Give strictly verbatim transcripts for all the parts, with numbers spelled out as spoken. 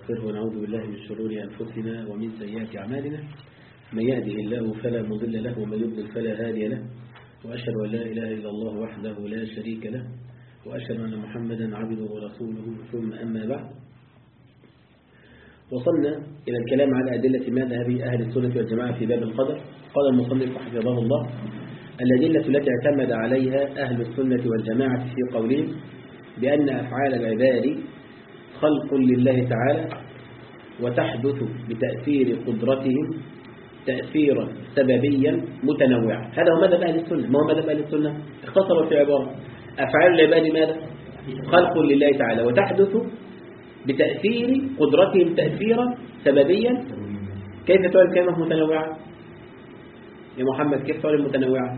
ونستغفره ونعوذ بالله من شرور أنفسنا ومن سيئات أعمالنا. من يهده الله فلا مضل له ومن يضلل فلا هادي له، وأشهد أن لا إله إلا الله وحده لا شريك له، وأشهد أن محمدا عبده ورسوله. ثم أما بعد، وصلنا إلى الكلام على أدلة مذهب أهل السنة والجماعة في باب القدر. قال المصنف حفظه الله: الأدلة التي اعتمد عليها أهل السنة والجماعة في قولهم بأن أفعال العباد خلق لله تعالى وتحدث بتأثير قدرتهم تأثيرا سببيا متنوعا. هذا هو مذهب أهل السنة. ما هو مذهب أهل السنة؟ اختصروا في عبارة: أفعال العباد ماذا؟ خلق لله تعالى وتحدث بتأثير قدرتهم تأثيرا سببيا. كيف تقول كلمة متنوعة يا محمد؟ كيف تقول متنوعة؟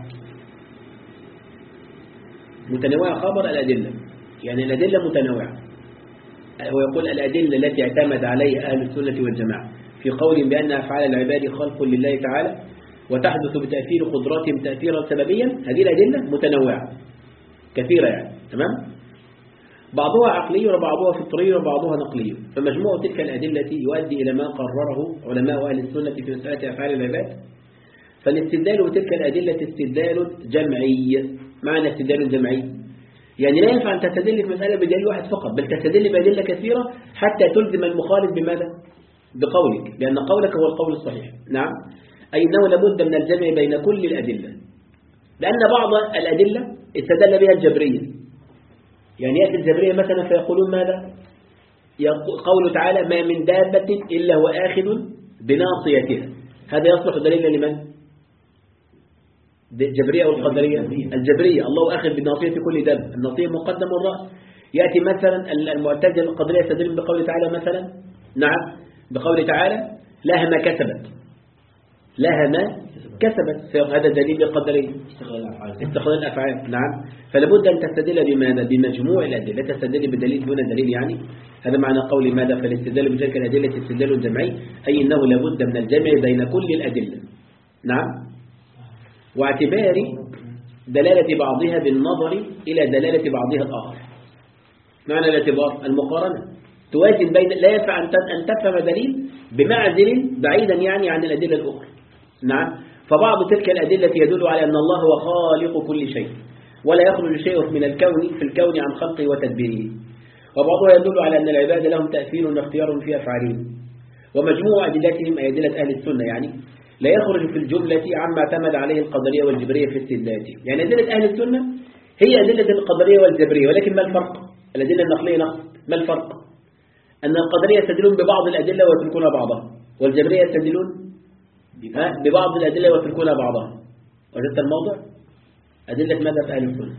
متنوعة خبر الأدلة، يعني الأدلة متنوعة. هو يقول الأدلة التي اعتمد عليها أهل السنة والجماعة في قول بأن أفعال العباد خلق لله تعالى وتحدث بتأثير قدراتهم تأثيرا سببيا، هذه الأدلة متنوعة كثيرة يعني، تمام؟ بعضها عقلي وبعضها فطري وبعضها نقلي، فمجموع تلك الأدلة يؤدي إلى ما قرره علماء أهل السنة في مسألة أفعال العباد. فالاستدلال بتلك الأدلة استدلال جمعي. معنى استدلال جمعي يعني لا ينفع أن تستدل في مسألة بدليل واحد فقط، بل تستدل بأدلة كثيرة حتى تلزم المخالف بماذا؟ بقولك، لأن قولك هو القول الصحيح. نعم، أي أنه لابد من الجمع بين كل الأدلة، لأن بعض الأدلة استدل بها الجبرية. يعني يأتي الجبرية مثلا فيقولون ماذا؟ قوله تعالى: ما من دابة إلا هو آخذ بناصيتها. هذا يصلح دليلا لمن؟ الجبرية والقدرية؟ الجبرية. الله آخذ بناصية كل دابة، الناصية مقدم والرأس. يأتي مثلا المعتزلة القدرية يستدل بقوله تعالى مثلا، نعم، بقوله تعالى: لها ما كسبت، لها ما كسبت. هذا دليل القدرية، استقلال الأفعال. نعم، فلابد أن تستدل بماذا؟ بمجموع الأدلة، لا تستدل بدليل دون دليل. يعني هذا معنى قولي ماذا؟ فالاستدلال بتلك الأدلة استدلال جمعي، أي أنه لابد من الجمع بين كل الأدلة. نعم، واعتبار دلالة بعضها بالنظر إلى دلالة بعضها الآخر. معنى الاعتبار المقارنة، توازن بين، لا ينفع أن تفهم دليل بمعزل بعيدا يعني عن الأدلة الأخرى. نعم، فبعض تلك الأدلة يدل على أن الله هو خالق كل شيء ولا يخرج شيء من الكون في الكون عن خلقه وتدبيره، وبعضها يدل على أن العباد لهم تأثير واختيار في أفعالهم. ومجموع أدلتهم أي أدلة أهل السنة يعني لا يخرج في الجملة عما اعتمد عليه القدرية والجبرية في استدلالهم. يعني أدلة أهل السنة هي أدلة القدرية والجبرية، ولكن ما الفرق؟ الأدلة النقلية نقل، ما الفرق؟ أن القدرية يستدلون ببعض الأدلة ويتركون بعضها، والجبرية يستدلون ببعض الأدلة ويتركون بعضها. وجدت الموضوع؟ أدلة ماذا في أهل السنة؟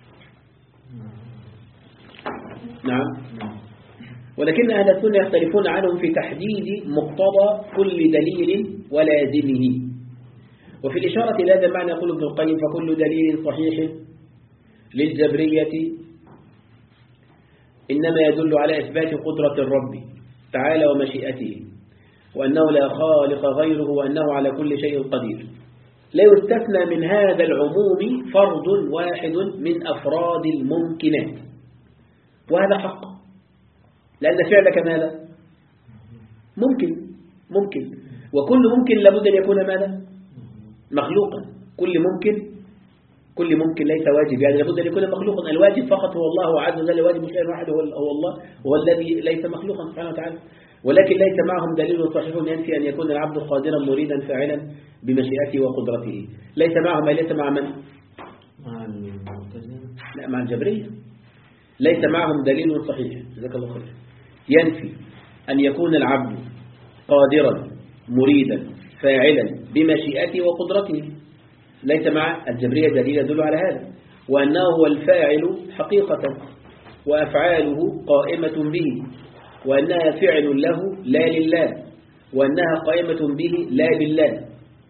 نعم، ولكن أهل السنة يختلفون عنهم في تحديد مقتضى كل دليل ولازمه. وفي الإشارة إلى هذا المعنى يقول ابن القيم: فكل دليل صحيح للجبرية إنما يدل على إثبات قدرة الرب تعالى ومشيئته، وأنه لا خالق غيره، وأنه على كل شيء قدير. لا يستثنى من هذا العموم فرد واحد من أفراد الممكنات، وهذا حق، لأن فعلك ماذا؟ ممكن ممكن وكل ممكن لابد أن يكون ماذا؟ مخلوقا. كل ممكن كل ممكن ليس واجب، يعني لابد أن يكون مخلوقا. الواجب فقط هو الله عز وجل، واجب شيء واحد هو الله، وهو الذي ليس مخلوقا سبحانه وتعالى. ولكن ليس معهم دليل صحيح ينفي أن يكون العبد قادرا مريدا فاعلا بمشيئته وقدرته. ليس معهم، أي ليس مع من؟ مع المعتزلة، لا، مع الجبرية. ليس معهم دليل صحيح جزاك الله خير ينفي أن يكون العبد قادرا مريدا فاعلا بمشيئته وقدرته. ليس مع الجبرية دليل يدل على هذا، وأنه هو الفاعل حقيقة وأفعاله قائمة به، وأنها فعل له لا لله، وأنها قائمة به لا بالله.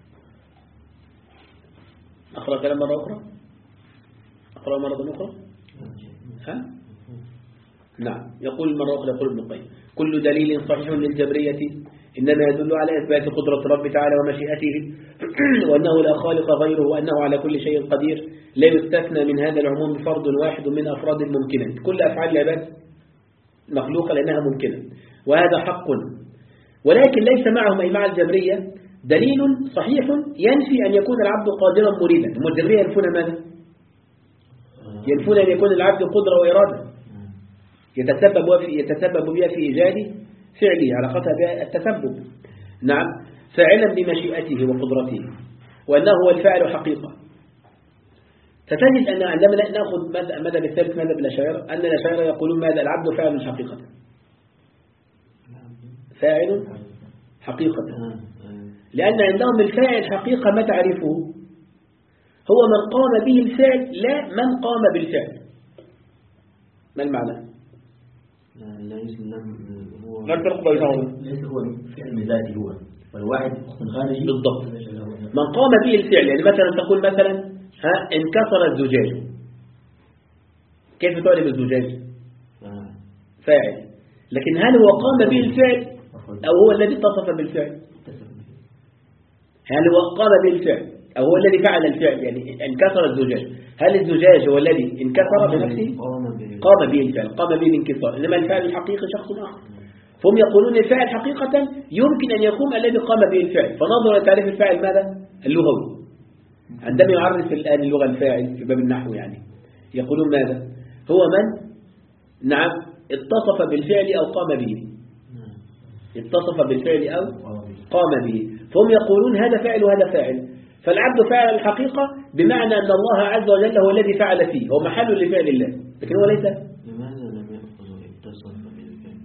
أقرأ كلام مرة أخرى؟ أقرأ مرة أخرى؟ ها؟ نعم، يقول مرة أخرى، يقول ابن القيم: كل دليل صحيح للجبرية إنما يدل على إثبات قدرة رب تعالى ومشيئته، وأنه لا خالق غيره، وأنه على كل شيء قدير. لا يستثنى من هذا العموم فرد واحد من أفراد الممكنات. كل أفعال العباد مخلوقة لأنها ممكنة، وهذا حق، ولكن ليس معهم أي مع الجبرية دليل صحيح ينفي أن يكون العبد قادرا مريدا. هم الجبرية ينفون ماذا؟ ينفون أن يكون العبد قدرة وإرادة يتسبب يتسبب بها في إيجاد فعله، علاقتها بها التسبب. نعم، فاعلا بمشيئته وقدرته، وأنه هو الفاعل حقيقة. فتجد أن عندما نأخذ مذهب الثالث مذهب الأشاعرة، أن الأشاعرة يقولون ماذا؟ العبد فاعل حقيقة، فاعل حقيقة، لأن عندهم الفاعل حقيقة ما تعرفه هو من قام به الفعل لا من قام بالفعل. ما المعنى؟ لا الفرق بينهم ليس هو فعل من ذاته هو والواحد من خارجه بالضبط. من قام به الفعل، يعني مثلا تقول مثلا ها انكسر الزجاج، كيف تعلم الزجاج؟ فاعل، لكن هل هو قام به الفعل أو هو الذي اتصف بالفعل؟ هل هو قام به الفعل أو هو الذي فعل الفعل؟ يعني انكسر الزجاج، هل الزجاج هو الذي انكسر بنفسه؟ قام به الفعل، قام به الانكسار، إنما الفعل الحقيقي شخص آخر. فهم يقولون الفاعل حقيقة يمكن أن يقوم الذي قام به الفعل. فنظر لتعريف الفاعل ماذا؟ اللغوي. عندما يعرف الآن اللغة الفاعل في باب النحو يعني يقولون ماذا؟ هو من نعم اتصف بالفعل أو قام به، اتصف بالفعل أو قام به. فهم يقولون هذا فاعل وهذا فاعل. فالعبد فاعل الحقيقة بمعنى أن الله عز وجل هو الذي فعل فيه، هو محل لفعل الله، لكن هو ليس. لماذا لم يأخذوا اتصف بالفعل؟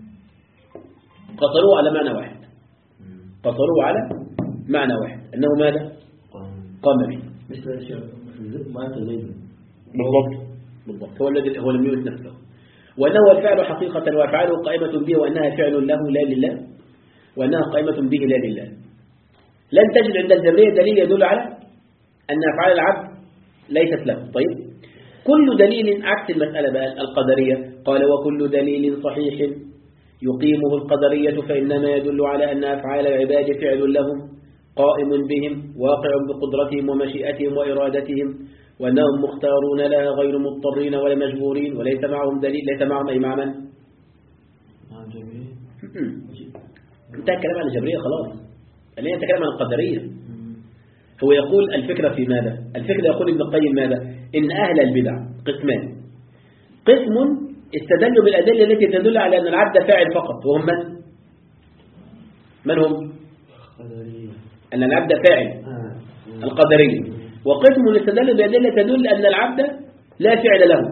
قصروه على معنى واحد، قصروه على معنى واحد أنه ماذا؟ قام به. مثل الشيء ما تزيد بالضبط بالضبط، هو الذي هو لم يمت نفسه، وأنه هو الفعل حقيقة وأفعاله قائمة به، وأنها فعل له لا لله، وأنها قائمة به لا لله. لن تجد عند الجبرية دليل يدل على أن أفعال العبد ليست له. طيب، كل دليل عكس المسألة بقى القدرية، قال وكل دليل صحيح يقيمه القدرية فإنما يدل على أن أفعال العباد فعل لهم قائم بهم واقع بقدرتهم ومشيئتهم وإرادتهم، وأنهم مختارون لها غير مضطرين ولا مجبورين، وليس معهم دليل. ليس معهم أي مع من؟ مع الجبرية. انتهى الكلام عن الجبرية خلاص، الآن يتكلم عن القدرية. هو يقول الفكرة في ماذا؟ الفكرة يقول ابن القيم ماذا؟ إن أهل البدع قسمان، قسم استدلوا بالأدلة التي تدل على أن العبد فاعل فقط، وهم من؟ من هم؟ أن العبد فاعل، القدرية. وقسم استدلوا بأدلة تدل أن العبد لا فعل له،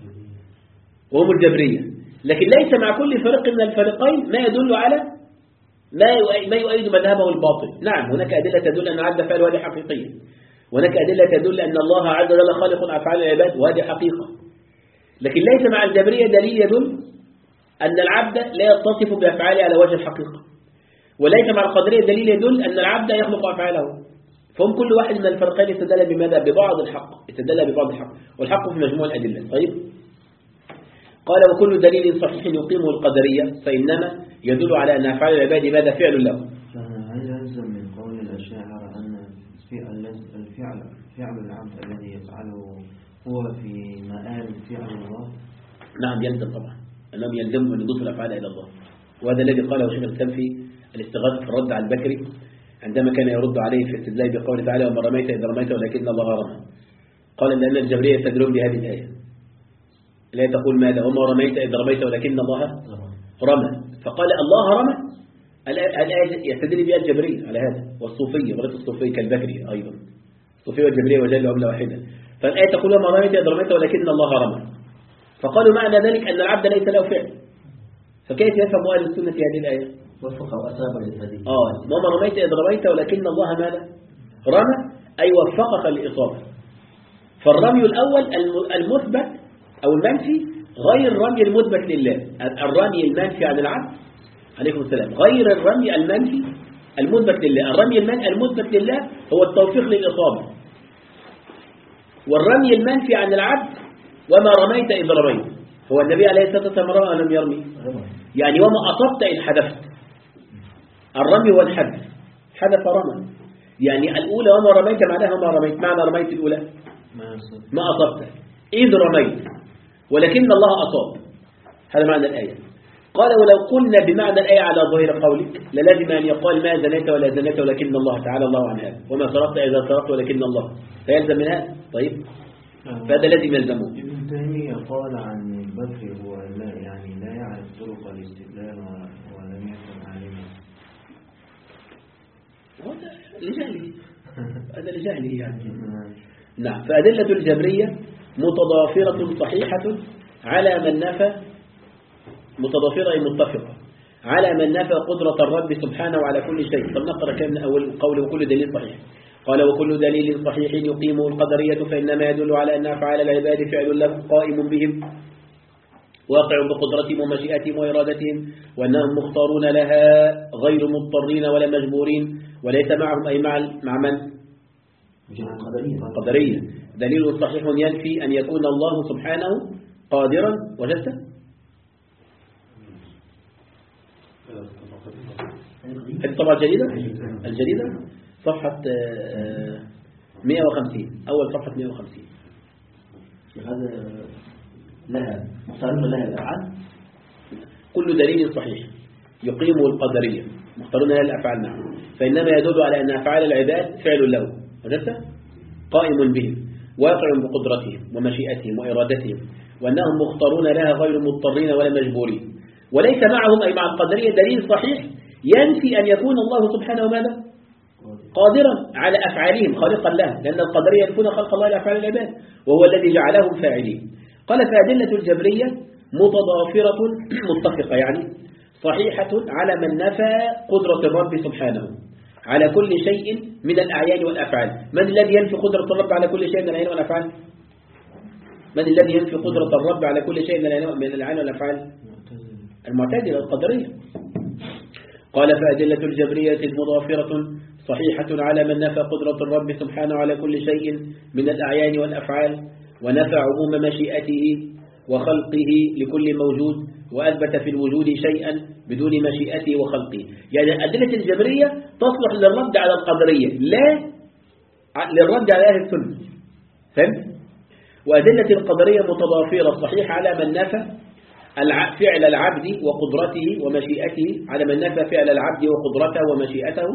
وهم الجبرية. لكن ليس مع كل فريق من الفريقين ما يدل على ما يؤيد مذهبه الباطل. نعم، هناك أدلة تدل أن العبد فعل وهذه حقيقية، وهناك أدلة تدل أن الله عز وجل خالق أفعال العباد وهذه حقيقة. لكن ليس مع الجبرية دليل يدل أن العبد لا يتصف بأفعاله على وجه الحقيقة، وليس مع القدرية دليل يدل أن العبد يخلق أفعاله. فهم كل واحد من الفريقين استدل بماذا؟ ببعض الحق، استدل ببعض الحق، والحق في مجموع الأدلة. طيب، قال وكل دليل صحيح يقيمه القدرية فإنما يدل على أن أفعال العباد ماذا؟ فعل له. هل يلزم من قول الأشاعرة أن الفعل فعل العبد الذي يفعله هو في مآل فعل الله؟ نعم يلزم طبعا، أنهم يلزمهم أن يضيفوا الأفعال إلى الله، وهذا الذي قاله شيخ الإسلام في الاستغاثة في الرد على البكري عندما كان يرد عليه في استدلال بقوله تعالى وما رميت إذ رميت ولكن الله رمى. قال لأن الجبرية يستدلون بهذه الآية، لا تقول ماذا؟ وما رميت إذ رميت ولكن الله رمى، فقال الله رمى. الآية يستدل بها الجبرية على هذا، والصوفية ورد الصوفية كالبكري أيضا، الصوفية والجبرية وجل عملة واحدة. فالآية تقول وما رميت إذ رميت ولكن الله رمى، فقالوا معنى ذلك أن العبد ليس له فعل. فكيف يفهم أهل السنة هذه الآية؟ وفق وأساب للهدي. آه وما رميت إذ رميت ولكن الله ماذا؟ رمى، أي وفقك للإصابة. فالرمي الأول المثبت أو المنفي غير الرمي المثبت لله. الرمي المنفي عن العبد عليكم السلام غير الرمي المنفي المثبت لله. الرمي المثبت لله هو التوفيق للإصابة، والرمي المنفي عن العبد وما رميت إذ رميت هو النبي عليه الصلاة والسلام رمى لم يرمي، يعني وما أصبت إذ حدثت. الرمي والحدث، حدث رمى، يعني الأولى وما رميت معناها وما رميت، معنى رميت الأولى ما أصبت إذ رميت ولكن الله أصاب، هذا معنى الآية. قال ولو قلنا بمعنى الآية على ظاهر قولك للازم أن يقال ما زنيت ولا زنيت ولكن الله تعالى الله عن هذا، وما سرقت إذا سرقت ولكن الله، فيلزم من هذا. طيب فهذا لازم يلزمه. ابن تيمية قال عن البكر هو لا يعني لا يعرف طرق الاستدلال ولم يكن عالما. هذا لجهله هذا لجهله يعني. نعم. فأدلة الجبرية متضافرة صحيحة على من نفى، متضافرة أي متفقة على من نفى قدرة الرب سبحانه على كل شيء. فلنقرأ كم من أول قول وكل دليل صحيح. قال وكل دليل صحيح يقيمه القدرية فإنما يدل على أن أفعال العباد فعل له قائم بهم واقع بقدرتهم ومشيئتهم وإرادتهم، وأنهم مختارون لها غير مضطرين ولا مجبورين، وليس معهم أي مع مع من؟ قدرية. دليل صحيح ينفي أن يكون الله سبحانه قادرا. وجدت هذه طبعا الجديدة الجديدة صفحة مئة وخمسين، أول صفحة مئة وخمسين. هذا لها مختارون لها الأفعال. كل دليل صحيح يقيمه القدرية مختارون لها الأفعال. نعم. فإنما يدل على أن أفعال العباد فعل له. وجدت قائم بهم واقع بقدرتهم ومشيئتهم وإرادتهم، وأنهم مختارون لها غير مضطرين ولا مجبورين، وليس معهم أي مع القدرية دليل صحيح ينفي أن يكون الله سبحانه ماذا؟ قادرا على أفعالهم خالقا لها، لأن القدرية يكون خلق الله لأفعال العباد وهو الذي جعلهم فاعلين. قال فأدلة الجبرية متضافرة متفقة يعني صحيحة على من نفى قدرة الرب سبحانه على كل شيء من الأعيان والأفعال. من الذي ينفي قدرة الرب على كل شيء من الأعيان والأفعال؟ من الذي ينفي قدرة الرب على كل شيء من الأعيان والأفعال؟ المعتزلة القدرية. قال فأدلة الجبرية متضافرة صحيحة على من نفى قدرة الرب سبحانه على كل شيء من الأعيان والأفعال، ونفى عموم مشيئته وخلقه لكل موجود، وأثبت في الوجود شيئا بدون مشيئته وخلقه. يعني أدلة الجبرية تصلح للرد على القدرية لا للرد على أهل السنة. فهمت؟ وأدلة القدرية متضافرة صحيحة على من نفى فعل العبد وقدرته ومشيئته، على من نفى فعل العبد وقدرته ومشيئته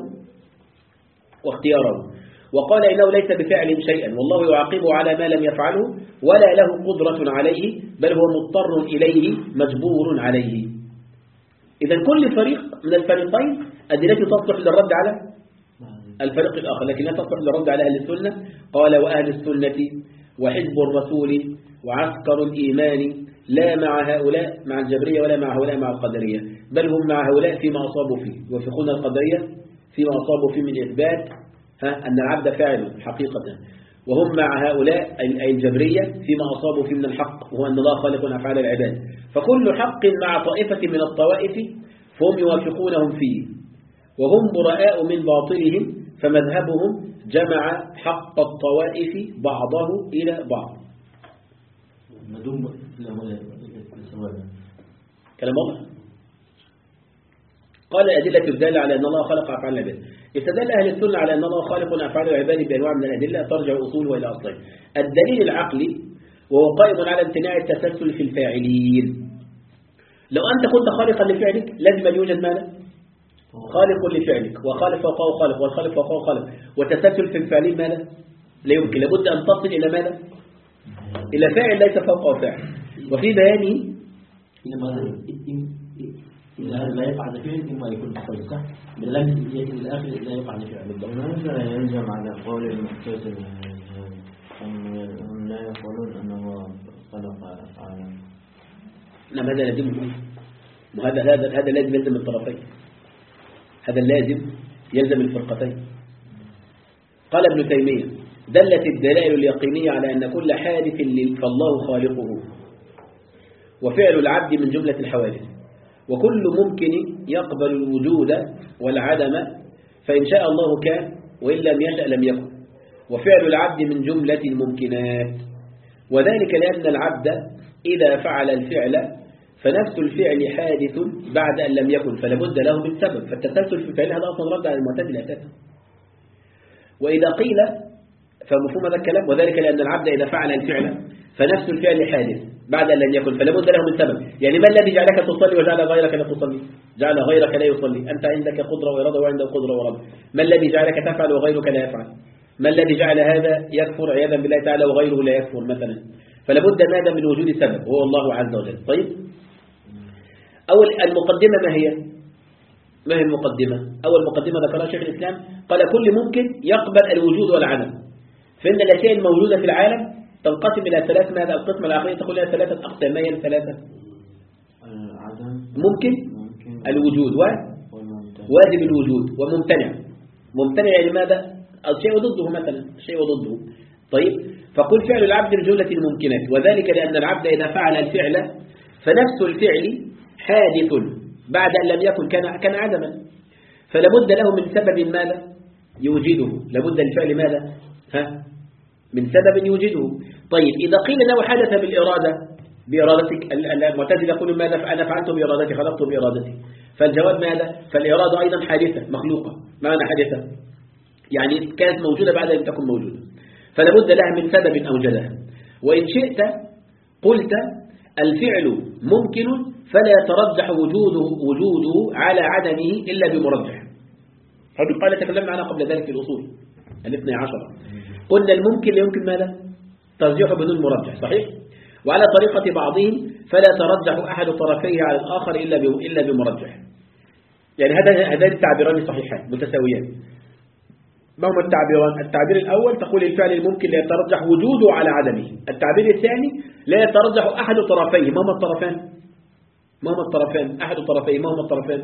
واختياره، وقال إنه ليس بفعل شيئا والله يعاقبه على ما لم يفعله ولا له قدرة عليه بل هو مضطر إليه مجبور عليه. إذا كل فريق من الفريقين أدلته تصلح للرد على الفريق الآخر، لكن لا تصلح للرد على أهل السنة. قال وأهل السنة وحزب الرسول وعسكر الإيمان لا مع هؤلاء مع الجبرية ولا مع هؤلاء مع القدرية، بل هم مع هؤلاء فيما أصابوا فيه، يوافقون القدرية فيما أصابوا فيه من إثبات ها أن العبد فاعل حقيقة، وهم مع هؤلاء أي الجبرية فيما أصابوا فيه من الحق، وهو أن الله خالق أفعال العباد. فكل حق مع طائفة من الطوائف فهم يوافقونهم فيه، وهم براء من باطلهم، فمذهبهم جمع حق الطوائف بعضه إلى بعض. ندوم كلام واضح. قال أدلة الدالة على أن الله خلق أفعال العباد. استدل أهل السنة على أن الله خالق أفعال العباد بأنواع من الأدلة ترجع أصوله إلى أصلين. الدليل العقلي وهو قائم على امتناع التسلسل في الفاعلين. لو أنت كنت خالقا لفعلك لازم أن يوجد ماذا؟ خالق لفعلك، وخالق فوقه خالق، والخالق فوقه خالق، والتسلسل في الفاعلين ماذا؟ لا يمكن، لابد أن تصل إلى ماذا؟ إلى فاعل ليس فوقه فاعل. وفي بيانه إذا لا يقع لفعل إما يكون خالق صح؟ باللام يأتي للآخر لا يقع لفعل. لماذا يلزم على قول المعتزلة هم لا يقولون أنه خلق أفعالا؟ نعم هذا لازم، وهذا هذا هذا لازم يلزم الطرفين، هذا اللازم يلزم الفرقتين. قال ابن تيمية دلت الدلائل اليقينية على أن كل حادث فالله خالقه، وفعل العبد من جملة الحوادث، وكل ممكن يقبل الوجود والعدم، فإن شاء الله كان وإن لم يشأ لم يكن، وفعل العبد من جملة الممكنات، وذلك لأن العبد إذا فعل الفعل فنفس الفعل حادث بعد أن لم يكن، فلا بد له من سبب، فالتسلسل في فعل هذا أصلا رد على المعتزلة أساسا. وإذا قيل فمفهوم هذا الكلام. وذلك لأن العبد إذا فعل الفعل فنفس الفعل حادث بعد أن لم يكن، فلا بد له من سبب. يعني ما الذي جعلك تصلي وجعل غيرك لا تصلي؟ جعل غيرك لا يصلي. أنت عندك قدرة وإرادة وعنده قدرة وإرادة. ما الذي جعلك تفعل وغيرك لا يفعل؟ ما الذي جعل هذا يكفر عياذا بالله تعالى وغيره لا يكفر مثلا؟ فلا بد ماذا من وجود سبب وهو الله عز وجل. طيب، أول المقدمة ما هي؟ ما هي المقدمة؟ أول مقدمة ذكرها شيخ الإسلام قال كل ممكن يقبل الوجود والعدم، فإن الأشياء الموجودة في العالم تنقسم إلى ثلاث. ماذا القسمة العقلية تقول لها ثلاثة أقسام. ما هي الثلاثة؟ العدم، ممكن، ممكن، الوجود وواجب الوجود وممتنع. ممتنع يعني ماذا؟ الشيء ضده مثلا، الشيء ضده. طيب، فقل فعل العبد بجملة الممكنات، وذلك لأن العبد إذا فعل الفعل فنفس الفعل حادث بعد أن لم يكن كان كان عدما، فلابد له من سبب ماذا يوجده. لابد الفعل ماذا؟ ها؟ من سبب يوجده. طيب، إذا قيل له حدث بالإرادة، بإرادتك، المعتزلة يقولون ماذا؟ أنا فعلت بإرادتي، خلقت بإرادتي. فالجواب ماذا؟ فالإرادة أيضا حادثة مخلوقة. معنى حادثة يعني كانت موجودة بعد أن تكون موجودة، فلابد لها من سبب أوجدها. وإن شئت قلت الفعل ممكن فلا يترجح وجوده وجوده على عدمه إلا بمرجح. هذه قال تكلمنا عنها قبل ذلك في الأصول الاثنى عشر. قلنا الممكن لا يمكن ماذا؟ ترجيحه بدون مرجح، صحيح؟ وعلى طريقة بعضهم فلا ترجح أحد طرفيه على الآخر إلا إلا بمرجح. يعني هذا هذان التعبيران صحيحان متساويان. ما هما التعبيران؟ التعبير الأول تقول الفعل الممكن لا يترجح وجوده على عدمه. التعبير الثاني لا يترجح أحد طرفيه. ما هما الطرفان؟ ما هما الطرفان؟ أحد طرفيه. ما هما الطرفان؟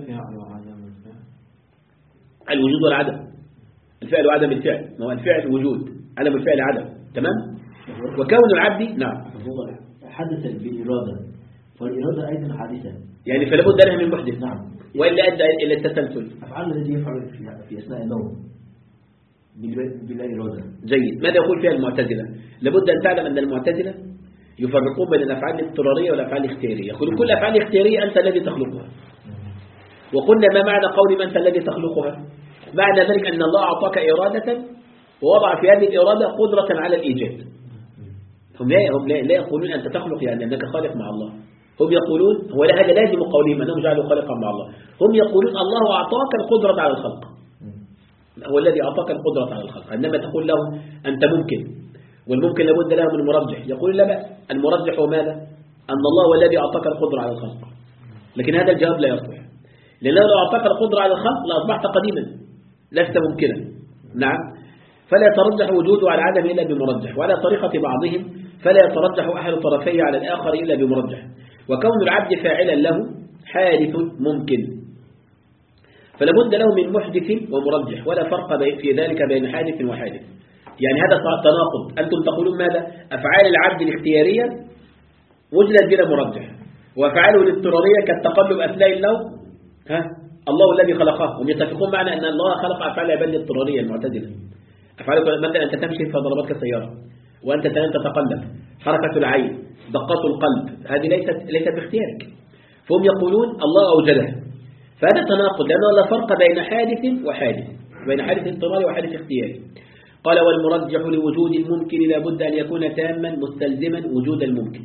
الوجود والعدم. الفعل وعدم الفعل. ما هو الفعل وجود، عدم الفعل عدم. تمام؟ وكون العبد نعم هو حدث بالإرادة، فالإرادة أيضا حادثة، يعني فلا بد لها من محدث. نعم. وإلا أدى إلى التسلسل. أفعال الذي يفعل في أثناء النوم بلا إرادة. جيد. ماذا يقول فيها المعتزلة؟ لابد أن تعلم أن المعتزلة يفرقون بين الأفعال الاضطرارية والأفعال الاختيارية. يقولون كل أفعال اختيارية أنت الذي تخلقها. وقلنا ما معنى قول من أنت الذي تخلقها؟ معنى ذلك أن الله أعطاك إرادة ووضع في هذه الإرادة قدرة على الإيجاد. هم لا هم لا يقولون أنت تخلق يعني أنك خالق مع الله. هم يقولون هو هذا لازم قولهم أنهم جعلوا خالقا مع الله. هم يقولون الله أعطاك القدرة على الخلق، هو الذي أعطاك القدرة على الخلق. عندما تقول له أنت ممكن، والممكن لابد له من مرجح، يقول لا بأس. المرجح هو ماذا؟ أن الله هو الذي أعطاك القدرة على الخلق. لكن هذا الجواب لا يصلح، لأنه لو أعطاك القدرة على الخلق لأصبحت قديما لست ممكنا. نعم. فلا يترجح وجوده على عدم إلا بمرجح. وعلى طريقة بعضهم فلا يترجح أحد طرفيه على الآخر إلا بمرجح. وكون العبد فاعلا له حادث ممكن، فلا بد له من محدث ومرجح، ولا فرق في ذلك بين حادث وحادث. يعني هذا تناقض. أنتم تقولون ماذا؟ أفعال العبد الاختيارية وجدت بلا مرجح، وأفعاله الاضطرارية كالتقلب أثناء النوم ها الله الذي خلقه. هم يتفقون معنا أن الله خلق أفعال العباد الاضطرارية المعتدلة. أفعال مثلا أنت تمشي فضربتك السيارة وأنت تنام تتقلب، حركة العين، دقات القلب، هذه ليست ليست باختيارك. فهم يقولون الله أوجدها. فهذا تناقض، لأنه لا فرق بين حادث وحادث، بين حادث اضطراري وحادث اختياري. قال والمرجح لوجود الممكن لا بد أن يكون تاما مستلزما وجود الممكن.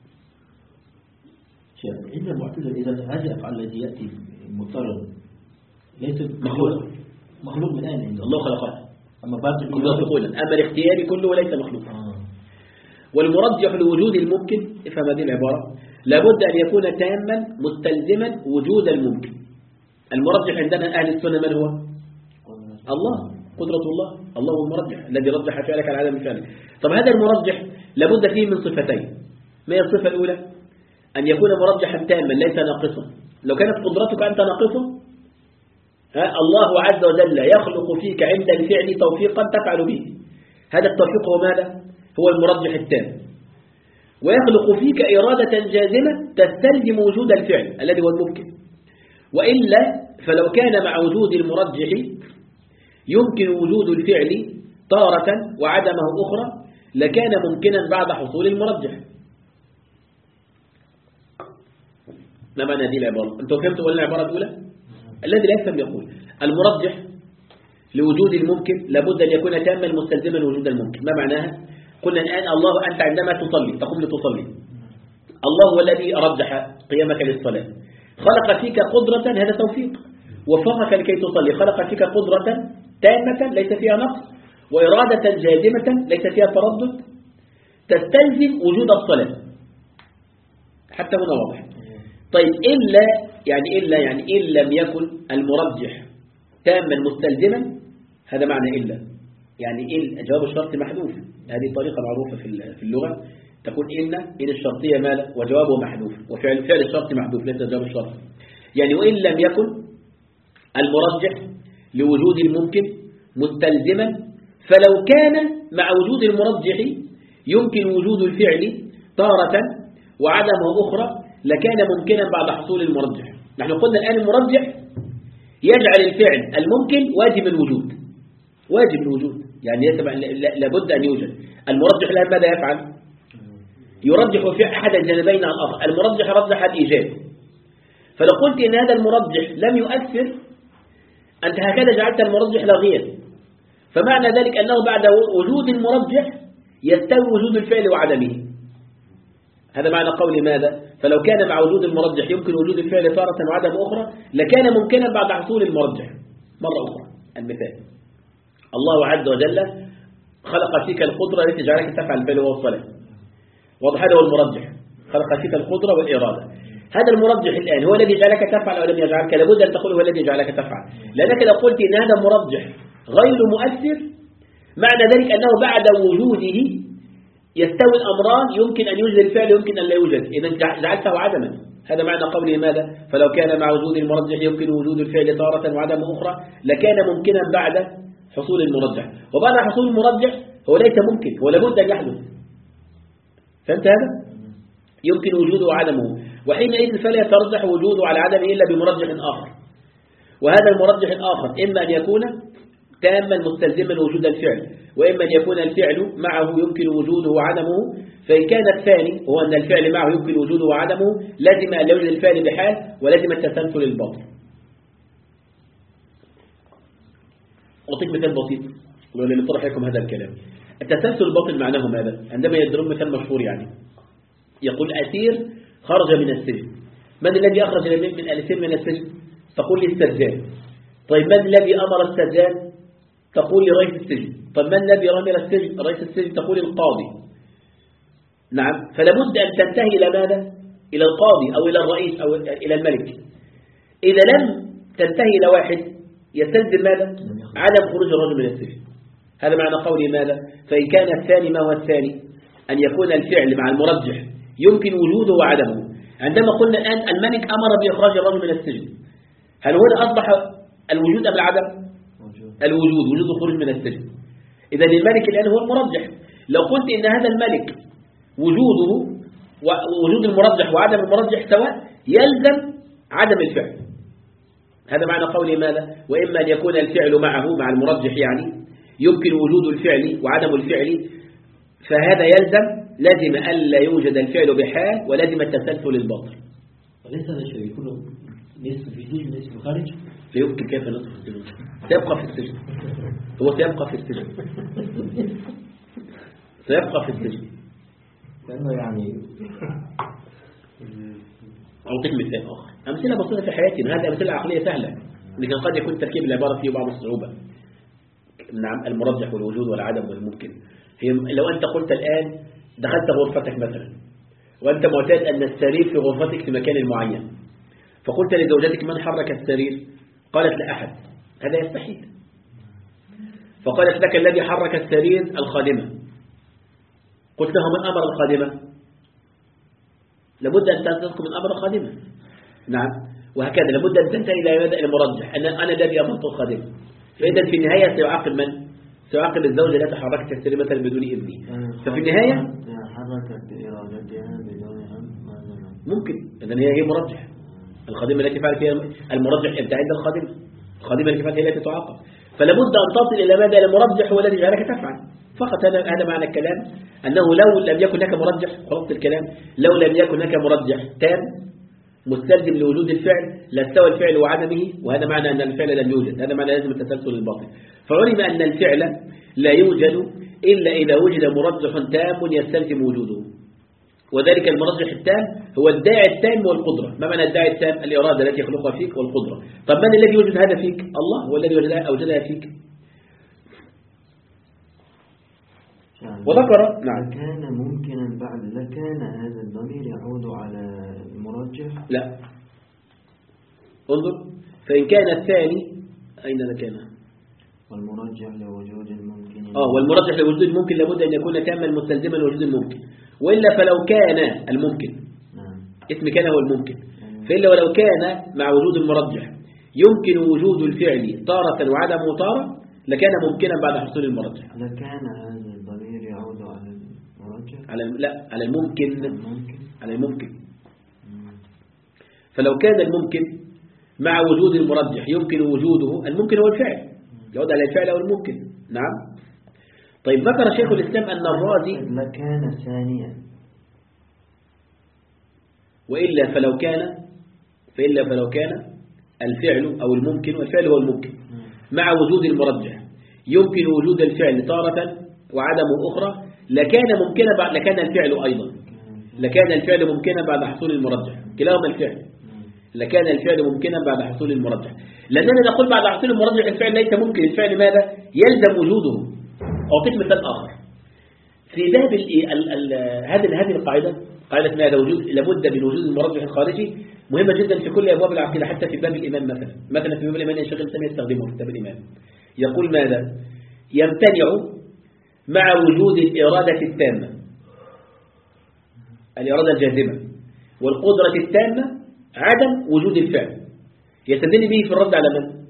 عند المعتزلة إذا هذه الأفعال التي يأتي مضطرد ليس مخلوق مخلوق من أين عنده؟ الله خلقها. أما باقي يقولون أما الاختياري كله ليس مخلوق. آه. والمرجح لوجود الممكن، افهم هذه العبارة، لابد أن يكون تاما مستلزما وجود الممكن. المرجح عندنا أهل السنة من هو؟ الله، قدرة الله. الله هو المرجح الذي رجح فعلك على عدم فعلك. طب هذا المرجح لابد فيه من صفتين. ما هي الصفة الأولى؟ أن يكون مرجحا تاما ليس ناقصا. لو كانت قدرتك أنت ناقصة، ها الله عز وجل يخلق فيك عند الفعل توفيقا تفعل به. هذا التوفيق هو ماذا؟ هو المرجح التام. ويخلق فيك إرادة جازمة تستلزم وجود الفعل الذي هو الممكن. وإلا فلو كان مع وجود المرجح يمكن وجود الفعل تارة وعدمه أخرى لكان ممكنا بعد حصول المرجح. ما معنى هذه العبارة؟ أنتم فهمتوا ولا العبارة الأولى؟ الذي لا يفهم يقول المرجح لوجود الممكن لابد أن يكون تاما مستلزما وجود الممكن. ما معناها؟ قلنا الآن الله أنت عندما تصلي تقوم لتصلي، الله هو الذي رجح قيامك للصلاة، خلق فيك قدرة، هذا توفيق، وفقك لكي تصلي، خلق فيك قدرة تامة ليس فيها نقص، وإرادة جازمة ليس فيها تردد تستلزم وجود الصلاة. حتى هنا واضح. طيب إلا يعني إلا يعني إن لم يكن المرجح تاما مستلزما، هذا معنى إلا، يعني إن جواب الشرط محذوف. هذه طريقة معروفة في اللغة، تكون إن إن الشرطية ماذا وجوابه محذوف، وفعل فعل الشرط محذوف ليس جواب الشرط. يعني وإن لم يكن المرجح لوجود الممكن مستلزما، فلو كان مع وجود المرجح يمكن وجود الفعل تارة وعدمه أخرى لكان ممكنا بعد حصول المرجح. نحن قلنا الآن المرجح يجعل الفعل الممكن واجب الوجود، واجب الوجود يعني لابد أن يوجد. المرجح الآن ماذا يفعل؟ يرجح في أحد الجانبين على الآخر. المرجح رجح الإيجاب، فلو قلت إن هذا المرجح لم يؤثر أنت هكذا جعلت المرجح لاغيا، فمعنى ذلك أنه بعد وجود المرجح يستوي وجود الفعل وعدمه. هذا معنى قول ماذا؟ فلو كان مع وجود المرجح يمكن وجود الفعل تارة وعدم أخرى لكان ممكنا بعد حصول المرجح مرة أخرى. المثال: الله عز وجل خلق فيك القدرة التي جعلك تفعل الفعل وهو الصلاة، واضح؟ هذا هو المرجح، خلق فيك القدرة والإرادة. هذا المرجح الآن هو الذي جعلك تفعل أو لم يجعلك؟ لابد أن تقول هو الذي جعلك تفعل، لأنك لو قلت إن هذا مرجح غير مؤثر معنى ذلك أنه بعد وجوده يستوي الأمران، يمكن أن يوجد الفعل يمكن أن لا يوجد، إذا جعلته عدما. هذا معنى قوله ماذا؟ فلو كان مع وجود المرجح يمكن وجود الفعل تارة وعدم أخرى لكان ممكنا بعد حصول المرجح. وبعد حصول المرجح هو ليس ممكن، هو لابد أن يحدث. فهمت هذا؟ يمكن وجوده وعدمه، وحينئذ فلا يترجح وجوده على عدمه إلا بمرجح آخر. وهذا المرجح الآخر إما أن يكون تاما مستلزما وجود الفعل، وإما أن يكون الفعل معه يمكن وجوده وعدمه. فإن كان الثاني هو أن الفعل معه يمكن وجوده وعدمه لازم أن يوجد الفعل بحال ولازم التسلسل الباطل. أعطيك مثال بسيط لنطرح لكم هذا الكلام. التسلسل الباطل معناه ماذا؟ عندما يضرب مثال مشهور، يعني يقول أسير خرج من السجن. من الذي أخرج من الأسير من السجن؟ تقول لي السجان. طيب من الذي أمر السجان؟ تقول لي رئيس السجن. طيب من الذي أمر السجن؟ رئيس السجن. تقول القاضي. نعم، فلابد أن تنتهي إلى ماذا؟ إلى القاضي أو إلى الرئيس أو إلى الملك. إذا لم تنتهي إلى واحد يستلزم ماذا؟ عدم خروج الرجل من السجن. هذا معنى قولي ماذا؟ فإن كان الثاني، ما هو الثاني؟ أن يكون الفعل مع المرجح يمكن وجوده وعدمه. عندما قلنا الآن الملك أمر بإخراج الرجل من السجن، هل هنا أصبح الوجود أم العدم؟ الوجود، وجود الخروج من السجن. إذا الملك الآن هو المرجح. لو قلت إن هذا الملك وجوده ووجود المرجح وعدم المرجح سواء يلزم عدم الفعل. هذا معنى قولي ماذا؟ وإما أن يكون الفعل معه مع المرجح يعني يمكن وجود الفعل وعدم الفعل، فهذا يلزم لازم ألا يوجد الفعل بحال ولازم التسلسل الباطل. وليس هذا الشيء يكون نصف في السجن نصف خارج؟ لا يمكن. كيف نصف في السجن؟ سيبقى في السجن، هو سيبقى في السجن سيبقى في السجن لأنه يعني. أعطيك مثال آخر، أمثلة بسيطة في حياتنا. هذه أمثلة عقلية سهلة لكن قد يكون تركيب العبارة فيه بعض الصعوبة. نعم، المرجح والوجود والعدم والممكن. هي لو أنت قلت الآن دخلت غرفتك مثلا وأنت معتاد أن السرير في غرفتك في مكان معين، فقلت لزوجتك من حرك السرير؟ قالت لا أحد. هذا يستحيل. فقالت لك الذي حرك السرير الخادمة. قلت له من أمر الخادمة؟ لابد أن تذكر من أمر الخادمة. نعم، وهكذا لابد أن تنتهي إلى المرجح أنا أنا الذي أمرت الخادمة. فإذا في النهاية سيعاقب من؟ سيعاقب الزوجة التي حركت السرير مثلا بدون إذني. ففي النهاية حركت بإرادتها بدون إذن ممكن. إذن هي هي مرجح. الخادمة التي فعلت هي المرجح يبتعد عند الخادمة. الخادمة التي فعلت هي التي تعاقب. فلابد أن تصل إلى ماذا؟ المرجح هو الذي جعلك تفعل فقط. هذا هذا معنى الكلام، أنه لو لم يكن لك مرجح، خلاص الكلام، لو لم يكن لك مرجح تام مستلزم لوجود الفعل لا استوى الفعل وعدمه، وهذا معنى أن الفعل لم يوجد، هذا معنى لازم التسلسل الباطن. فعلم أن الفعل لا يوجد إلا إذا وجد مرجح تام يستلزم وجوده، وذلك المرجح التام هو الداعي التام والقدرة. ما معنى الداعي التام؟ الإرادة التي يخلقها فيك والقدرة. طب من الذي يوجد هذا فيك؟ الله هو الذي وجدها أوجدها فيك. يعني وذكر نعم كان ممكنا بعد لكان هذا الضمير يعود على المرجح. لا انظر، فإن كان الثاني أين لكان والمرجح لوجود الممكن. آه والمرجح لوجود الممكن لابد أن يكون تاما مستلزما لوجود الممكن، وإلا فلو كان الممكن نعم. اسم كان هو الممكن، فإلا ولو كان مع وجود المرجح يمكن وجود الفعل تارة وعدمه تارة لكان ممكنا بعد حصول المرجح. لكان هذا الضمير يعود على المرجح على لا على الممكن الممكن. على الممكن. فلو كان الممكن مع وجود المرجح يمكن وجوده، الممكن هو الفعل يعود على الفعل أو الممكن. نعم. طيب ذكر شيخ الإسلام أن الرازي لكان ثانيا، وإلا فلو كان فإلا فلو كان الفعل أو الممكن، والفعل هو الممكن مع وجود المرجح يمكن وجود الفعل تارة وعدمه أخرى لكان ممكنا بعد لكان الفعل أيضا لكان الفعل ممكنا بعد حصول المرجح، كلاهما الفعل لكان الفعل ممكنا بعد حصول المرجح. لأننا نقول بعد حصول المرجح الفعل ليس ممكن، الفعل ماذا؟ يلزم وجوده. أعطيك مثال آخر في باب هذه هذه القاعدة، قاعدة ماذا؟ وجود لابد من وجود المرجح الخارجي، مهمة جدا في كل أبواب العقيدة، حتى في باب الإيمان مثلا. مثلا في باب الإيمان الشيخ الإسلام يستخدمه في كتاب الإيمان، يقول ماذا؟ يمتنع مع وجود الإرادة التامة، الإرادة الجازمة والقدرة التامة عدم وجود الفعل. يستدل به في الرد على من؟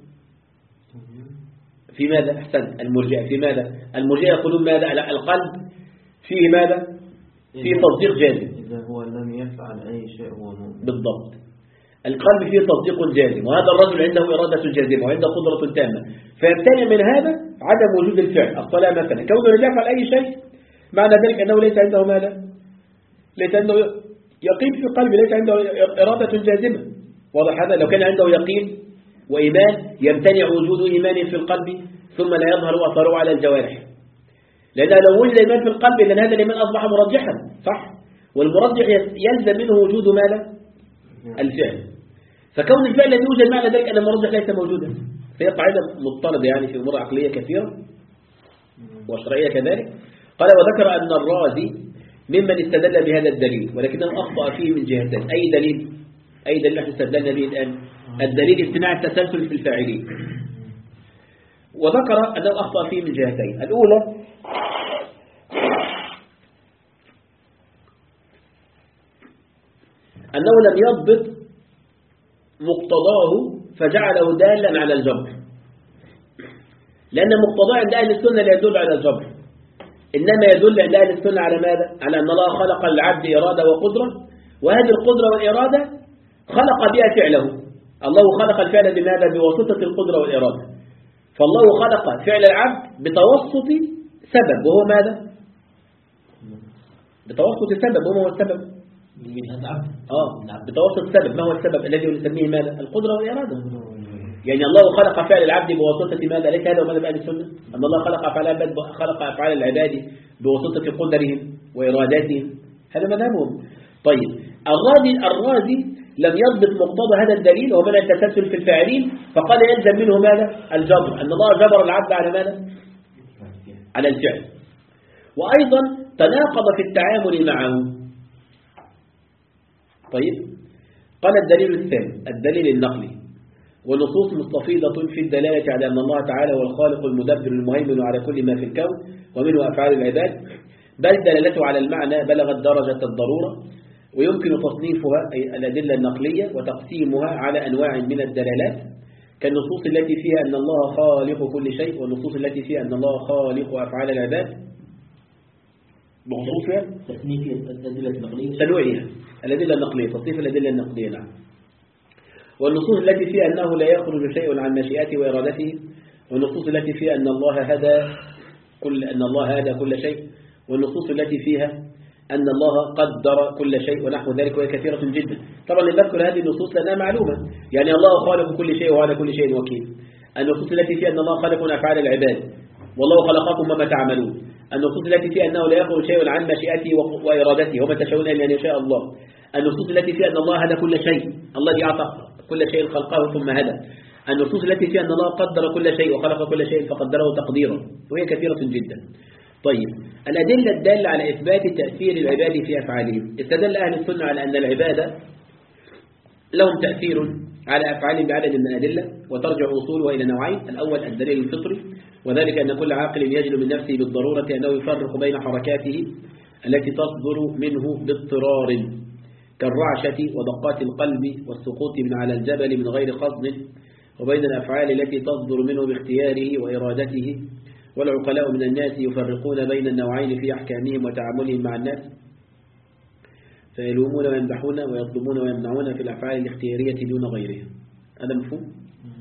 في ماذا؟ أحسن المرجئة. في ماذا؟ المرجئة يقولون ماذا؟ القلب فيه ماذا؟ فيه تصديق جازم. إذا هو لم يفعل أي شيء هو مؤمن. بالضبط. القلب فيه تصديق جازم، وهذا الرجل عنده إرادة جازمة وعنده قدرة تامة، فيمتنع من هذا عدم وجود الفعل. الصلاة مثلا كونه لا يفعل أي شيء معنى ذلك أنه ليس عنده ماذا؟ ليس عنده يقين في القلب، ليس عنده إرادة جازمة. واضح هذا؟ لو كان عنده يقين وإيمان يمتنع وجود إيمان في القلب ثم لا يظهر أثره على الجوارح، لأن لو وجد إيمان في القلب لأن هذا الإيمان أصبح مرجحا، صح؟ والمرجح يلزم منه وجود ماذا؟ الفعل. فكون الفعل الذي يوجد معنى ذلك أن المرجح ليس موجودا. فهي قاعدة مضطردة يعني في أمور عقلية كثيرة وشرعية كذلك. قال وذكر أن الرازي ممن استدل بهذا الدليل، ولكنه أخطأ فيه من جهتين. أي دليل؟ أي دليل نحن استدلنا به الآن؟ الدليل امتناع التسلسل في الفاعلين. وذكر أنه أخطأ فيه من جهتين. الأولى أنه لم يضبط مقتضاه فجعله دالا على الجبر، لأن مقتضاه عند أهل السنة لا يدل على الجبر، إنما يدل عند أهل السنة على ماذا؟ على أن الله خلق العبد إرادة وقدرة، وهذه القدرة والإرادة خلق بها فعله. الله خلق الفعل بماذا؟ بواسطة القدرة والإرادة. فالله خلق فعل العبد بتوسط سبب، وهو ماذا؟ بتوسط سبب، وما هو السبب؟ آه بتوسط سبب. ما هو السبب الذي نسميه ماذا؟ القدرة والإرادة. يعني الله خلق فعل العبد بواسطة ماذا؟ ليس هذا ماذا بأهل السنة؟ أن الله خلق أفعال العباد خلق أفعال العباد بواسطة قدرهم وإراداتهم، هذا مذهبهم. طيب الرازي الرازي لم يضبط مقتضى هذا الدليل ومنع التسلسل في الفاعلين، فقال يلزم منه ماذا؟ الجبر، أن الله جبر العبد على ماذا؟ على الفعل. وأيضا تناقض في التعامل معه. طيب قال الدليل الثاني الدليل النقلي، ونصوص مستفيضة في الدلالة على أن الله تعالى هو الخالق المدبر المهيمن على كل ما في الكون ومنه أفعال العباد، بل دلالته على المعنى بلغت درجة الضرورة، ويمكن تصنيفها أي الأدلة النقلية وتقسيمها على أنواع من الدلالات، كالنصوص التي فيها أن الله خالق كل شيء، والنصوص التي فيها أن الله خالق أفعال العباد بخصوصها تصنيف الأدلة النقلية، تنويعها الأدلة النقلية، تصنيف الأدلة النقلية. نعم. والنصوص التي فيها أنه لا يخرج شيء عن مشيئته وإرادته، والنصوص التي فيها أن الله هدى كل أن الله هدى كل شيء، والنصوص التي فيها أن الله قدر كل شيء ونحو ذلك وهي كثيرة جدا. طبعا نذكر هذه النصوص لأنها معلومة، يعني الله خالق كل شيء وعلى كل شيء وكيل. النصوص التي فيها أن الله خالق من أفعال العباد والله خلقكم وما تعملون. النصوص التي فيها أنه لا يخرج شيء عن مشيئته وإرادته وما تشاءون إلا أن يشاء الله. النصوص التي فيها أن الله هدى كل شيء، الله أعطى كل شيء خلقه ثم هدى. النصوص التي فيها أن الله قدر كل شيء وخلق كل شيء فقدره تقديرا وهي كثيرة جدا. طيب الأدلة الدالة على إثبات تأثير العباد في أفعالهم. استدل أهل السنة على أن العبادة لهم تأثير على أفعالهم بعدد من الأدلة، وترجع أصولها إلى نوعين. الأول الدليل الفطري، وذلك أن كل عاقل يجد من نفسه بالضرورة أنه يفرق بين حركاته التي تصدر منه باضطرار كالرعشة ودقات القلب والسقوط من على الجبل من غير قصد، وبين الأفعال التي تصدر منه باختياره وإرادته. والعقلاء من الناس يفرقون بين النوعين في أحكامهم وتعاملهم مع الناس، فيلومون ويمدحون ويطلبون ويمنعون في الأفعال الاختيارية دون غيرها. هذا مفهوم؟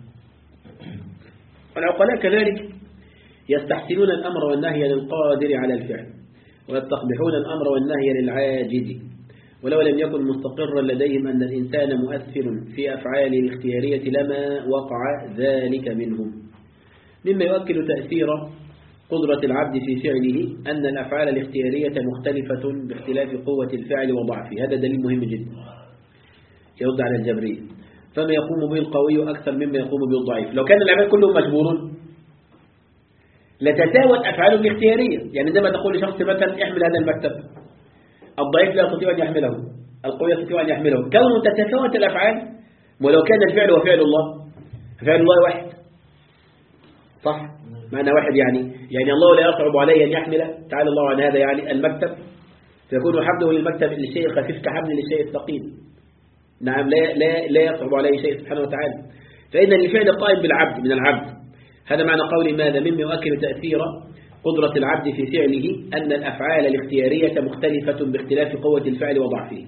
العقلاء كذلك يستحسنون الأمر والنهي للقادر على الفعل، ويستقبحون الأمر والنهي للعاجز، ولو لم يكن مستقرا لديهم أن الإنسان مؤثر في أفعاله الاختيارية لما وقع ذلك منهم. مما يؤكد تأثير قدرة العبد في فعله أن الأفعال الاختيارية مختلفة باختلاف قوة الفعل وضعفه. هذا دليل مهم جدا يرد على الجبرية. فما يقوم به القوي أكثر مما يقوم به الضعيف. لو كان العباد كلهم مجبورون لتتاوت أفعالهم الاختيارية. يعني عندما تقول لشخص مثلا احمل هذا المكتب، الضعيف لا يستطيع أن يحمله، القوي يستطيع أن يحمله. كونه تتفاوت الأفعال، ولو كان الفعل وفعل الله، فعل الله واحد، صح؟ معنى واحد يعني يعني الله لا يصعب عليه أن يحمل، تعالى الله عن هذا، يعني المكتب فيكون حمله للمكتب للشيء الخفيف كحمل للشيء الثقيل. نعم، لا لا لا يصعب عليه شيء سبحانه وتعالى. فإن الفعل قائم بالعبد من العبد. هذا معنى قول ماذا؟ مما يؤكد تأثير قدرة العبد في فعله أن الأفعال الاختيارية مختلفة باختلاف قوة الفعل وضعفه.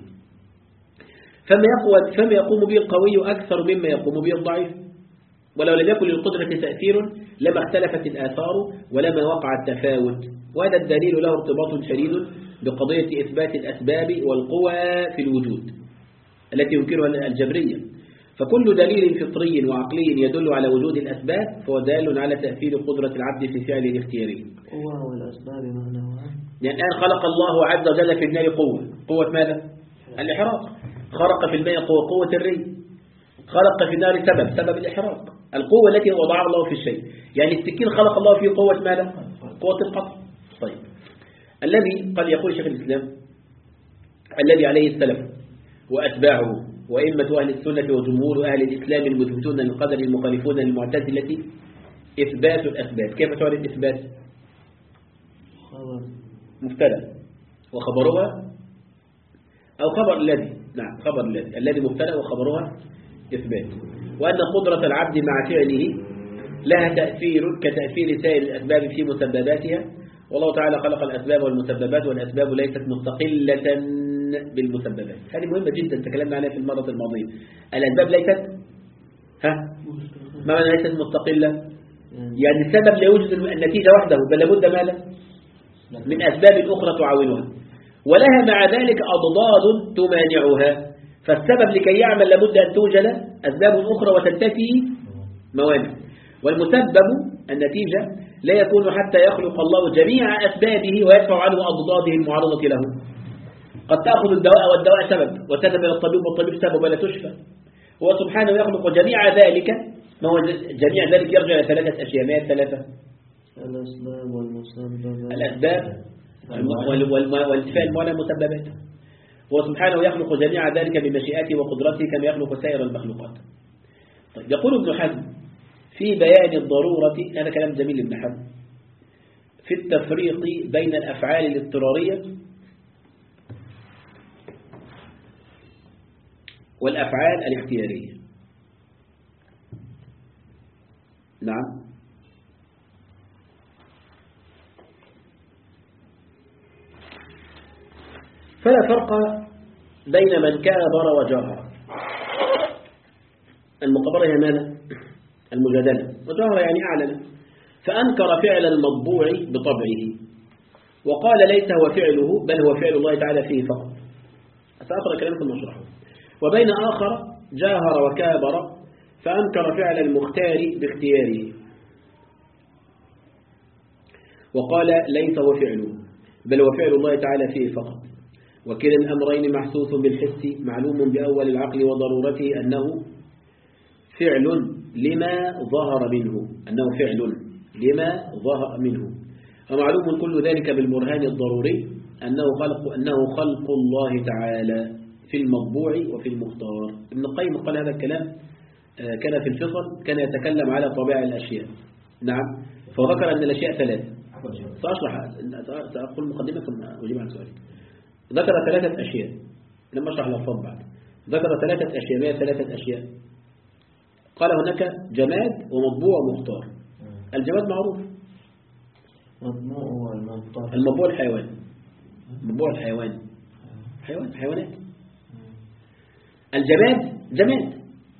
فما يقوى فما يقوم به القوي أكثر مما يقوم به الضعيف. ولو لم يكن للقدرة تأثير لما اختلفت الآثار ولما وقع التفاوت. وهذا الدليل له ارتباط شديد بقضية إثبات الأسباب والقوى في الوجود التي ينكرها الجبرية. فكل دليل فطري وعقلي يدل على وجود الأسباب فهو دال على تأثير قدرة العبد في فعله الاختياري. قوة والأسباب معناها يعني الآن خلق الله عز وجل في النار قوة. قوة ماذا؟ الإحراق. خلق في الماء قوة، قوة الري. خلق في النار سبب، سبب الإحراق. القوة التي وضعها الله في الشيء. يعني السكين خلق الله فيه قوة ماذا؟ قوة القطع. طيب الذي قد يقول شيخ الإسلام الذي عليه السلف وأتباعه وإمة أهل السنة وجمهور أهل الإسلام المثبتون للقدر المخالفون للمعتزلة إثبات الأسباب. كيف تعرف الإثبات؟ خبر مبتدأ وخبرها أو خبر الذي، نعم خبر الذي، الذي مبتدأ وخبرها إثبات. وأن قدرة العبد مع فعله لها تأثير كتأثير سائر الأسباب في مسبباتها. والله تعالى خلق الأسباب والمسببات، والأسباب ليست مستقلة بالمسببات. هذه مهمة جدا تكلمنا عليها في المرة الماضية. الأسباب ليست ها ما معنى ليست مستقلة؟ يعني السبب لا يوجد النتيجة وحده، بل لابد ماذا من أسباب أخرى تعاونها، ولها مع ذلك أضداد تمانعها. فالسبب لكي يعمل لابد أن توجد أسباب أخرى وتنتفي موانع. والمسبب النتيجة لا يكون حتى يخلق الله جميع أسبابه ويدفع عنه أضداده المعارضة له. قد تأخذ الدواء والدواء سبب وتذهب إلى الطبيب والطبيب سبب ولا تشفى. هو سبحانه يخلق جميع ذلك. ما هو جميع ذلك؟ يرجع إلى ثلاثة أشياء. ما هي الثلاثة؟ الأسباب والمسببات. الأسباب والانتفاء الموانع المسببات. هو سبحانه يخلق جميع ذلك بمشيئته وقدرته كما يخلق سائر المخلوقات. طيب يقول ابن حزم في بيان الضرورة، هذا كلام جميل ابن حزم، في التفريق بين الأفعال الاضطرارية والأفعال الاختيارية. نعم فلا فرق بين من كابر وجاهر. المقابرة هي ماذا؟ المجادلة. وجاهر يعني أعلن. فأنكر فعل المطبوع بطبعه وقال ليس هو فعله بل هو فعل الله تعالى فيه فقط. سأقرأ كلام ثم أشرحه. وبين آخر جاهر وكابر فأنكر فعل المختار باختياره وقال ليس هو فعله بل هو فعل الله تعالى فيه فقط. وكلا الأمرين محسوس بالحس معلوم بأول العقل وضرورته أنه فعل لما ظهر منه أنه فعل لما ظهر منه ومعلوم كل ذلك بالبرهان الضروري أنه خلق أنه خلق الله تعالى في المطبوع وفي المختار. ابن القيم قال هذا الكلام كان في الفصل كان يتكلم على طبيعة الأشياء. نعم. فذكر أن الأشياء ثلاث. سأشرح سأقول مقدمة ثم أجيب عن سؤالك. ذكر ثلاثة أشياء لما أشرح الألفاظ بعد. ذكر ثلاثة أشياء ما هي ثلاثة أشياء؟ قال هناك جماد ومطبوع ومختار. الجماد معروف مطبوع والمختار. المطبوع الحيوان مطبوع الحيوان حيوان حيوانات. الجماد جماد.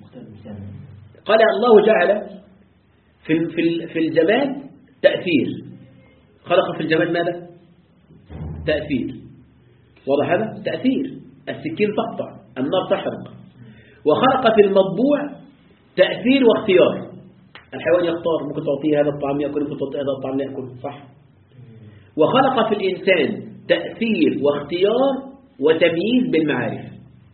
قال الله جعل في في في الجماد تأثير. خلق في الجماد ماذا؟ تأثير. واضح هذا؟ تأثير. السكين تقطع النار تحرق. وخلق في المطبوع تأثير واختيار. الحيوان يختار ممكن تعطيه هذا الطعام يأكل ممكن تعطيه هذا الطعام لا يأكل صح. وخلق في الإنسان تأثير واختيار وتمييز بالمعارف.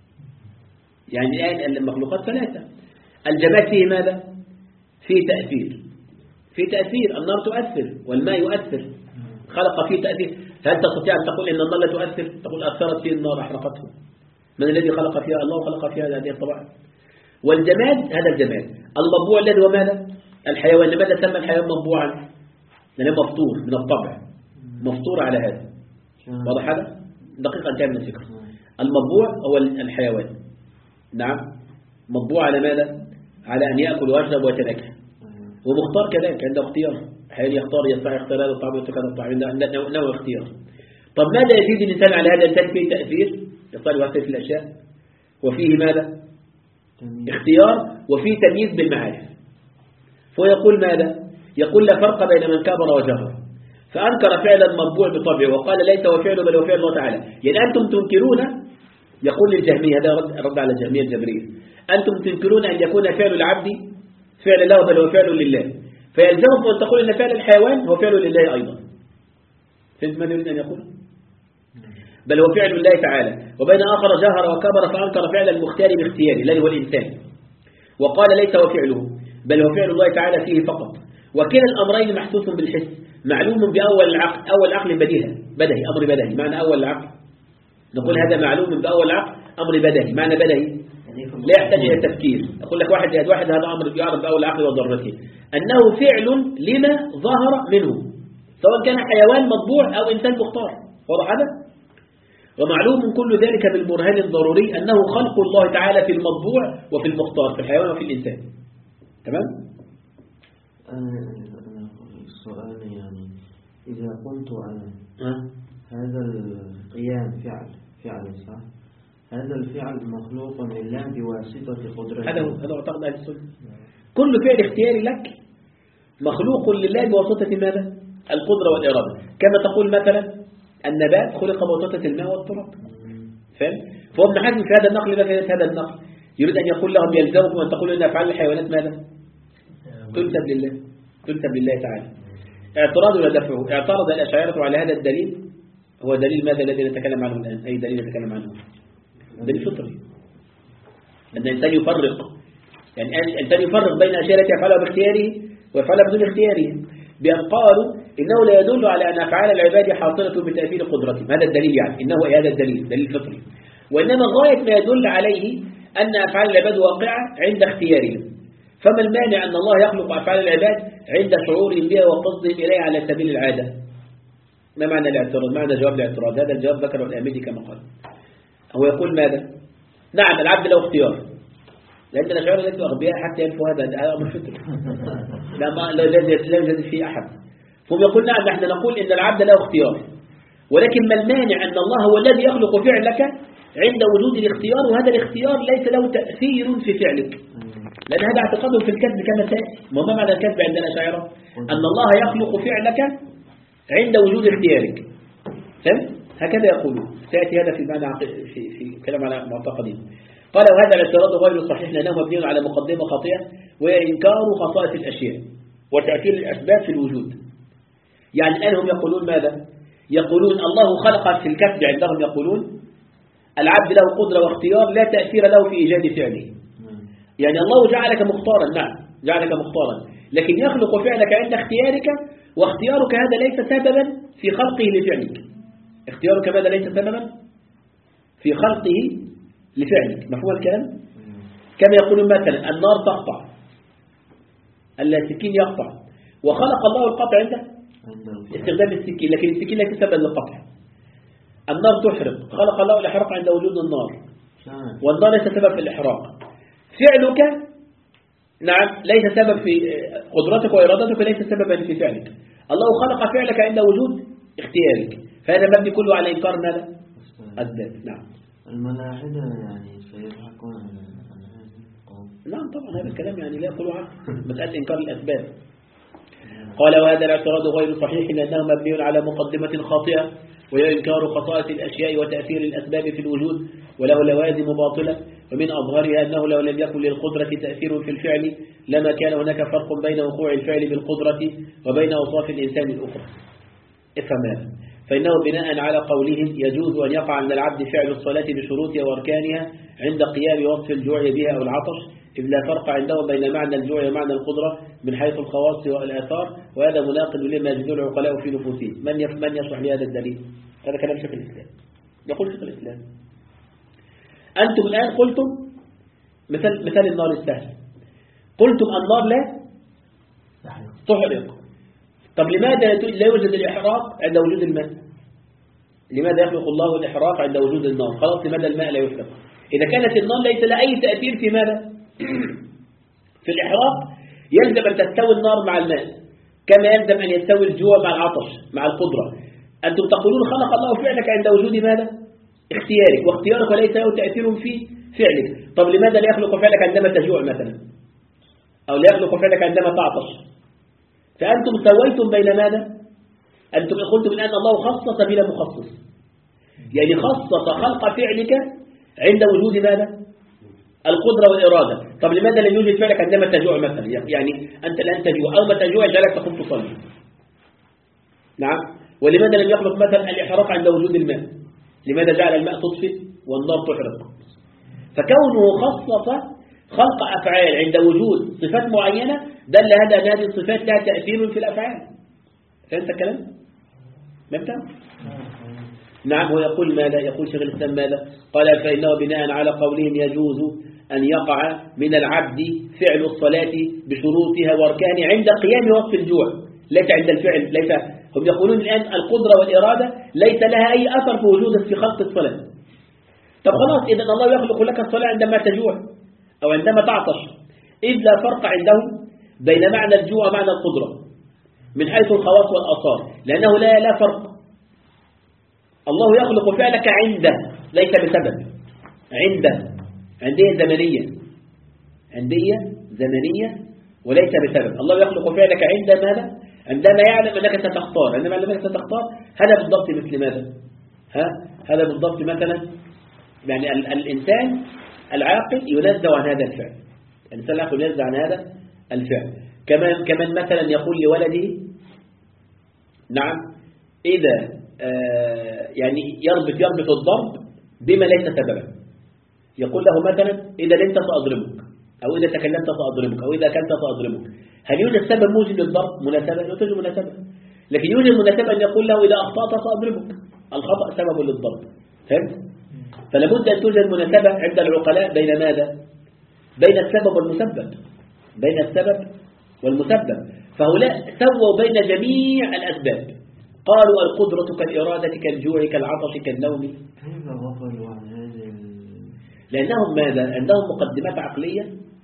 يعني الآن المخلوقات ثلاثة. الجماد فيه ماذا؟ فيه تأثير فيه تأثير النار تؤثر والماء يؤثر. خلق فيه تأثير. هل تستطيع أن تقول إن النار لا تؤثر؟ تقول أثرت فيه النار أحرقته. من الذي خلق فيها؟ الله خلق فيها هذه الطبائع. والجماد هذا الجماد. المطبوع الذي هو ماذا؟ الحيوان. لماذا سمى الحيوان مطبوعا؟ لأنه مفطور من الطبع مفطور على هذا. واضح هذا؟ دقيقة انتهى من الفكرة. المطبوع هو الحيوان. نعم. مطبوع على ماذا؟ على أن يأكل ويشرب ويتنكه. ومختار كذلك عنده اختيار. حيوان يختار يستطيع اختيار هذا الطعام ويترك هذا الطعام نوع اختيار. طب ماذا يزيد الإنسان على هذا الإنسان؟ فيه تأثير يستطيع يؤثر في الأشياء وفيه ماذا؟ اختيار وفيه تمييز بالمعارف. فيقول ماذا؟ يقول لا فرق بين من كبر وجهر فأنكر فعل المطبوع بطبعه وقال ليس هو فعله بل هو فعل الله تعالى. يعني أنتم تنكرون يقول للجهمية هذا رد, رد على الجهمية الجبرية أنتم تنكرون أن يكون فعل العبد فعل له بل هو فعل لله فيلزمكم أن تقول أن فعل الحيوان هو فعل لله أيضا. فهمت ماذا يريد أن يقول؟ بل هو فعل الله تعالى. وبين آخر جهر وكبر فأنكر فعل المختار باختياره الذي هو الإنسان وقال ليس هو فعله بل هو فعل الله تعالى فيه فقط. وكلا الأمرين محسوس بالحس معلوم بأول العقل. أول عقل بديهة بدهي أمر بدهي معنى أول العقل. نقول هذا معلوم بأول العقل أمر بدهي معنى بدهي لا يحتاج إلى تفكير. أقول لك واحد زائد واحد هذا أمر يعرف بأول العقل وضرورته أنه فعل لما ظهر منه سواء كان حيوان مطبوع أو إنسان مختار. واضح هذا؟ ومعلوم كل ذلك بالبرهان الضروري أنه خلق الله تعالى في المطبوع وفي المختار في الحيوان وفي الإنسان. تمام؟ السؤال يعني إذا قلت أنا أه؟ هذا القيام فعل فعل صح؟ هذا الفعل مخلوق لله بواسطة قدرته. هذا هو هذا معتقد أهل السنة. كل فعل اختياري لك مخلوق لله بواسطة ماذا؟ القدرة والإرادة. كما تقول مثلا النبات خلق بواسطة الماء والتراب. فهم؟ فهو ابن حزم في هذا النقل بقى هذا النقل يريد أن يقول لهم يلزمكم أن تقولوا أن أفعال الحيوانات ماذا؟ تنسب لله تنسب لله تعالى. اعتراض ولا دفعه؟ اعترض الأشاعرة على هذا الدليل. هو دليل ماذا الذي نتكلم عنه الآن؟ أي دليل نتكلم عنه؟ دليل فطري. أن الإنسان يفرق يعني الإنسان يفرق بين أشياء التي يفعلها باختياره ويفعلها بدون اختياره بأن قالوا إنه لا يدل على أن أفعال العباد حاصلة بتأثير قدرتهم. هذا الدليل يعني إنه هذا الدليل دليل فطري. وإنما غاية ما يدل عليه أن أفعال العباد واقعة عند اختيارهم. فما المانع أن الله يخلق أفعال العباد عند شعورهم بها وقصدهم إليها على سبيل العادة؟ ما معنى الاعتراض؟ معنى جواب الاعتراض. هذا الجواب ذكره الآمدي كما قال. هو يقول ماذا؟ نعم العبد له اختيار لأن الأشعار ليسوا أغبياء حتى ينفوا هذا هذا أمر فطري لا لا يوجد فيه أحد. هم يقول نعم نحن نقول إن العبد له اختيار ولكن ما المانع أن الله هو الذي يخلق فعلك عند وجود الاختيار وهذا الاختيار ليس له تأثير في فعلك لأن هذا اعتقادهم في الكذب كما سيأتي. ما معنى الكذب عند الأشاعرة؟ أن الله يخلق فعلك عند وجود اختيارك فهم؟ هكذا يقولون. سيأتي هذا في معنى في في كلام على معتقدين. قال وهذا الاعتراض غير صحيح لأنه مبني على مقدمة خاطئة وهي إنكار خصائص الأشياء وتأثير الأسباب في الوجود. يعني الآن هم يقولون ماذا؟ يقولون الله خلق في الكسب عندهم، يقولون العبد له قدرة واختيار لا تأثير له في إيجاد فعله. يعني الله جعلك مختارا، نعم جعلك مختارا، لكن يخلق فعلك عند اختيارك، واختيارك هذا ليس سببا في خلقه لفعلك. اختيارك هذا ليس سببا في خلقه لفعلك. مفهوم الكلام؟ كما يقولون مثلا النار تقطع، السكين يقطع، وخلق الله القطع عنده استخدام السكين، لكن السكين ليس سببا للقطع. النار تحرق، خلق الله الإحراق عند وجود النار، والنار ليس سبب في الإحراق. فعلك نعم ليس سبب في قدرتك وإرادتك، ليس سببا في فعلك. الله خلق فعلك عند وجود اختيارك، فهذا مبني كله على إنكار ماذا؟ أسباب. نعم. الملاحدة يعني سيضحكون على هذا القول. نعم طبعا هذا الكلام يعني لا يقولوا عنه مسألة إنكار الأسباب. قال وهذا الاعتراض غير صحيح لأنه مبني على مقدمة خاطئة وهي إنكار خصائص الأشياء وتأثير الأسباب في الوجود وله لوازم باطلة، ومن أظهرها أنه لو لم يكن للقدرة تأثير في الفعل لما كان هناك فرق بين وقوع الفعل بالقدرة وبين أوصاف الإنسان الأخرى. افهم هذا. فإنه بناء على قولهم يجوز أن يقع من العبد فعل الصلاة بشروطها وأركانها عند قيام وصف الجوع بها أو العطش، إذ لا فرق عندهم بين معنى الجوع ومعنى القدرة من حيث الخواص والآثار، وهذا مناقض لما يجد العقلاء في نفوسهم. من يف من يشرح لهذا الدليل؟ هذا كلام شيخ الإسلام. يقول شيخ الإسلام أنتم الآن قلتم مثل مثال النار السهل، قلتم النار لا تحرق. طب لماذا لا يوجد الإحراق عند وجود الماء؟ لماذا يخلق الله الإحراق عند وجود النار؟ خلاص لماذا الماء لا يحرق؟ إذا كانت النار ليس لها أي تأثير في ماذا؟ في الإحراق، يلزم أن تستوي النار مع الماء كما يلزم أن يستوي الجوع مع العطش مع القدرة. أنتم تقولون خلق الله فعلك عند وجود ماذا؟ اختيارك، واختيارك وليس له تأثير في فعلك. طب لماذا لا يخلق فعلك عندما تجوع مثلا؟ أو لا يخلق فعلك عندما تعطش؟ فأنتم سويتم بين ماذا؟ أنتم قلتم الآن الله خصص بلا مخصص، يعني خصص خلق فعلك عند وجود ماذا؟ القدرة والإرادة. طب لماذا لم يوجد فعلك عندما تجوع مثلا؟ يعني أنت الآن تجوع، أو ما تجوع جعلك تقوم تصلي. نعم. ولماذا لم يخلق مثلا الإحراق عند وجود الماء؟ لماذا جعل الماء تطفئ والنار تحرق؟ فكونه خصص خلق أفعال عند وجود صفات معينة دل هذا أن هذه الصفات لها تأثير في الأفعال. فهمت الكلام؟ فهمت؟ نعم. ويقول ماذا؟ يقول شيخ الإسلام ماذا؟ قال فإنه بناء على قولهم يجوز أن يقع من العبد فعل الصلاة بشروطها واركانها عند قيام وصف الجوع، ليس عند الفعل. ليس هم يقولون الآن القدرة والإرادة ليس لها أي أثر في وجودك في خلق الصلاة. طب خلاص إذا الله يخلق لك الصلاة عندما تجوع أو عندما تعطش، إذ لا فرق عندهم بين معنى الجوع ومعنى القدرة من حيث الخواص والآثار، لأنه لا لا فرق. الله يخلق فعلك عنده ليس بسبب، عنده عندية زمنية، عندية زمنية وليس بسبب. الله يخلق فعلك عند ماذا؟ عندما يعلم أنك ستختار. عندما يعلم أنك ستختار هذا بالضبط مثل ماذا؟ ها؟ هذا بالضبط مثلا يعني ال الإنسان العاقل ينزه عن هذا الفعل، الإنسان العاقل ينزه عن هذا الفعل. كمان كمان مثلا يقول لولده نعم إذا آه يعني يربط يربط الضرب بما ليس سببا. يقول له مثلا إذا لنت سأضربك، أو إذا تكلمت سأضربك، أو إذا أكلت سأضربك. هل يوجد سبب موجب للضرب؟ مناسبة؟ لا توجد مناسبة. لكن يوجد مناسبة أن يقول له إذا أخطأت سأضربك. الخطأ سبب للضرب. فهمت؟ فلابد أن توجد مناسبة عند العقلاء بين ماذا؟ بين السبب والمسبب، بين السبب والمسبب. فهؤلاء سووا بين جميع الأسباب، قالوا القدرة كالإرادة كالجوع كالعطش كالنوم. كيف غفلوا عن هذه؟ لأنهم ماذا؟ عندهم مقدمات عقلية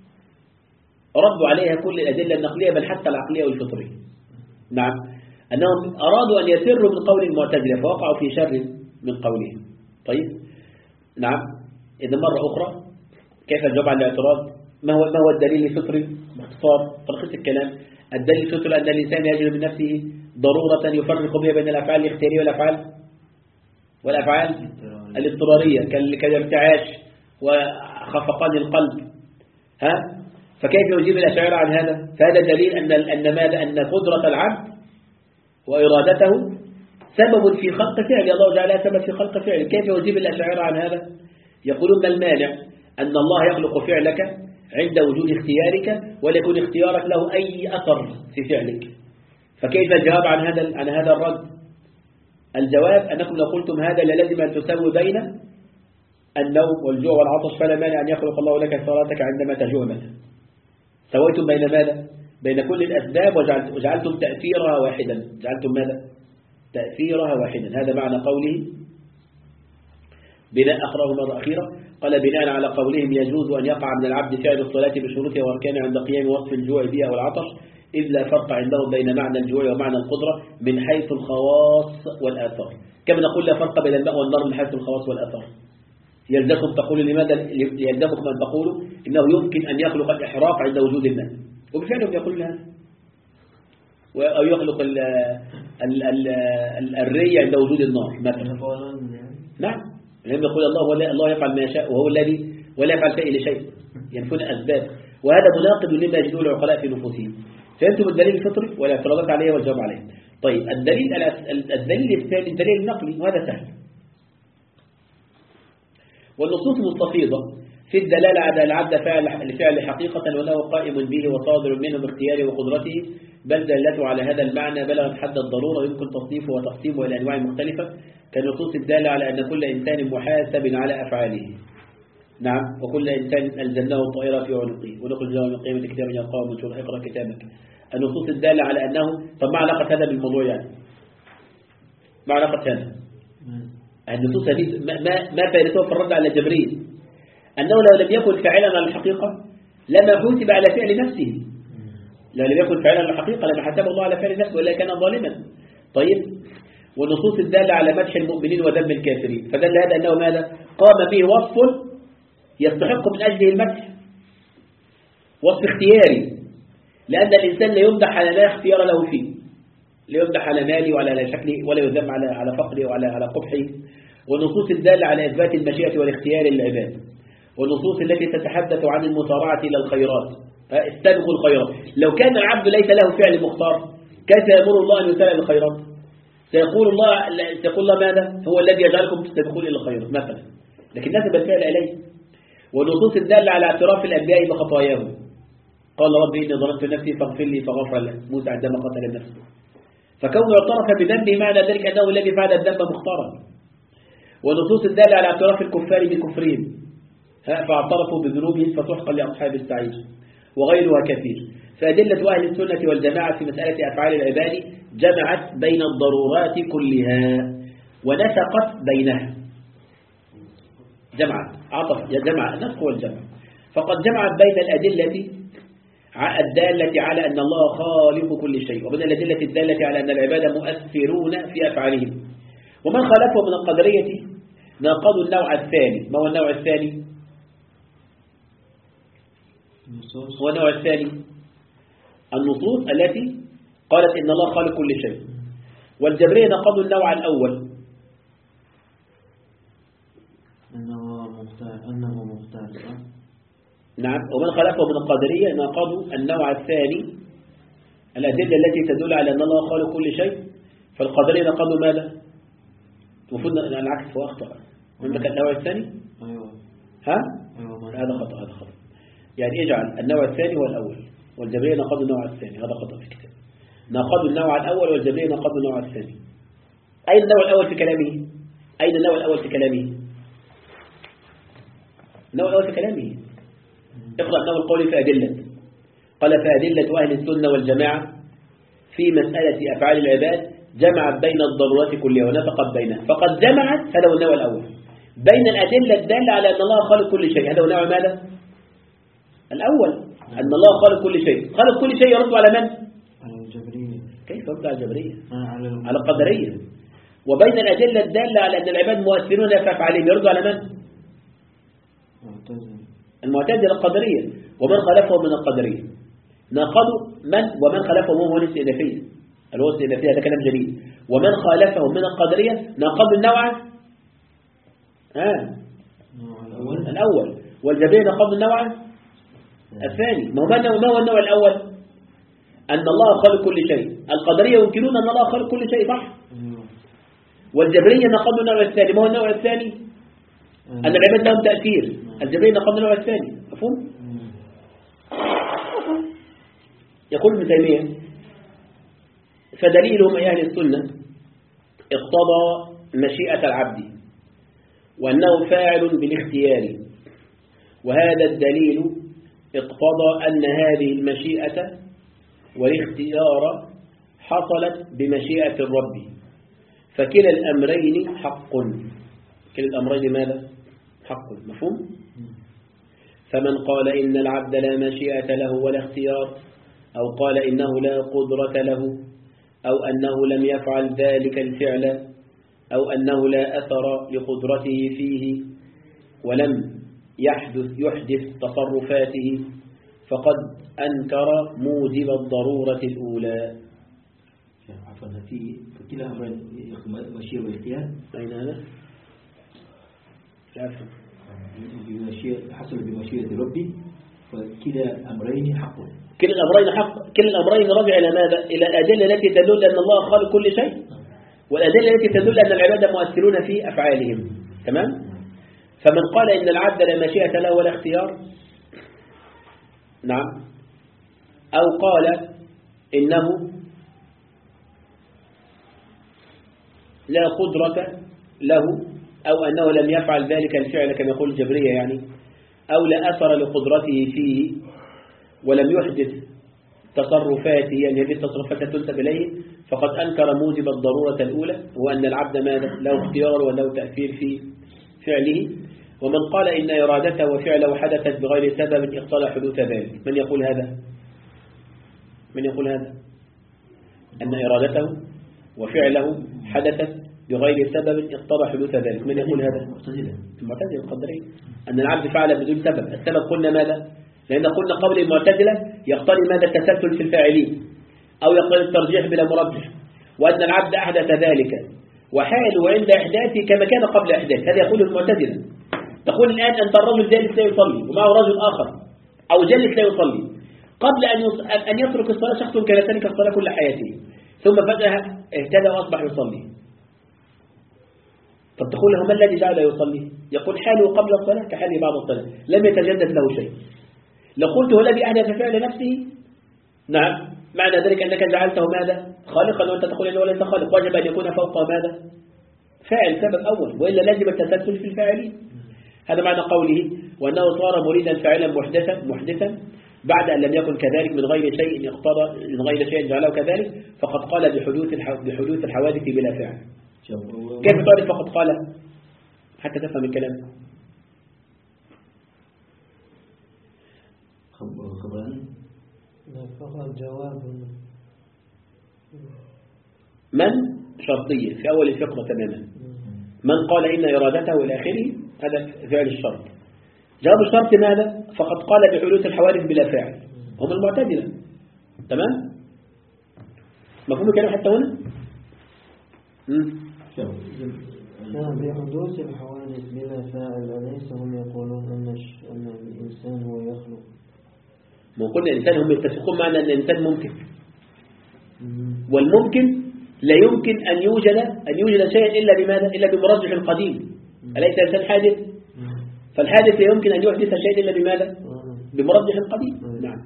ردوا عليها كل الأدلة النقلية بل حتى العقلية والفطرية. نعم. أنهم أرادوا أن يسروا من قول المعتزلة فوقعوا في شر من قولهم. طيب. نعم. إذا مرة أخرى كيف الجواب عن الاعتراض؟ ما هو ما هو الدليل الفطري؟ باختصار تلخيص الكلام، الدليل الفطري أن الإنسان يجد من نفسه ضرورة يفرق بها بين الأفعال الاختيارية والأفعال والأفعال الاضطرارية كالارتعاش وخفقان القلب. ها؟ فكيف يجيب الأشاعرة عن هذا؟ فهذا دليل أن أن ماذا؟ أن قدرة العبد وإرادته سبب في خلق فعل، الله جعلها سبب في خلق فعل. كيف يجيب الأشاعرة عن هذا؟ يقولون ما المانع أن الله يخلق فعلك عند وجود اختيارك ولا يكون اختيارك له أي أثر في فعلك؟ فكيف الجواب عن هذا عن هذا الرد؟ الجواب أنكم لو قلتم هذا للازم أن تسوي بين النوم والجوع والعطش، فلا مانع أن يخلق الله لك ثروتك عندما تجوع مثلا. سويتم بين ماذا؟ بين كل الأسباب وجعلتم تأثيرها واحدا. جعلتم ماذا؟ تأثيرها واحدا. هذا معنى قوله بناء أقرأه مرة أخيرة. قال بناء على قولهم يجوز أن يقع من العبد فعل الصلاة بشروطها وأركانها عند قيام وصف الجوع بها والعطش، إذ لا فرق عندهم بين معنى الجوع ومعنى القدرة من حيث الخواص والآثار. كما نقول لا فرق بين الماء والنار من حيث الخواص والآثار. يلزمكم تقولوا لماذا يلزمكم أن تقولوا إنه يمكن أن يخلق الإحراق عند وجود الماء، وبفعلهم يقولون هذا، أو يخلق ال ال ال ال الري عند وجود النار مثلا. نعم، لأن يقول الله الله يفعل ما يشاء وهو الذي ولا يفعل شيء لشيء، ينفون أسباب، وهذا مناقض لما يجدون العقلاء في نفوسهم. فأنتم الدليل الفطري والاعتراضات عليه والجواب عليه. طيب الدليل الدليل الثاني الدليل النقلي، وهذا سهل. والنصوص مستفيضة في الدلالة على العبد فعل لفعل حقيقة وأنه قائم به وصادر منه باختياره وقدرته، بل دلته على هذا المعنى بلغت حد الضرورة يمكن تصنيفه وتقسيمه إلى أنواع مختلفة، كالنصوص الدالة على أن كل إنسان محاسب على أفعاله. نعم، وكل إنسان ألزمناه الطائرة في عنقه ونخرج له من قيمة كتاب يلقاه منشور اقرأ كتابك. النصوص الدالة على أنه، طب ما علاقة هذا بالموضوع يعني؟ ما علاقة هذا؟ النصوص هذه ما ما فائدتها في الرد على جبريل؟ أنه لو لم يكن فاعلا على الحقيقة لما حسب على فعل نفسه. لو لم يكن فاعلا على الحقيقة لما حسب الله على فعل نفسه ولا كان ظالما. طيب، والنصوص الدالة على مدح المؤمنين وذم الكافرين، فدل هذا أنه ماذا؟ قام به وصف يستحق من أجله المدح، وصف اختياري، لأن الإنسان لا يمدح على لا اختيار له فيه، لا يمدح على ماله ولا على شكله ولا يذم على على فقره وعلى على قبحه. والنصوص الدالة على إثبات المشيئة والاختيار للعباد، والنصوص التي تتحدث عن المسارعة إلى الخيرات، استبقوا الخيرات. لو كان العبد ليس له فعل مختار كيف يأمر الله أن يسارع الخيرات؟ سيقول الله سيقول الله ماذا؟ هو الذي يجعلكم تستبقون إلى الخيرات مثلا، لكن نسب الفعل إليه. والنصوص الدالة على اعتراف الأنبياء بخطاياهم، قال ربي إني ظلمت نفسي فاغفر لي فغفر له موسى عندما قتل نفسه. فكونه اعترف بذنبه معنى ذلك أنه الذي فعل الذنب مختارا. والنصوص الدالة على اعتراف الكفار بكفرهم فاعترفوا بذنوبهم فتحقا لأصحاب السعير، وغيرها كثير. فأدلة أهل السنة والجماعة في مسألة أفعال العباد جمعت بين الضرورات كلها ونسقت بينها. جمعت عطف جمع النسق والجمع، فقد جمعت بين الأدلة الدالة على أن الله خالق كل شيء وبين الأدلة الدالة على أن العباد مؤثرون في أفعالهم. ومن خالفه من القدرية ناقضوا النوع الثاني. ما هو النوع الثاني؟ هو النوع الثاني النصوص التي قالت إن الله خالق كل شيء. والجبرية ناقضوا النوع الأول أنه مختار أنه مختار. نعم. ومن خالفه من القدرية ناقضوا النوع الثاني الأدلة التي تدل على أن الله خالق كل شيء. فالقدرية ناقضوا ماذا؟ المفروض العكس، هو أخطأ. عندك النوع الثاني؟ أيوة. ها؟ أيوة. هذا خطأ، هذا خطأ. يعني اجعل النوع الثاني هو الأول، والجبرية ناقضوا النوع الثاني، هذا خطأ في الكتاب. ناقضوا النوع الأول والجبرية ناقضوا النوع الثاني. أين النوع الأول في كلامه؟ أين النوع الأول في كلامه؟ النوع الأول في كلامه اقرأ النوع القولي في أدلة. قال فأدلة أهل السنة والجماعة في مسألة أفعال العباد جمعت بين الضرورات كلها ونفقت بينها. فقد جمعت، هذا هو النوع الأول، بين الأدلة الدالة على أن الله خالق كل شيء. هذا هو نوع ماذا؟ الأول، أن الله خالق كل شيء. خالق كل شيء يرد على من؟ على الجبرية. كيف يرد على الجبرية؟ آه على على القدرية. وبين الأدلة الدالة على أن العباد مؤثرون في أفعالهم يرد على من؟ المعتزلة القدرية. ومن خلفهم من القدرية ناقضوا من؟ ومن خلفهم هو الاستئنافية، اللي هو الاستئنافية، هذا كلام جديد. ومن خالفهم من القدرية ناقضوا النوع آه. الأول الأول. والجبرية نقض النوع الثاني. ما هو ما هو النوع الأول؟ أن الله خالق كل شيء. القدرية يمكنون أن الله خالق كل شيء، صح؟ والجبرية نقض النوع الثاني. ما هو النوع الثاني؟ أن العباد لهم تأثير. الجبرية نقض النوع الثاني. مفهوم؟ يقول ابن تيمية: فدليلهم أي أهل السنة اقتضى مشيئة العبد وأنه فاعل بالاختيار، وهذا الدليل اقتضى أن هذه المشيئة والاختيار حصلت بمشيئة الرب، فكلا الأمرين حق. كلا الأمرين ماذا؟ حق. مفهوم؟ فمن قال إن العبد لا مشيئة له ولا اختيار، أو قال إنه لا قدرة له، أو أنه لم يفعل ذلك الفعل، أو أنه لا أثر لقدرته فيه ولم يحدث يحدث تصرفاته، فقد أنكر موجب الضرورة الأولى. عفوا، في كلا أمرين مشيئة واختيار. أين هذا؟ لا أفهم. بمشيئة حصل بمشيئة ربي، فكلا أمرين حق. كلا الأمرين حق. كلا الأمرين رجع إلى ماذا؟ إلى الأدلة التي تدل أن الله خالق كل شيء، والأدلة التي تدل أن العباد مؤثرون في أفعالهم. تمام؟ فمن قال إن العبد لا مشيئة له ولا اختيار، نعم، أو قال إنه لا قدرة له، أو أنه لم يفعل ذلك الفعل كما يقول الجبرية يعني، أو لا أثر لقدرته فيه ولم يحدث تصرفاته، يعني هذه التصرفات تنسب إليه، فقد أنكر موجب الضرورة الأولى، هو أن العبد ماذا؟ له اختيار وله تأثير في فعله. ومن قال إن إرادته وفعله حدثت بغير سبب اقتضى حدوث ذلك. من يقول هذا؟ من يقول هذا؟ أن إرادته وفعله حدثت بغير سبب اقتضى حدوث ذلك. من يقول هذا؟ المعتزلة. المعتزلة القدرية. أن العبد فعل بدون سبب. السبب قلنا ماذا؟ لأن قلنا قبل المعتزلة يقتضي ماذا؟ التسلسل في الفاعلين، أو يقتضي الترجيح بلا مرجح، وأن العبد أحدث ذلك وحاله عند إحداثه كما كان قبل إحداث. هذا يقول المعتزلة. تقول الآن أنت الرجل جالس لا يصلي ومعه رجل آخر، أو جالس لا يصلي، قبل أن أن يترك الصلاة شخص كان ترك الصلاة كل حياته، ثم فجأة اهتدى وأصبح يصلي. طب تقول له ما الذي جعله يصلي؟ يقول حاله قبل الصلاة كحاله بعد الصلاة، لم يتجدد له شيء. لو قلت هو الذي أحدث فعل نفسه، نعم، معنى ذلك أنك جعلته ماذا؟ خالقا، وأنت تقول أنه ليس خالق. وجب أن يكون فوق ماذا؟ فاعل، سبب أول، وإلا لازم التسلسل في الفاعلين. هذا معنى قوله وأنه صار مريدا فاعلا محدثا محدثا بعد أن لم يكن كذلك من غير شيء اقتضى من غير شيء جعله كذلك، فقد قال بحدوث بحدوث الحوادث بلا فعل. كيف تعرف فقد قال حتى تفهم الكلام؟ خبران فقط جواب من شرطية في أول الفقرة تماما. من قال إن إرادته إلى آخره، هذا فعل الشرط. جواب الشرط ماذا؟ فقد قال بحدوث الحوادث بلا فاعل. هم المعتزلة. تمام؟ مفهوم الكلام حتى هنا؟ نعم. بحدوث الحوادث بلا فاعل، أليس هم يقولون أن أن الإنسان هو يخلق؟ ما قلنا الإنسان، هم يتفقون معنا أن الإنسان ممكن، والممكن لا يمكن أن يوجد أن يوجد شيء إلا بماذا؟ إلا بمرجح القديم. أليس الإنسان حادث؟ فالحادث لا يمكن أن يحدث شيء إلا بماذا؟ بمرجح القديم. نعم.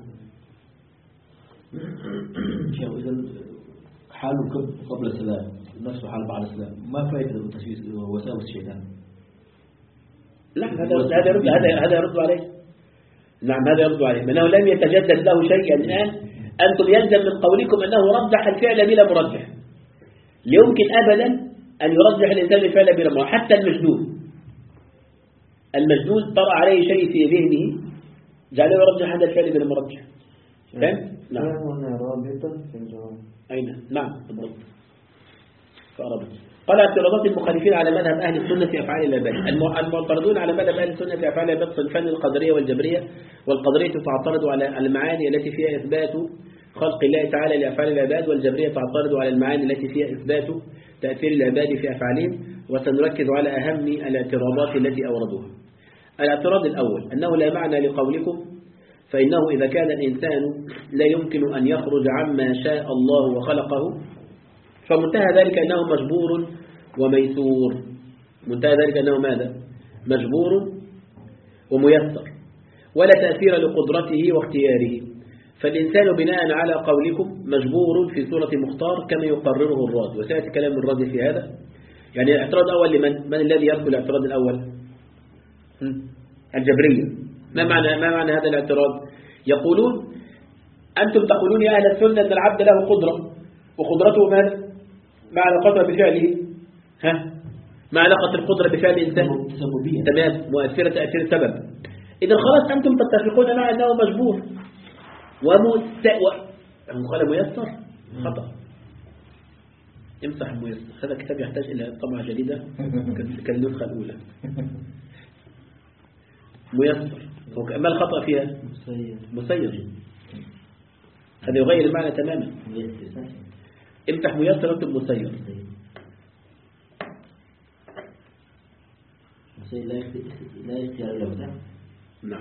حاله قبل السلام نفسه حال بعد السلام، ما فائدة وساوس الشيطان؟ لا، هذا هذا يرد هذا هذا يرد عليه. نعم، هذا يرد عليه، لأنه لم يتجدد له شيء. الآن أنتم يلزم من قولكم أنه رجح الفعل بلا مرجح. يمكن أبدا أن يرجح الإنسان الفعل بلا مرجح. حتى المجنون المجنون طرأ عليه شيء في ذهنه جعله يرجح هذا الفعل بلا مرجح. فهمت؟ نعم. هنا رابطة في الجواب. أين؟ نعم بالضبط. فأربط. قال اعتراضات المخالفين على مذهب أهل السنة في أفعال العباد. المعترضون على مذهب أهل السنة في أفعال العباد صنفان: القدرية والجبرية. والقدرية تعترض على المعاني التي فيها إثبات خلق الله تعالى لأفعال العباد، والجبرية تعترض على المعاني التي فيها إثبات تأثير العباد في أفعالهم. وسنركز على أهم الاعتراضات التي أوردوها. الاعتراض الأول أنه لا معنى لقولكم، فإنه إذا كان الإنسان لا يمكن أن يخرج عما شاء الله وخلقه فمنتهى ذلك أنه مجبور وميسور. منتهى ذلك أنه ماذا؟ مجبور وميسر، ولا تأثير لقدرته واختياره. فالإنسان بناء على قولكم مجبور في سورة مختار كما يقرره الرازي، وسيأتي كلام الرازي في هذا. يعني الاعتراض الأول لمن؟ من الذي يذكر الاعتراض الأول؟ الجبرية. ما معنى ما معنى هذا الاعتراض؟ يقولون أنتم تقولون يا أهل السنة أن العبد له قدرة، وقدرته ماذا؟ ما علاقتها بفعله؟ ها؟ ما علاقة القدرة بفعل الإنسان؟ تمام، مؤثرة تأثير السبب. إذا خلاص أنتم تتفقون مع أنه مجبور ومست و... قال ميسر خطأ. امسح الميسر. هذا الكتاب يحتاج إلى طبعة جديدة كالنسخة الأولى. ميسر ما الخطأ فيها؟ مسير. مسير. هذا يغير المعنى تماما. امسح ميسر واكتب مسير. لا اختيار له. نعم.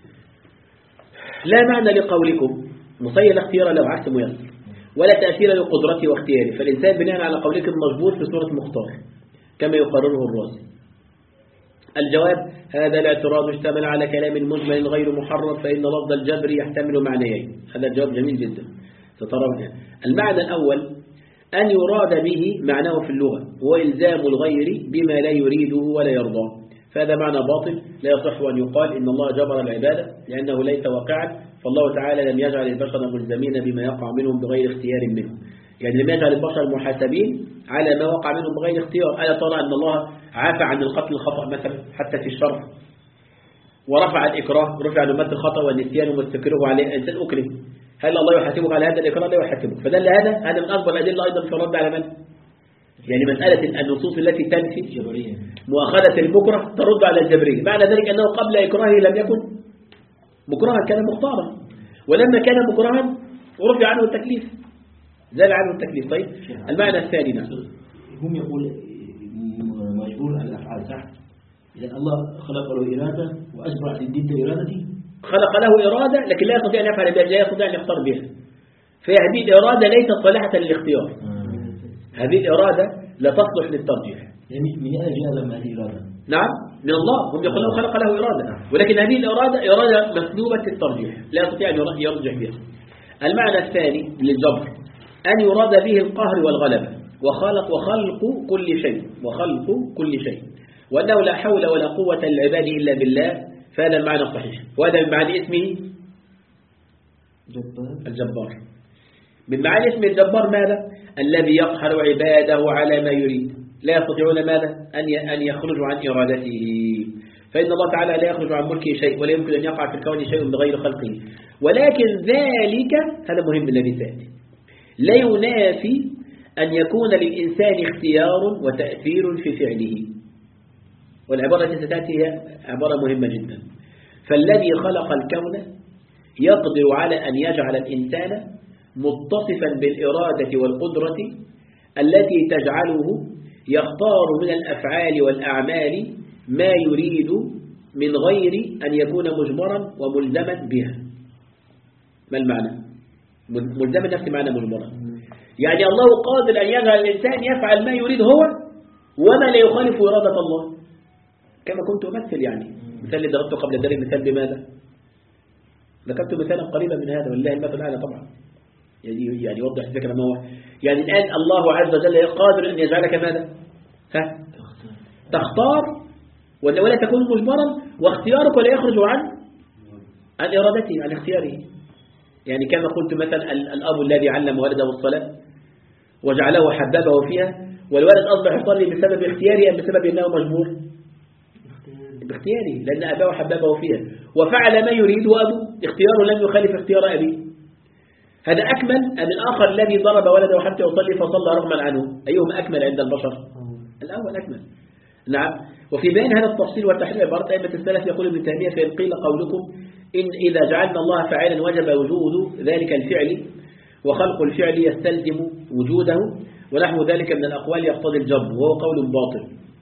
لا معنى لقولكم مسير لا اختيار له عكس ميسر، ولا تأثير لقدرته واختياره. فالإنسان بناء على قولكم مجبور في سورة مختار كما يقرره الرازي. الجواب: هذا الاعتراض اشتمل على كلام مجمل غير محرر، فإن لفظ الجبر يحتمل معنيين. هذا الجواب جميل جدا سترون. المعنى الأول أن يراد به معناه في اللغة هو إلزام الغير بما لا يريده ولا يرضاه، فهذا معنى باطل لا يصح أن يقال إن الله جبر العبادة لأنه ليس واقعا، فالله تعالى لم يجعل البشر ملزمين بما يقع منهم بغير اختيار منهم. يعني لم يجعل البشر محاسبين على ما وقع منهم بغير اختيار. ألا ترى أن الله عافى عن القتل الخطأ مثلا حتى في الشرع، ورفع الإكراه، رفع عن أمة الخطأ والنسيان ومستكره عليه إنسان أكره. هل الله يحاسبك على هذا الإكراه؟ لا يحاسبك. فدل هذا هذا من أكبر الأدلة أيضا في الرد على من؟ يعني مسألة النصوص التي تنفي مؤاخذة المكره ترد على الجبرية. معنى ذلك أنه قبل إكراهه لم يكن مكرها، كان مختارا، ولما كان مكرها ورفع عنه التكليف، زال عنه التكليف. طيب المعنى الثاني نعم. هم يقول مجبور على الأفعال صح؟ إذا الله خلق له إرادة وأجبر على ضد إرادته. خلق له إرادة لكن لا يستطيع أن يفعل بها، لا يستطيع أن يختار بها، فهذه الإرادة ليست صالحة للاختيار. هذه الإرادة لا تصلح للترجيح. يعني من أين جاء لما هذه الإرادة؟ نعم من الله. هم يقولون خلق له إرادة، ولكن هذه الإرادة إرادة مسلوبة الترجيح لا يستطيع أن يرجح بها. المعنى الثاني للجبر أن يراد به القهر والغلبة وخلق وخلق كل شيء وخلق كل شيء، وأنه لا حول ولا قوة للعباد إلا بالله، فهذا المعنى الصحيح. وهذا من معاني اسمه الجبار. من معاني اسم الجبار ماذا؟ الذي يقهر عباده على ما يريد، لا يستطيعون ماذا؟ أن أن يخرجوا عن إرادته. فإن الله تعالى لا يخرج عن ملكه شيء، ولا يمكن أن يقع في الكون شيء بغير خلقه، ولكن ذلك هذا مهم الذي سيأتي لا ينافي أن يكون للإنسان اختيار وتأثير في فعله. والعبارة التي ستأتي هي عبارة مهمة جدا. فالذي خلق الكون يقدر على أن يجعل الإنسان متصفا بالإرادة والقدرة التي تجعله يختار من الأفعال والأعمال ما يريد من غير أن يكون مجبرا وملزما بها. ما المعنى؟ ملزما نفس معنى مجبرا. يعني الله قادر أن يجعل الإنسان يفعل ما يريد هو وما لا يخالف إرادة الله، كما كنت أمثل. يعني مثال اللي ضربته قبل ذلك مثال بماذا؟ ذكرت مثالا قريبا من هذا ولله المثل الأعلى طبعا. يعني يعني يوضح الفكرة ما هو. يعني الآن الله عز وجل قادر أن يجعلك ماذا؟ ها؟ تختار ولا ولا تكون مجبرا، واختيارك ولا يخرج عن عن إرادته، عن اختياره. يعني كما قلت مثلا الأب الذي علم ولده الصلاة وجعله حبابه فيها، والولد أصبح يصلي بسبب اختياره أم بسبب أنه مجبور؟ باختياره، لأن أباه حبابه فيها وفعل ما يريد أبوه، اختياره لم يخالف اختيار أبيه. هذا أكمل أم الآخر الذي ضرب ولده حتى يصلي فصلى رغما عنه؟ أيهما أكمل عند البشر؟ الأول أكمل. نعم. وفي بيان هذا التفصيل والتحرير عبارة أئمة السلف يقول ابن تيمية: فإن قيل قولكم إن إذا جعلنا الله فاعلا وجب وجود ذلك الفعل، وخلق الفعل يستلزم وجوده، ونحو ذلك من الأقوال يقتضي الجبر، وهو قول باطل.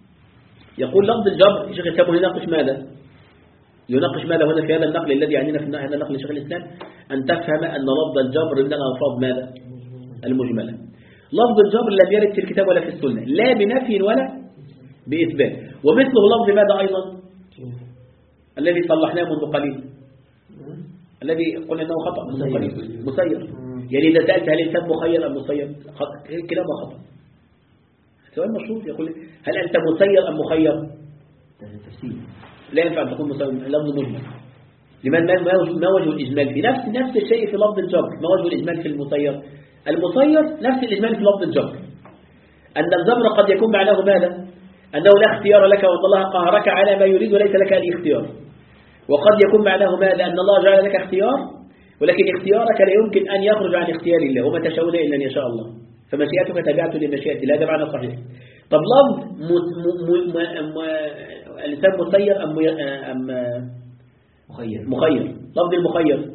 يقول لفظ الجبر شيخ الإسلام يناقش ماذا؟ يناقش ماذا هنا في هذا النقل الذي يعنينا في هذا النقل لشيخ الإسلام؟ أن تفهم أن لفظ الجبر من الألفاظ ماذا؟ المجملة. لفظ الجبر لم يرد في الكتاب ولا في السنة لا بنفي ولا بإثبات. ومثله لفظ ماذا أيضا؟ الذي صلحناه منذ قليل، الذي قلنا أنه خطأ منذ قليل، مسير. يعني إذا سألت هل الإنسان مخير أم مسير؟ كلامه خطأ. سؤال مشهور يقول هل أنت مسير أم مخير؟ لا ينفع أن تكون مسير، لفظ مجمل. لمن ما وجه الإجمال في نفس نفس الشيء في لفظ الجبر؟ ما وجه الإجمال في المسير؟ المسير نفس الإجمال في لفظ الجبر، أن الجبر قد يكون معناه ماذا؟ أنه لا اختيار لك وأن الله قهرك على ما يريد وليس لك الاختيار. وقد يكون معناه ماذا؟ أن الله جعل لك اختيار ولكن اختيارك لا يمكن أن يخرج عن اختيار الله، وما تشاءون إلا أن يشاء الله، فمشيئتك تبعت لمشيئة الله. هذا معنى صحيح. طب لفظ الإنسان مسير أم أم مخير؟ مخير. لفظ المخير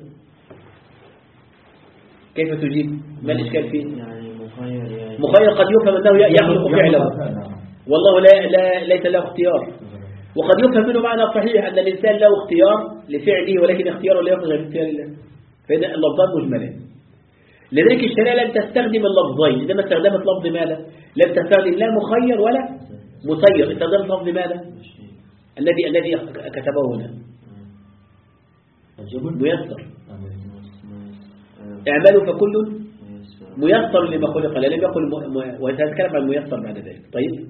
كيف تجيب؟ ما الإشكال فيه؟ يعني مخير يعني مخير قد يفهم أنه يخلق فعله والله لا لا ليس له اختيار، وقد يفهم منه معنى صحيح أن الإنسان له اختيار لفعله ولكن اختياره لا يخرج عن اختيار الله. فإذا اللفظان مجملين. لذلك الشريعة لم تستخدم اللفظين، إنما استخدمت لفظ ماذا؟ لم تستخدم لا مخير ولا مسير، استخدمت لفظ ماذا؟ الذي الذي كتبه هنا ميسر. اعملوا فكل ميسر لما خلق له، لم يقل وسنتكلم عن الميسر بعد ذلك. طيب،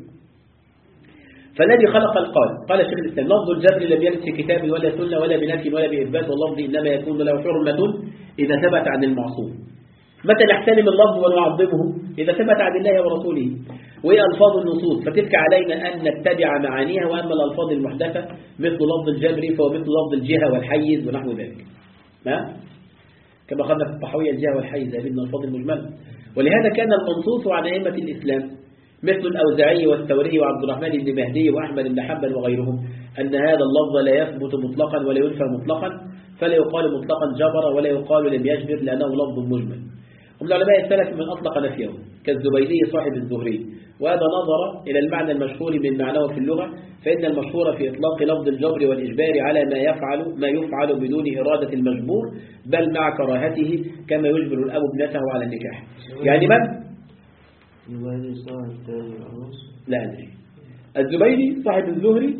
فالذي خلق القال قال شيخ الإسلام لفظ الجبر لم يرد في كتاب ولا سنة ولا بنفي ولا بإثبات، واللفظ إنما يكون له حرمة إذا ثبت عن المعصوم. متى نحترم اللفظ ونعظمه؟ إذا ثبت عن الله ورسوله. وهي ألفاظ النصوص فتلك علينا أن نتبع معانيها، وأما الألفاظ المحدثة مثل لفظ الجبر فهو مثل لفظ الجهة والحيز ونحو ذلك، ما كما قلنا في الطحاوية الجهة والحيز هذه من الألفاظ المجملة. ولهذا كان المنصوص عن أئمة الإسلام مثل الأوزاعي والثوري وعبد الرحمن بن مهدي وأحمد بن حنبل وغيرهم أن هذا اللفظ لا يثبت مطلقا ولا ينفى مطلقا، فلا يقال مطلقا جبر ولا يقال لم يجبر لأنه لفظ مجمل. ومن علماء السلف من أطلق نفيه كالزبيدي صاحب الزهري، وهذا نظر إلى المعنى المشهور من معناه في اللغة، فإن المشهور في إطلاق لفظ الجبر والإجبار على ما يفعل ما يفعل بدون إرادة المجبور بل مع كراهته، كما يجبر الأب ابنته على النكاح. يعني من؟ الزبيدي صاحب تاج العروس؟ لا أدري. الزبيدي صاحب الزهري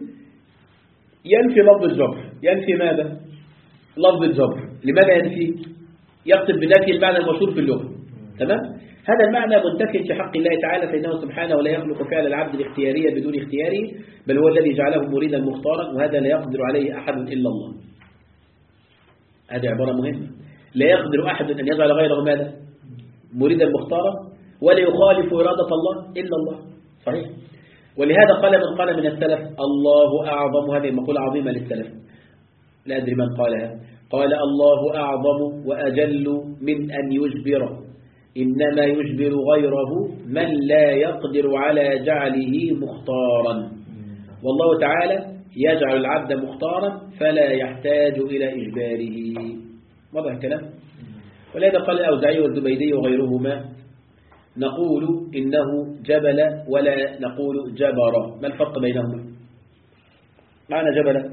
ينفي لفظ الجبر. ينفي ماذا؟ لفظ الجبر. لماذا ينفي؟ يقصد بنفي المعنى المشهور في اللغة. تمام؟ هذا المعنى منتفي في حق الله تعالى، فإنه سبحانه لا يخلق فعل العبد الاختيارية بدون اختياره، بل هو الذي جعله مريدا مختارا، وهذا لا يقدر عليه أحد إلا الله. هذه عبارة مهمة. لا يقدر أحد أن يجعل غيره ماذا؟ مريدا مختارا، ولا يخالف إرادة الله إلا الله. صحيح. ولهذا قال من قال من السلف الله أعظم، هذه مقولة عظيمة للسلف لا أدري من قالها، قال الله أعظم وأجل من أن يجبر، إنما يجبر غيره من لا يقدر على جعله مختارا، والله تعالى يجعل العبد مختارا فلا يحتاج إلى إجباره. واضح الكلام؟ ولهذا قال الأوزاعي والزبيدي وغيرهما نقول إنه جبل ولا نقول جبر. ما الفرق بينهما؟ معنى جبل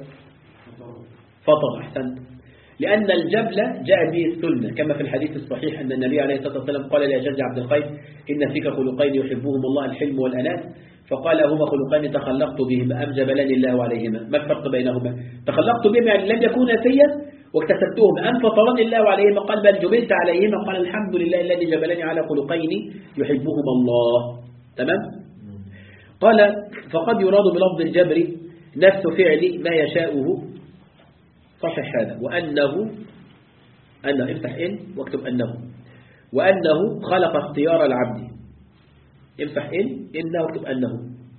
فطر. أحسنت. لأن الجبل جاء به السنة كما في الحديث الصحيح أن النبي عليه الصلاة والسلام قال لأشج عبد القيس إن فيك خلقين يحبهم الله الحلم والأنات، فقال هما خلقان تخلقت بهما أم جبلني الله عليهما. ما الفرق بينهما؟ تخلقت بهما يعني لم يكونا فيا واكتسبتهما، أم فطرني الله عليهما قال بل جبلت عليهما قال الحمد لله الذي جبلني على خلقين يحبهما الله. تمام؟ قال فقد يراد بلفظ الجبر نفس فعل ما يشاؤه. صحح هذا. وأنه أنه افتح إن واكتب أنه وأنه خلق اختيار العبد. افتح إن إنه واكتب أنه.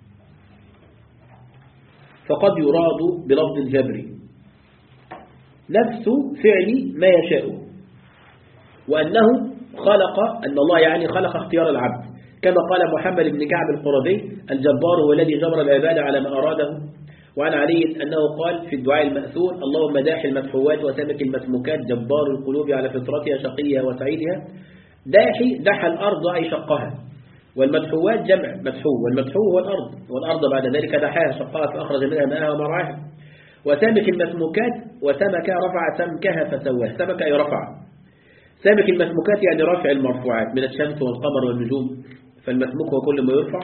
فقد يراد بلفظ الجبر نفس فعل ما يشاء، وأنه خلق أن الله يعني خلق اختيار العبد، كما قال محمد بن كعب القرظي الجبار هو الذي جبر العباد على ما أراده. وعن علي أنه قال في الدعاء المأثور اللهم داح المدحوات وسمك المسموكات جبار القلوب على فطرتها شقيها وسعيدها. داحي دح الأرض أي شقها، والمدحوات جمع مدحو، والمدحو هو الأرض، والأرض بعد ذلك دحاها شقها فأخرج منها ماءها ومرعاها. وسامك المسموكات، وسمك رفع سمكها فسواها، سمك أي رفع. سامك المسموكات يعني رافع المرفوعات من الشمس والقمر والنجوم، فالمسموك هو كل ما يرفع.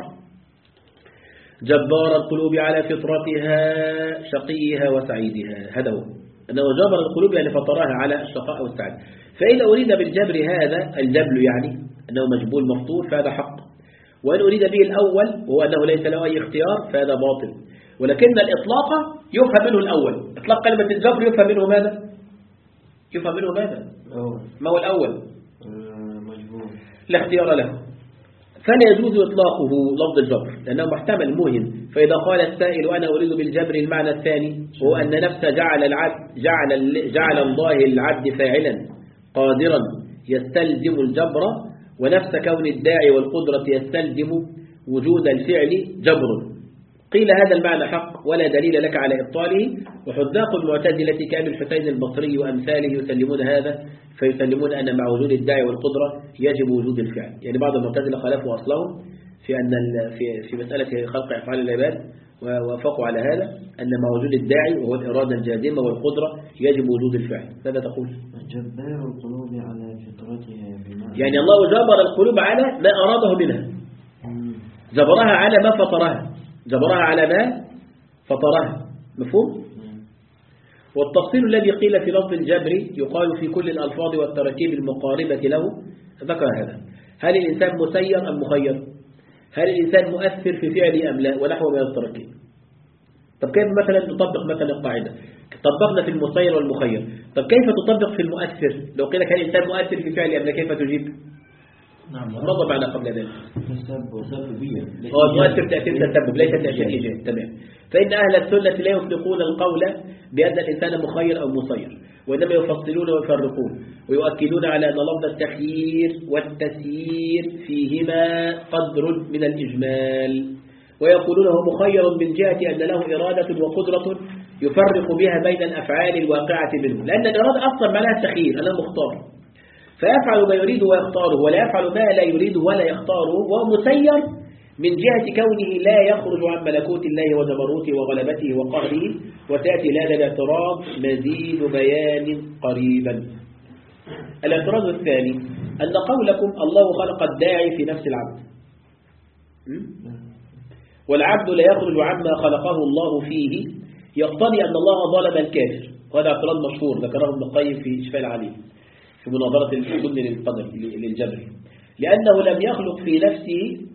جبار القلوب على فطرتها شقيها وسعيدها، هذا هو أنه جبر القلوب يعني فطرها على الشقاء والسعادة. فإذا أريد بالجبر هذا الجبل يعني أنه مجبول مفطور فهذا حق، وإن أريد به الأول وهو أنه ليس له أي اختيار فهذا باطل. ولكن الإطلاق يفهم منه الأول، إطلاق كلمة الجبر يفهم منه ماذا؟ يفهم منه ماذا؟ ما هو الأول؟ مجبور لا اختيار له، فلا يجوز إطلاقه لفظ الجبر لأنه محتمل موهم. فإذا قال السائل وأنا أريد بالجبر المعنى الثاني وهو أن نفس جعل العبد جعل جعل الله العبد فاعلا قادرا يستلزم الجبر، ونفس كون الداعي والقدرة يستلزم وجود الفعل جبر. قيل هذا المعنى حق ولا دليل لك على إبطاله. وحذاق المعتزلة كأبي الحسين البصري وأمثاله يسلمون هذا، فيسلمون أن مع وجود الداعي والقدرة يجب وجود الفعل. يعني بعض المعتزلة خالفوا أصلهم في أن في في مسألة خلق أفعال العباد، ووافقوا على هذا أن مع وجود الداعي وهو الإرادة الجازمة والقدرة يجب وجود الفعل. ماذا تقول؟ جبار القلوب على فطرتها بمعنى يعني الله جبر القلوب على ما أراده منها، جبرها على ما فطرها، جبرها على ما فطرها. مفهوم؟ والتفصيل الذي قيل في لفظ الجبر يقال في كل الألفاظ والتركيب المقاربة له ذكر هذا. هل الإنسان مسير أم مخير؟ هل الإنسان مؤثر في فعله أم لا؟ ونحو من التركيب. طب كيف مثلا نطبق مثلا القاعدة؟ طبقنا في المسير والمخير، طب كيف تطبق في المؤثر؟ لو قيل لك هل الإنسان مؤثر في فعله أم لا كيف تجيب؟ نعم ماذا معنى قبل ذلك؟ تسببيا هو المؤثر تأثير تسبب ليس تأثير إيجابي. تمام. فإن أهل السنة لا يطلقون القول بأن الإنسان مخير أو مسير، وإنما يفصلون ويفرقون ويؤكدون على أن لفظ التخيير والتسيير فيهما قدر من الإجمال، ويقولون هو مخير من جهة أن له إرادة وقدرة يفرق بها بين الأفعال الواقعة منه، لأن الإرادة أصلا معناها التخيير، أنا مختار، فيفعل ما يريد ويختاره ولا يفعل ما لا يريد ولا يختاره، وهو مسير من جهة كونه لا يخرج عن ملكوت الله وجبروته وغلبته وقهره. وتأتي لهذا الاعتراض مزيد بيان قريبا. الاعتراض الثاني أن قولكم الله خلق الداعي في نفس العبد، والعبد لا يخرج عما خلقه الله فيه، يقتضي أن الله ظلم الكافر. وهذا اعتراض مشهور ذكره ابن القيم في شفاء العليل في مناظرة السنة للقدر للجبر، لأنه لم يخلق في نفسه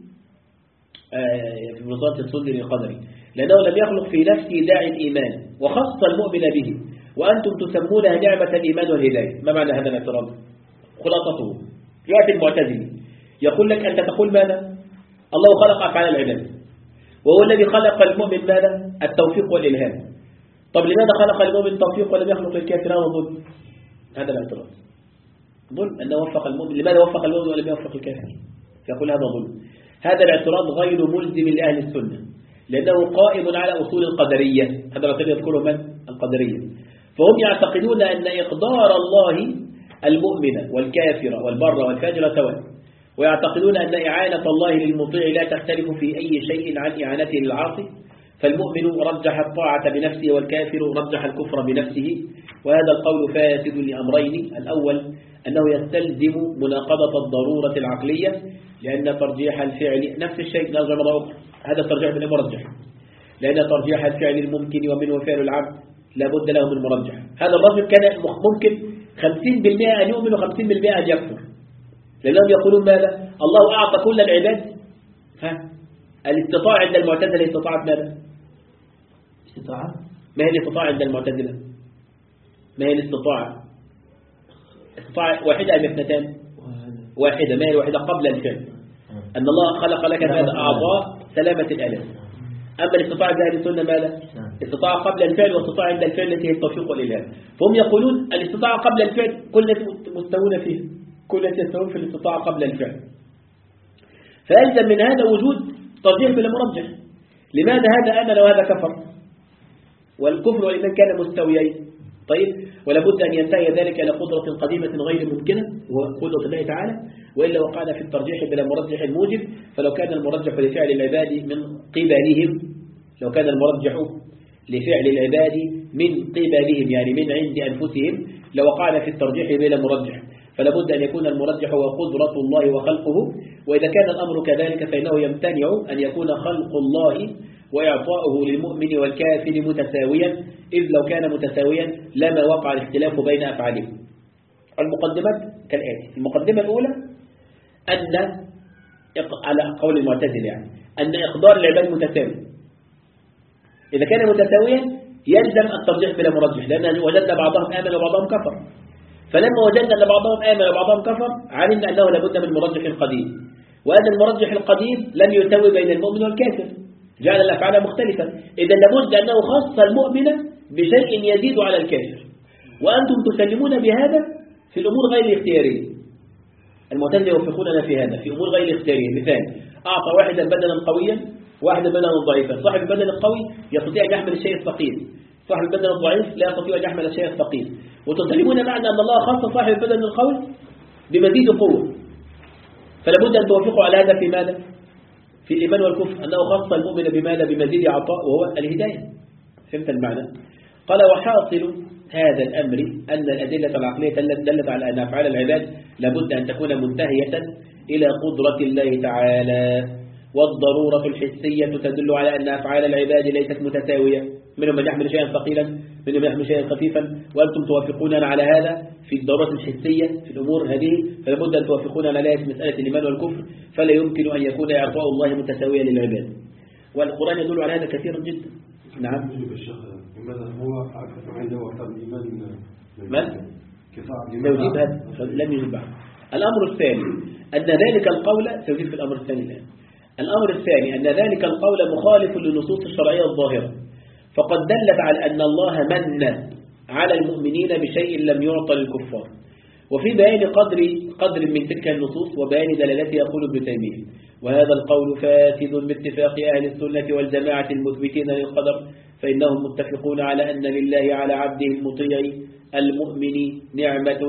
في مناظرة السنة للقدر لأنه لم يخلق في نفسه داعي الإيمان وخص المؤمن به، وأنتم تسمونها نعمة الإيمان والهداية. ما معنى هذا الاعتراض؟ خلاصته يأتي المعتزلي يقول لك أنت تقول ماذا؟ الله خلق أفعال العباد، وهو الذي خلق المؤمن ماذا؟ التوفيق والإلهام. طب لماذا خلق المؤمن التوفيق ولم يخلق الكافر وظلم؟ هذا الاعتراض ظلم أنه وفق المؤمن. لماذا وفق المؤمن ولم يوفق الكافر؟ يقول هذا ظلم. هذا الاعتراض غير ملزم لأهل السنة لأنه قائم على أصول القدرية. هذا الاعتراض يذكره من؟ القدرية. فهم يعتقدون أن إقدار الله المؤمن والكافر والبر والفاجر سواء، ويعتقدون أن إعانة الله للمطيع لا تختلف في أي شيء عن إعانته للعاصي، فالمؤمن رجح الطاعة بنفسه والكافر رجح الكفر بنفسه. وهذا القول فاسد لأمرين: الأول أنه يستلزم مناقضة الضرورة العقلية، لأن ترجيح الفعل نفس الشيء نرجع مرة أخرى، هذا الترجيح من المرجح، لأن ترجيح الفعل الممكن ومنه فعل العبد لابد له من مرجح. هذا الرجل كان ممكن خمسين بالمئة أن يؤمن وخمسين بالمئة أن يكفر، لأنهم يقولون ماذا؟ الله أعطى كل العباد ها الاستطاعة عند المعتزلة استطاعت ماذا؟ استطاعة؟ ما هي الاستطاعة عند المعتزلة؟ ما هي الاستطاعة؟ استطاعة واحدة أم اثنتان؟ واحدة. ما هي الواحدة؟ قبل الفعل، أن الله خلق لك هذا أعضاء سلامة الآلام. أما الاستطاعة عند أهل السنة ماذا؟ استطاعة قبل الفعل واستطاعة عند الفعل التي هي التوفيق والإلهام. فهم يقولون الاستطاعة قبل الفعل كل الناس مستوون فيها، كل الناس يستوون في الاستطاعة قبل الفعل، فيلزم من هذا وجود ترجيح بلا مرجح. لماذا هذا آمن وهذا كفر؟ والكفر والإيمان كان مستويين، طيب، ولابد أن ينتهي ذلك إلى قدرة قديمة غير ممكنة وهو قدرة الله تعالى، وإلا وقعنا في الترجيح بلا مرجح موجب. فلو كان المرجح لفعل العباد من قبلهم لو كان المرجح لفعل العباد من قبلهم يعني من عند أنفسهم لوقعنا في الترجيح بلا مرجح، فلابد أن يكون المرجح هو قدرة الله وخلقه. وإذا كان الأمر كذلك فإنه يمتنع أن يكون خلق الله وإعطاؤه للمؤمن والكافر متساويا، إذ لو كان متساويا لما وقع الاختلاف بين أفعالهم. المقدمات كالآتي: المقدمة الأولى أن على قول المعتزلة يعني أن إقدار العباد متساوي. إذا كان متساويا يلزم الترجيح بلا مرجح، لأن وجدنا بعضهم آمن وبعضهم كفر، فلما وجدنا أن بعضهم آمن وبعضهم كفر علمنا أنه لابد من مرجح قديم، وأن المرجح القديم لم يساوي بين المؤمن والكافر، جعل الأفعال مختلفة. إذا لابد أنه خص المؤمن بشيء يزيد على الكافر، وأنتم تسلمون بهذا في الأمور غير الاختيارية. المعتزلة يوفقوننا في هذا في أمور غير الاختيارية. مثال: أعطى واحدا بدنا قويا واحدا بدنا ضعيفا، صاحب البدن القوي يستطيع أن يحمل الشيء الثقيل، صاحب البدن الضعيف لا يستطيع أن يحمل الشيء الثقيل. وتسلمون معنى أن الله خص صاحب البدن القوي بمزيد قوة، فلابد أن توافقوا على هذا في ماذا؟ في الإيمان والكفر، أنه خص المؤمن بماذا؟ بمزيد عطاء وهو الهداية. فهمت المعنى؟ قال: وحاصل هذا الأمر أن الأدلة العقلية التي دلت على أن أفعال العباد لابد أن تكون منتهية إلى قدرة الله تعالى، والضرورة الحسية تدل على أن أفعال العباد ليست متساوية، منهم من يحمل شيئا ثقيلا منهم من يحمل شيئا خفيفا، وأنتم توافقوننا على هذا في الضرورة الحسية في الأمور هذه، فلابد أن توافقوننا على مسألة الإيمان والكفر، فلا يمكن أن يكون إعطاء الله متساويا للعباد، والقرآن يدل على هذا كثيرا جدا. نعم. لماذا هو أكثر عنده أكثر الإيمان من من؟ سيجيب هذا لم يجب بعد. الأمر الثاني أن ذلك القول سيجيب في الأمر الثاني الآن. الأمر الثاني أن ذلك القول مخالف للنصوص الشرعية الظاهرة، فقد دلت على أن الله من على المؤمنين بشيء لم يعطى للكفار، وفي بيان قدر قدر من تلك النصوص وبيان دلالتها يقول ابن تيمية: وهذا القول فاسد باتفاق أهل السنة والجماعة المثبتين للقدر، فإنهم متفقون على أن لله على عبده المطيع المؤمن نعمة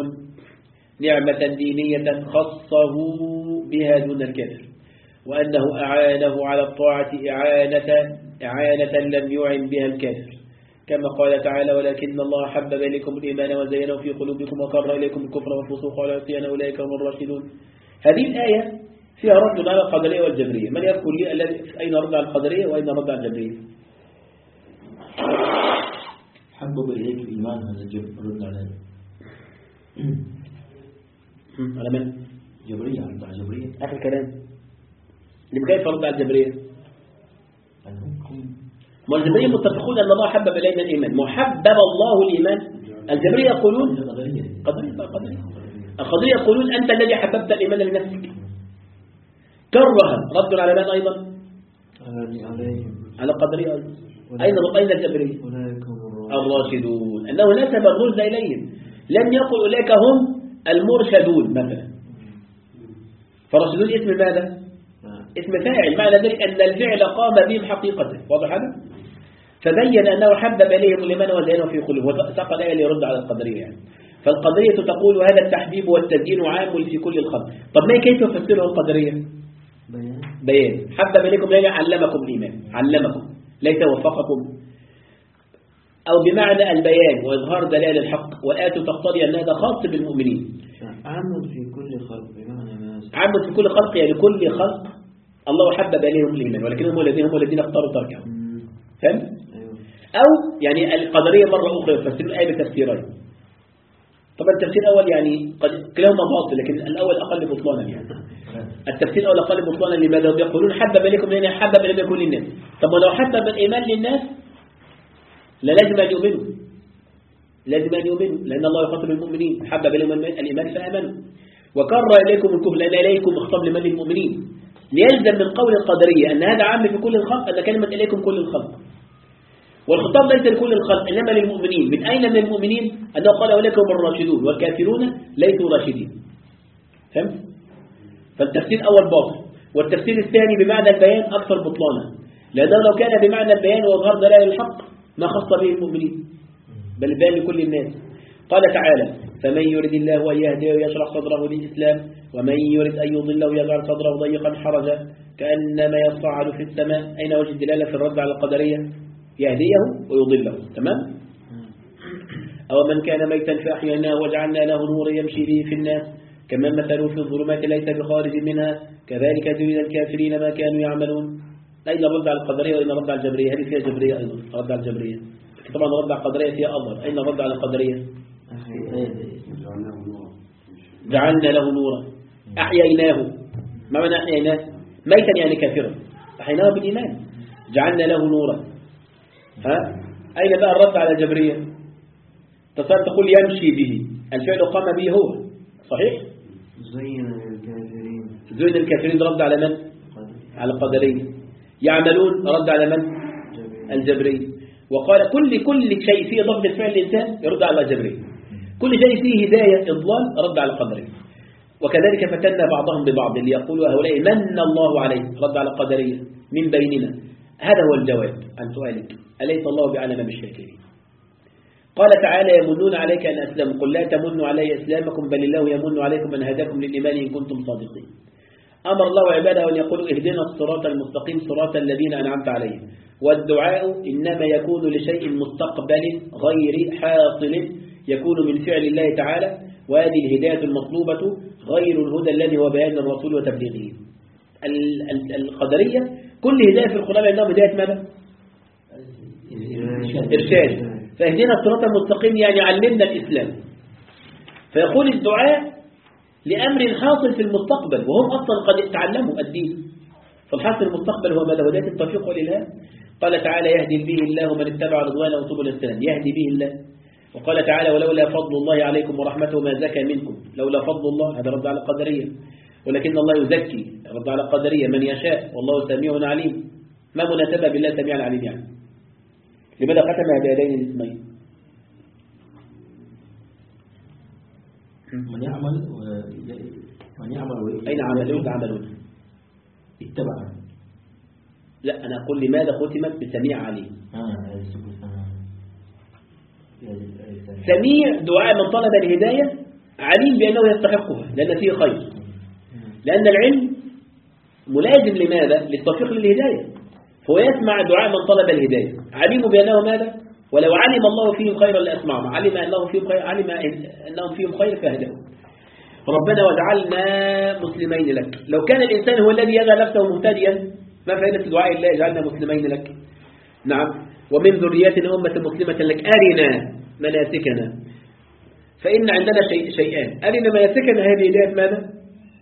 نعمة دينية خصه بها دون الكافر، وأنه أعانه على الطاعة إعانة إعانة لم يعن بها الكافر، كما قال تعالى: ولكن الله حبب إليكم الإيمان وزينه في قلوبكم وكره إليكم الكفر والفسوق والعصيان أولئك هم الراشدون. هذه الآية فيها رد على القدرية والجبرية. من يذكر لي أين رد على القدرية وأين رد على الجبرية؟ حبب إليك الإيمان هذا الجبر رد على على من؟ جبرية رد على جبرية. آخر كلام. لم كيف رد على الجبرية؟ ما الجبرية متفقون أن الله حبب إلينا الإيمان، محبب الله الإيمان. الجبرية يقولون قدرية قدرية القدرية يقولون أنت الذي حببت الإيمان لنفسك. كره رد على من أيضا؟ على القدرية أيضا. أين أين الجبرية؟ الراشدون، أنه نسب الرشد إليهم، لم يقل أولئك هم المرشدون مثلا. فالراشدون اسم ماذا؟ اسم فاعل، معنى ذلك أن الفعل قام بهم حقيقة. واضح هذا؟ فبين أنه حبب إليهم الإيمان وزينه في قلوبهم، وساق الآية ليرد على القدرية يعني. فالقدرية تقول هذا التحبيب والتزيين عام في كل الخلق. طب ما كيف تفسره القدرية؟ بيان بيان حبب إليكم الإيمان علمكم الإيمان، علمكم ليس وفقكم، أو بمعنى البيان وإظهار دلائل الحق، والآية تقتضي أن هذا خاص بالمؤمنين. عام في كل خلق، بمعنى ما عام في كل خلق يعني كل خلق الله حبب إليهم الإيمان، ولكنهم الذين هم الذين اختاروا تركه. فهمت؟ أيوه. أو يعني القدرية مرة أخرى يفسر الآية بتفسيرين. طبعا التفسير الأول يعني قد كلاهما باطل، لكن الأول أقل بطلانا يعني. التفسير الأول أقل بطلانا. لماذا؟ يقولون حبب إليكم الإيمان، حبب إليكم كل الناس. طب ولو حبب الإيمان للناس لازم أن يؤمنوا، لازم أن يؤمنوا، لأن الله يخاطب المؤمنين، حبب إليكم الإيمان فآمنوا، وكره إليكم الكفر لأن إليكم خطاب لمن المؤمنين، ليلزم من قول القدرية أن هذا عام في كل الخلق، أن كلمة إليكم كل الخلق، والخطاب ليس لكل الخلق إنما للمؤمنين. من أين من المؤمنين؟ أنه قال أولئكم الراشدون والكافرون ليسوا راشدين. فهمت؟ فالتفسير الأول باطل، والتفسير الثاني بمعنى البيان أكثر بطلانا، لأنه لو كان بمعنى البيان وإظهار دلائل الحق ما خص به المؤمنين، بل بيان لكل الناس. قال تعالى فمن يرد الله أن يهديه يشرح صدره للإسلام ومن يرد أن يضله يجعل صدره ضيقا حرجا كأنما يصعد في السماء. أين وجه الدلالة في الرد على القدرية؟ يهديه ويضله. تمام. أو من كان ميتا فأحييناه وجعلنا له نورا يمشي به في الناس كمن مثله في الظلمات ليس بخارج منها كذلك زين الكافرين ما كانوا يعملون. أين رد على القدرية وأين رد على الجبرية؟ هذه فيها جبرية أيضا. رد على الجبرية طبعا، رد على القدرية فيها أظهر. أين رد على القدرية؟ جعلنا له نورا أحييناه. ما معنى أحييناه؟ ميتا يعني كافرا، أحييناه بالإيمان. جعلنا له نورا. ها؟ أين بقى الرد على الجبرية؟ تصار تقول يمشي به، الفعل قام به هو صحيح؟ زين الكافرين. زين الكافرين رد على من؟ على القدرية. يعملون رد على من؟ الجبرية. وقال كل كل شيء فيه ضد الفعل الإنسان يرد على الجبرية، كل شيء فيه هداية إضلال رد على القدرية. وكذلك فتنا بعضهم ببعض اللي يقولوا هؤلاء من الله عليه رد على القدرية من بيننا. هذا هو الجواب عن سؤالك أليس الله بعلم بالشاكرين. قال تعالى يمنون عليك أن أسلموا قل لا تمنوا علي إسلامكم بل الله يمن عليكم أن هداكم للإيمان إن كنتم صادقين. أمر الله عباده أن يقولوا اهدنا الصراط المستقيم صراط الذين أنعمت عليهم. والدعاء إنما يكون لشيء مستقبل غير حاصل يكون من فعل الله تعالى، وهذه الهداية المطلوبة غير الهدى الذي هو بيان الرسول وتبليغه. القدرية كل هداية في القرآن عندهم هداية ماذا؟ إرشاد. فاهدنا الصراط المستقيم يعني علمنا الإسلام. فيقول الدعاء لأمر حاصل في المستقبل وهم أصلا قد تعلموا الدين. فالحاصل المستقبل هو ماذا؟ هداية التوفيق والإلهام. قال تعالى يهدي به الله من اتبع رضوانه سبل السلام، يهدي به الله. وقال تعالى ولولا فضل الله عليكم ورحمته ما زكى منكم. لولا فضل الله هذا رد على القدرية، ولكن الله يزكي رد على القدرية من يشاء والله سميع عليم. ما مناسبة بالله سميع عليم يعني؟ لماذا ختم بهذين الاسمين؟ من يعمل من يعمل أين عملون عملون اتبع. لا أنا أقول لماذا ختمت بسميع عليم؟ آه. سميع دعاء من طلب الهداية، عليم بأنه يستحقها لأن فيه خير، لأن العلم ملازم لماذا؟ للتوفيق للهداية، فهو يسمع دعاء من طلب الهداية، عليم بأنه ماذا؟ ولو علم الله فيهم خيرا لأسمعهم، علم أنه فيهم خير، علم أنهم فيهم خير فهداهم. ربنا وجعلنا مسلمين لك. لو كان الإنسان هو الذي يجعل نفسه مهتديا ما فائدة دعاء الله جعلنا مسلمين لك؟ نعم. ومن ذريتنا أمة مسلمة لك أرنا مناسكنا. فإن عندنا شيء شيئان، أرنا مناسكنا هذه هداية ماذا؟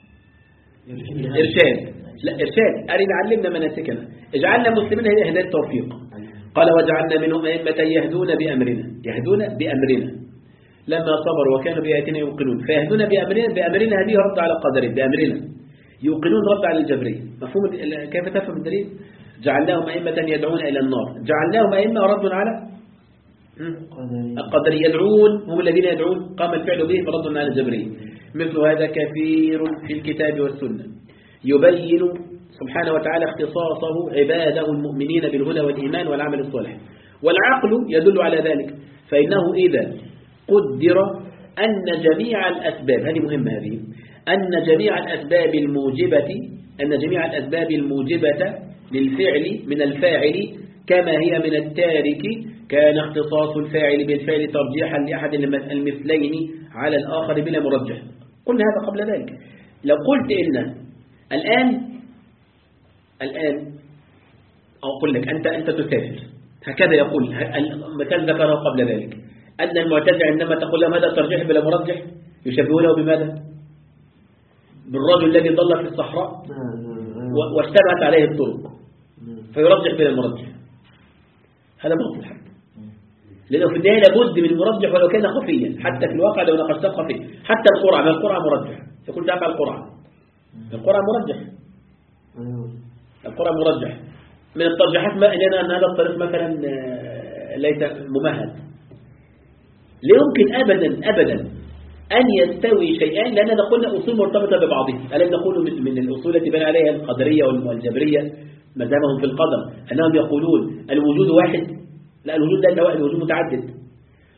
إرشاد. لا إرشاد، أرنا علمنا مناسكنا، اجعلنا مسلمين هذه هداية التوفيق. قال وجعلنا منهم أئمة يهدون بأمرنا، يهدون بأمرنا لما صبروا وكانوا بآياتنا يوقنون. فيهدون بأمرنا، بأمرنا هذه رد على القدر، بأمرنا يوقنون رد على الجبرية. مفهوم كيف تفهم الدليل؟ جعلناهم أئمة يدعون إلى النار، جعلناهم أئمة رد على القدر، يدعون هم الذين يدعون قام الفعل به فرد على الجبرية. مثل هذا كثير في الكتاب والسنة يبين سبحانه وتعالى اختصاصه عباده المؤمنين بالهدى والإيمان والعمل الصالح، والعقل يدل على ذلك. فإنه إذا قدر أن جميع الأسباب، هذه مهمة هذه، أن جميع الأسباب الموجبة أن جميع الأسباب الموجبة للفعل من الفاعل كما هي من التارك، كان اختصاص الفاعل بالفعل ترجيحا لأحد المثلين على الآخر بلا مرجح. قلنا هذا قبل ذلك. لو قلت إن الآن الآن أقول لك أنت أنت تسافر، هكذا يقول المثال ذكره قبل ذلك، أن المعتزلة عندما تقول لهم هذا ترجيح بلا مرجح يشبهونه بماذا؟ بالرجل الذي ضل في الصحراء واشتبهت عليه الطرق فيرجح بلا مرجح. هذا باطل حتى، لأنه في النهاية لابد من مرجح ولو كان خفيا، حتى في الواقع لو نقشته خفيا. حتى القرعة، ما القرعة مرجح، يقول دافع القرعة، القرعة مرجح، القرعة مرجح. من الترجيحات ما إننا أن هذا الطريق مثلا ليس ممهد. لا يمكن أبدا أبدا أن يستوي شيئان، لأننا قلنا أصول مرتبطة ببعضها. ألم نقول من الأصول التي بنى عليها القدرية والجبرية مذهبهم في القدر أنهم يقولون الوجود واحد؟ لا، الوجود ده واحد، الوجود متعدد.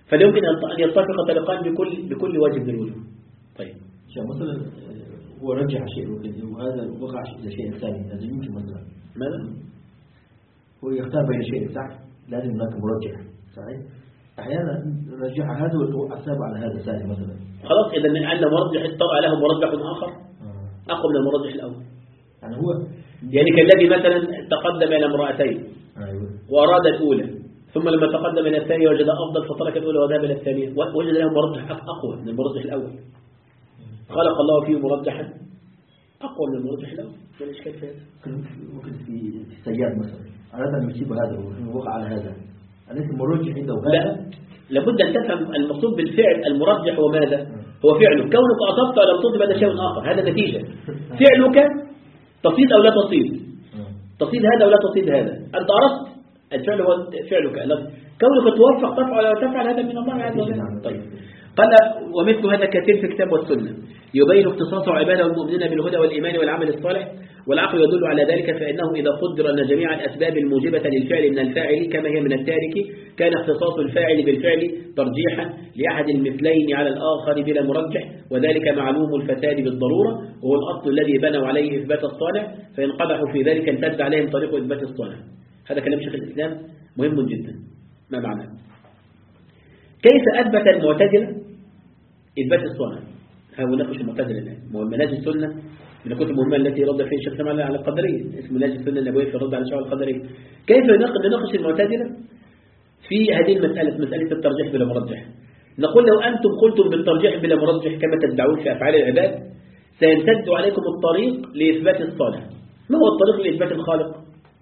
فلا يمكن أن يتفق طريقان بكل بكل وجه من الوجوه. طيب مثلا هو رجح شيء وهذا وقع إلى شيء ثاني، لازم يمكن مثلا ماذا؟ هو يختار بين شيء صح، لازم هناك مرجح صحيح. أحيانا رجح هذا والأحساب على هذا ثاني مثلا. خلاص إذا أن مرجح طلع له مرجح آخر أقوى من المرجح الأول. يعني هو يعني كالذي مثلا تقدم إلى امرأتين أيوة. وأراد الأولى ثم لما تقدم إلى الثانية وجد أفضل فترك الأولى وذهب إلى الثانية وجد له مرجح أقوى من المرجح الأول. خلق الله فيه مرجحا أقوى من المرجح الأول. ما الإشكال في هذا؟ ممكن في السياد مثلا أراد أن يصيب هذا ووقع على هذا، أليس المرجح عنده هذا؟ لابد أن تفهم المقصود بالفعل المرجح هو ماذا؟ هو فعله. كونك أصبت أو لم تصب هذا شيء آخر، هذا نتيجة. فعلك تصيد أو لا تصيد، تصيد هذا أو لا تصيد هذا. أنت أردت الفعل هو فعلك، كونك توفق تفعل أو تفعل هذا من الله عز وجل. طيب قال ومثل هذا كثير في الكتاب والسنة يبين اختصاص عباده المؤمنين بالهدى والإيمان والعمل الصالح، والعقل يدل على ذلك، فإنه إذا قدر أن جميع الأسباب الموجبة للفعل من الفاعل كما هي من التارك كان اختصاص الفاعل بالفعل ترجيحا لأحد المثلين على الآخر بلا مرجح، وذلك معلوم الفساد بالضرورة وهو الأصل الذي بنوا عليه إثبات الصانع، فإن قدحوا في ذلك امتد عليهم طريق إثبات الصانع. هذا كلام شيخ الإسلام مهم جدا. ما معناه؟ كيف أثبت المعتزلة إثبات الصانع؟ ها نناقش المعتزلة الآن. منهج السنة من الكتب المهمة التي رد فيها الشيخ على على القدرية، اسمه منهج السنة النبوية في الرد على شرع القدرية. كيف نناقش المعتزلة في هذه المسألة، مسألة الترجيح بلا مرجح؟ نقول لو أنتم قلتم بالترجيح بلا مرجح كما تدعون في أفعال العباد سيمتد عليكم الطريق لإثبات الصانع. ما هو الطريق لإثبات الخالق؟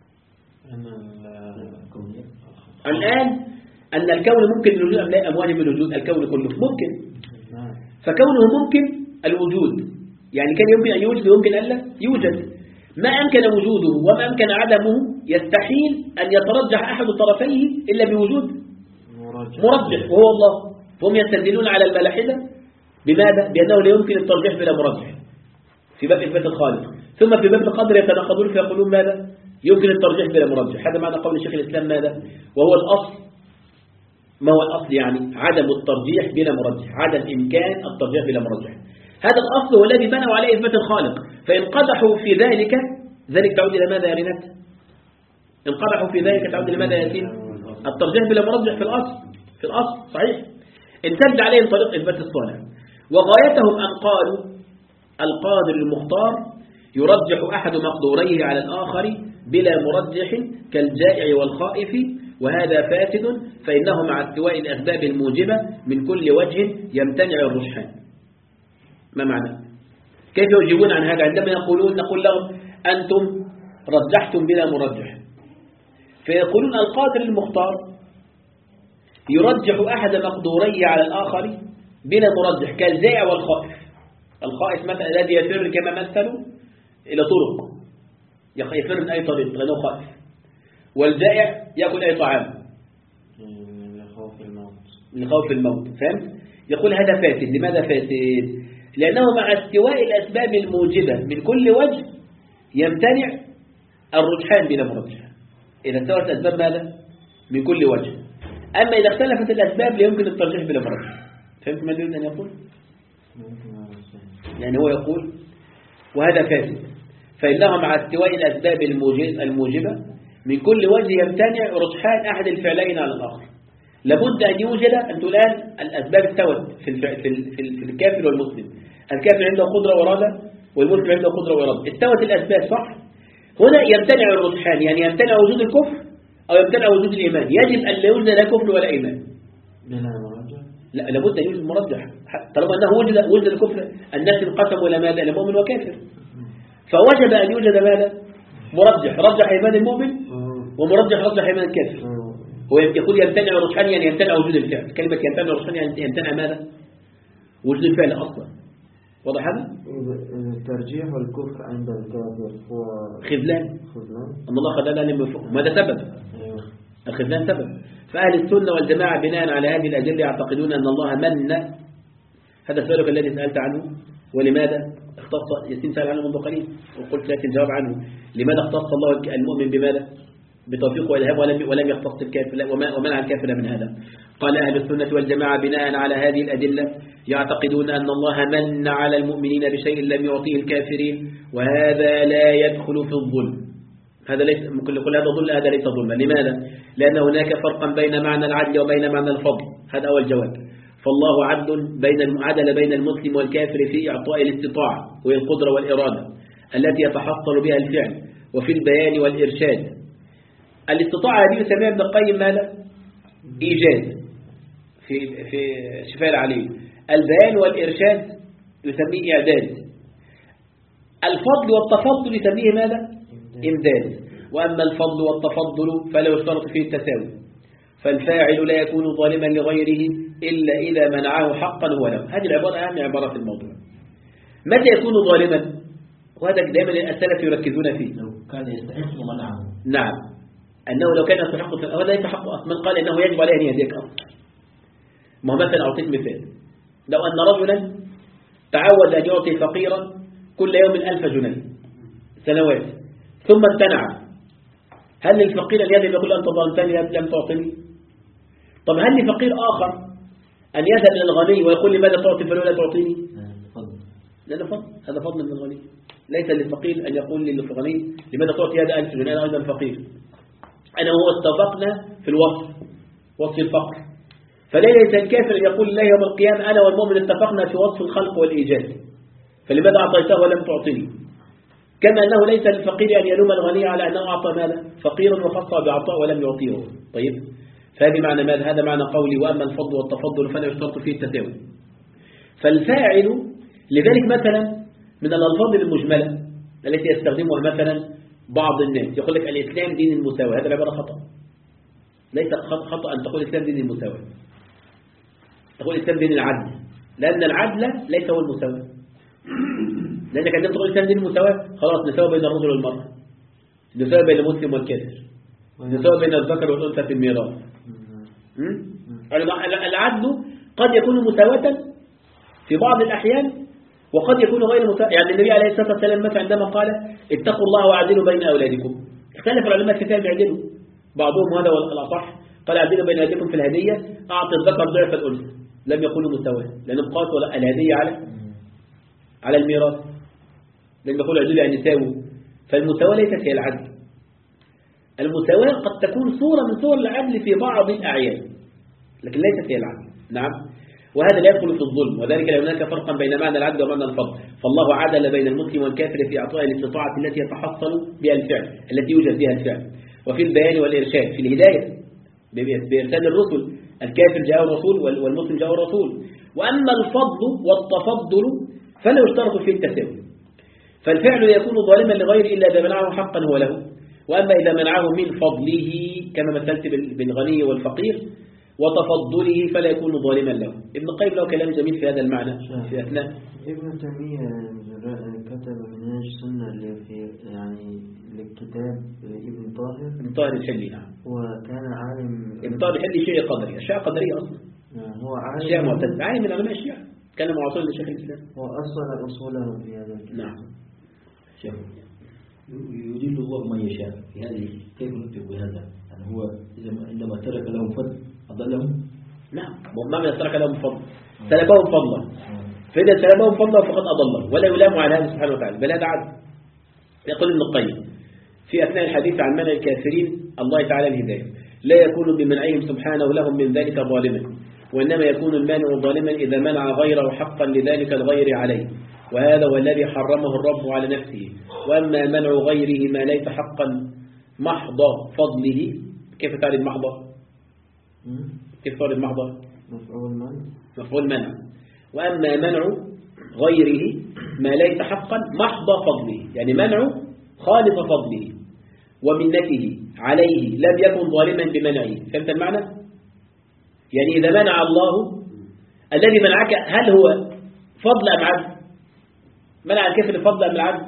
الآن أن الكون ممكن الوجود أم لا؟ أم واجب الوجود؟ الكون كله ممكن، فكونه ممكن الوجود يعني كان يمكن أن يوجد ويمكن أن لا يوجد. ما أمكن وجوده وما أمكن عدمه يستحيل أن يترجح أحد طرفيه إلا بوجود مرجح وهو الله. هم يستدلون على الملاحدة بماذا؟ بأنه لا يمكن الترجيح بلا مرجح في باب إثبات الخالق، ثم في باب القدر يتناقضون فيقولون ماذا؟ يمكن الترجيح بلا مرجح. هذا معنى قول شيخ الإسلام ماذا؟ وهو الأصل. ما هو الأصل؟ يعني عدم الترجيح بلا مرجح، عدم إمكان الترجيح بلا مرجح. هذا الأصل هو الذي بنوا عليه إثبات الخالق، فإن قدحوا في ذلك ذلك تعود إلى ماذا يا رينات؟ إن قدحوا في ذلك تعود إلى ماذا يا ياسين؟ الترجيح بلا مرجح في الأصل، في الأصل صحيح. امتد عليهم طريق إثبات الصانع، وغايتهم أن قالوا القادر المختار يرجح أحد مقدوريه على الآخر بلا مرجح كالجائع والخائف، وهذا فاسد، فإنه مع استواء الأسباب الموجبة من كل وجه يمتنع الرجحان. ما معنى؟ كيف يجيبون عن هذا؟ عندما يقولون نقول لهم أنتم رجحتم بلا مرجح، فيقولون القادر المختار يرجح أحد مقدوريه على الآخر بلا مرجح كالجائع والخائف. الخائف مثلا الذي يفر كما مثلوا إلى طرق، يفر من أي طريق لأنه خائف، والجائع يأكل أي طعام لخوف الموت لخوف الموت. فهمت؟ يقول هذا فاسد. لماذا فاسد؟ لأنه مع استواء الأسباب الموجبة من كل وجه يمتنع الرجحان بلا مرجح. إذا استوت الأسباب ماذا؟ من كل وجه. أما إذا اختلفت الأسباب لا يمكن الترجيح بلا مرجح. فهمت ما يريد أن يقول؟ يعني هو يقول وهذا فاسد، فإنه مع استواء الأسباب الموجبة من كل وجه يمتنع رجحان أحد الفعلين على الآخر. لابد أن يوجد أنت الآن الأسباب استوت في في في الكافر والمسلم. الكافر عنده قدرة وإرادة والمسلم عنده قدرة وإرادة، استوت الأسباب صح. هنا يمتنع الرجحان، يعني يمتنع وجود الكفر أو يمتنع وجود الإيمان. يجب أن لا يوجد لا كفر ولا إيمان. لا، لابد أن يوجد مرجح. طالما أنه وجد وجد الكفر، الناس انقسموا إلى ماذا؟ إلى مؤمن وكافر، فوجب أن يوجد ماذا؟ مرجح رجح إيمان المؤمن ومرجح رجح إيمان الكافر. هو يقول يمتنع الرجحان يعني يمتنع وجود الفعل. كلمة يمتنع الرجحان يعني يمتنع ماذا؟ وجود الفعل أصلا. واضح هذا؟ الترجيح والكفر عند الكافر هو خذلان. خذلان. أن الله خذلان لم يفق. ماذا سبب؟ الخذلان سبب. فأهل السنة والجماعة بناء على هذه الأدلة يعتقدون أن الله من. هذا سؤالك الذي سألت عنه، ولماذا اختص ياسين سأل عنه منذ قليل وقلت لك الجواب عنه. لماذا اختص الله المؤمن بماذا؟ بتوفيق والهام ولم ولم يختص الكافر ومنع الكافر من هذا. قال أهل السنة والجماعة بناء على هذه الأدلة يعتقدون أن الله من على المؤمنين بشيء لم يعطيه الكافرين، وهذا لا يدخل في الظلم. هذا ليس كل كل هذا ظلم، هذا ليس ظلما. لماذا؟ لأن هناك فرقا بين معنى العدل وبين معنى الفضل. هذا أول جواب. فالله عدل بين عدل بين المسلم والكافر في إعطاء الاستطاعة وهي القدرة والإرادة التي يتحصل بها الفعل، وفي البيان والإرشاد. الاستطاعة هذه يسميها ابن القيم ماذا؟ إيجاد في في شفاء العليل. البيان والإرشاد يسميه إعداد. الفضل والتفضل يسميه ماذا؟ إمداد. وأما الفضل والتفضل فلا يشترط فيه التساوي، فالفاعل لا يكون ظالما لغيره إلا إذا منعه حقا هو له. هذه العبارة أهم عبارة في الموضوع. متى يكون ظالما؟ وهذا دائما السلف يركزون فيه. لو كان يستحق ومنعه. نعم، أنه لو كان يستحق، هذا لا يستحق أصلا. من قال إنه يجب عليه أن يهديك أصلا. ما مثلا أعطيك مثال، لو أن رجلا تعود أن يعطي فقيرا كل يوم ألف جنيه سنوات ثم امتنع، هل للفقير أن يذهب يقول أنت ظلمتني لم تعطني؟ طب هل لفقير آخر أن يذهب إلى الغني ويقول لماذا تعطي فلو لا تعطيني؟ لأنه فضل، هذا فضل من الغني. ليس للفقير أن يقول للغني لماذا تعطي هذا ألف جنيه، أنا أيضا فقير. أنا وهو اتفقنا في الوصف، وصف الفقر. فليس الكافر أن يقول الله يوم القيامة أنا والمؤمن اتفقنا في وصف الخلق والإيجاد، فلماذا أعطيته ولم تعطني؟ كما أنه ليس للفقير أن يلوم الغني على أنه أعطى ماذا؟ فقيرا وخصه بعطاء ولم يعطيه. طيب، فهذه معنى ماذا؟ هذا معنى قولي وأما الفضل والتفضل فلا يشترط فيه التساوي. فالفاعل لذلك مثلا من الألفاظ المجملة التي يستخدمها مثلا بعض الناس يقول لك الإسلام دين المساواة، هذا العبارة خطأ. ليس خطأ أن تقول الإسلام دين المساواة، تقول الإسلام دين العدل، لأن العدل ليس هو المساواة. لأنك عندما تقول الإسلام دين المساواة خلاص نساوي بين الرجل والمرأة، نساوي بين المسلم والكافر، نساوي بين الذكر والأنثى في الميراث. العدل قد يكون مساواة في بعض الأحيان وقد يكون غير مساواة. يعني النبي عليه الصلاة والسلام مثلا عندما قال اتقوا الله واعدلوا بين أولادكم، اختلف العلماء في كيف يعدلوا. بعضهم هذا الأصح قال اعدلوا بين أولادكم في الهدية، أعطي الذكر ضعف الأنثى، لم يقولوا مساواة لأن قالت الهدية على على الميراث، لم يقولوا اعدلوا يعني ساووا. فالمساواة ليست هي العدل. المساواة قد تكون صورة من صور العدل في بعض الأعيان لكن ليست هي العدل. نعم، وهذا لا يدخل في الظلم، وذلك لأن هناك فرقا بين معنى العدل ومعنى الفضل. فالله عدل بين المسلم والكافر في إعطاء الاستطاعة التي يتحصل بها الفعل، التي يوجد بها الفعل، وفي البيان والإرشاد، في الهداية بإرسال الرسل، الكافر جاء الرسول والمسلم جاء الرسول. وأما الفضل والتفضل فلا يشترط فيه التساوي، فالفعل يكون ظالما لغيره إلا إذا منعه حقا هو له، وأما إذا منعه من فضله كما مثلت بالغني والفقير وتفضله فلا يكون ظالما له. ابن القيم له كلام جميل في هذا المعنى في أثناء. ابن تيمية كتب منهاج السنة اللي في يعني للكتاب ابن طاهر ابن طاهر الحلي. نعم، وكان عالم. ابن طاهر الحلي شيعي قدري، الشيعة قدرية أصلا. نعم، هو عالم الشيعة معتزلة، عالم من علماء الشيعة، كان معاصر لشيخ الإسلام وأصل أصوله في هذا الكتاب. نعم، شيخ يدل الله من يشاء في هذه. كيف نطبق بهذا؟ يعني هو عندما ترك لهم فضل أضلهم؟ نعم، ما ترك لهم فضل سلبهم فضلا، فإذا سلبهم فضلا فقد أضلهم ولا يلام على هذا سبحانه وتعالى، بل هذا عدل. يقول ابن القيم في أثناء الحديث عن منع الكافرين الله تعالى الهداية لا يكون بمنعهم سبحانه لهم من ذلك ظالما، وإنما يكون المانع ظالما إذا منع غيره حقا لذلك الغير عليه، وهذا هو الذي حرمه الرب على نفسه. وأما منع غيره ما ليس حقا محض فضله، كيف تعرف محض؟ كيف تعرف محض؟ مفعول منع. مفعول منع. وأما منع غيره ما ليس حقا محض فضله، يعني منع خالص فضله ومنته عليه لم يكن ظالما بمنعه. فهمت المعنى؟ يعني إذا منع الله الذي منعك هل هو فضل أم عدل؟ منع الكافر فضل أم العدل؟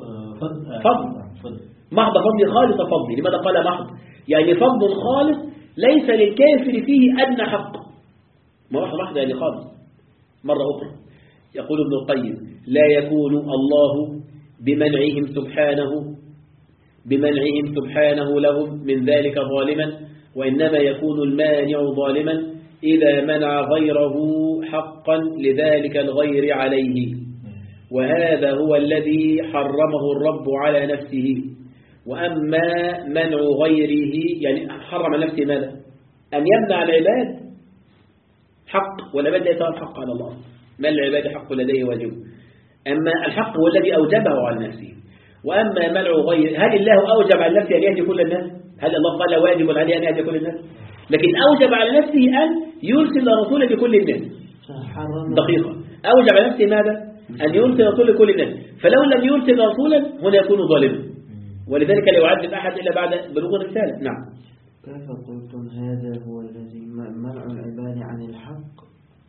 فضل. محض فضل خالص فضل. لماذا قال محض؟ يعني فضل خالص ليس للكافر فيه أدنى حق. ما راح محض يعني خالص. مرة أخرى يقول ابن القيم لا يكون الله بمنعهم سبحانه بمنعهم سبحانه لهم من ذلك ظالما، وإنما يكون المانع ظالما إذا منع غيره حقا لذلك الغير عليه، وهذا هو الذي حرمه الرب على نفسه. وأما منع غيره يعني حرم نفسه ماذا؟ أن يمنع العباد حق، والعباد ليس لهم حق على الله، ما العباد حق لديه واجب، أما الحق هو الذي أوجبه على نفسه. وأما منع غير، هل الله أوجب على نفسه أن يهدي كل الناس؟ هل الله قال واجب عليه أن يهدي كل الناس؟ لكن أوجب على نفسه أن يرسل رسولا لكل الناس. دقيقة، أوجب على نفسه ماذا؟ أن يرسل رسولا لكل الناس، فلو لم يرسل رسولا هنا يكون ظالما، ولذلك لا يعذب أحد إلا بعد بلوغ الرسالة. نعم. كيف قلتم هذا هو الذي منع العباد عن الحق؟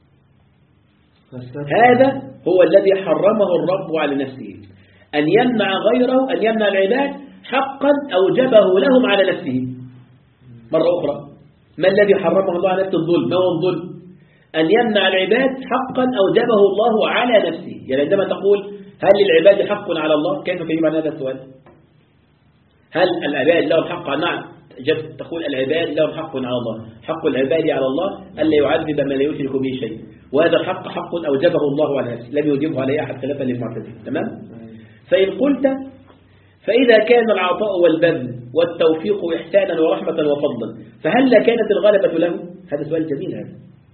هذا هو الذي حرمه الرب على نفسه، أن يمنع غيره، أن يمنع العباد حقا أوجبه لهم على نفسه. مرة أخرى، ما الذي حرمه الله على نفسه؟ الظلم. ما هو الظلم؟ أن يمنع العباد حقا أوجبه الله على نفسه. يعني عندما تقول هل للعباد حق على الله، كيف تجيب عن هذا السؤال؟ هل العباد لهم حق؟ نعم، تقول العباد لهم حق على الله. حق العباد على الله ألا يعذب من لا يشرك به شيء، وهذا الحق حق أوجبه الله على نفسه، لم يوجبه عليه أحد خلافا للمعتزلة. تمام؟ فإن قلت فإذا كان العطاء والبذل والتوفيق إحسانا ورحمة وفضلا، فهل كانت الغلبة له؟ هذا سؤال جميل هذا.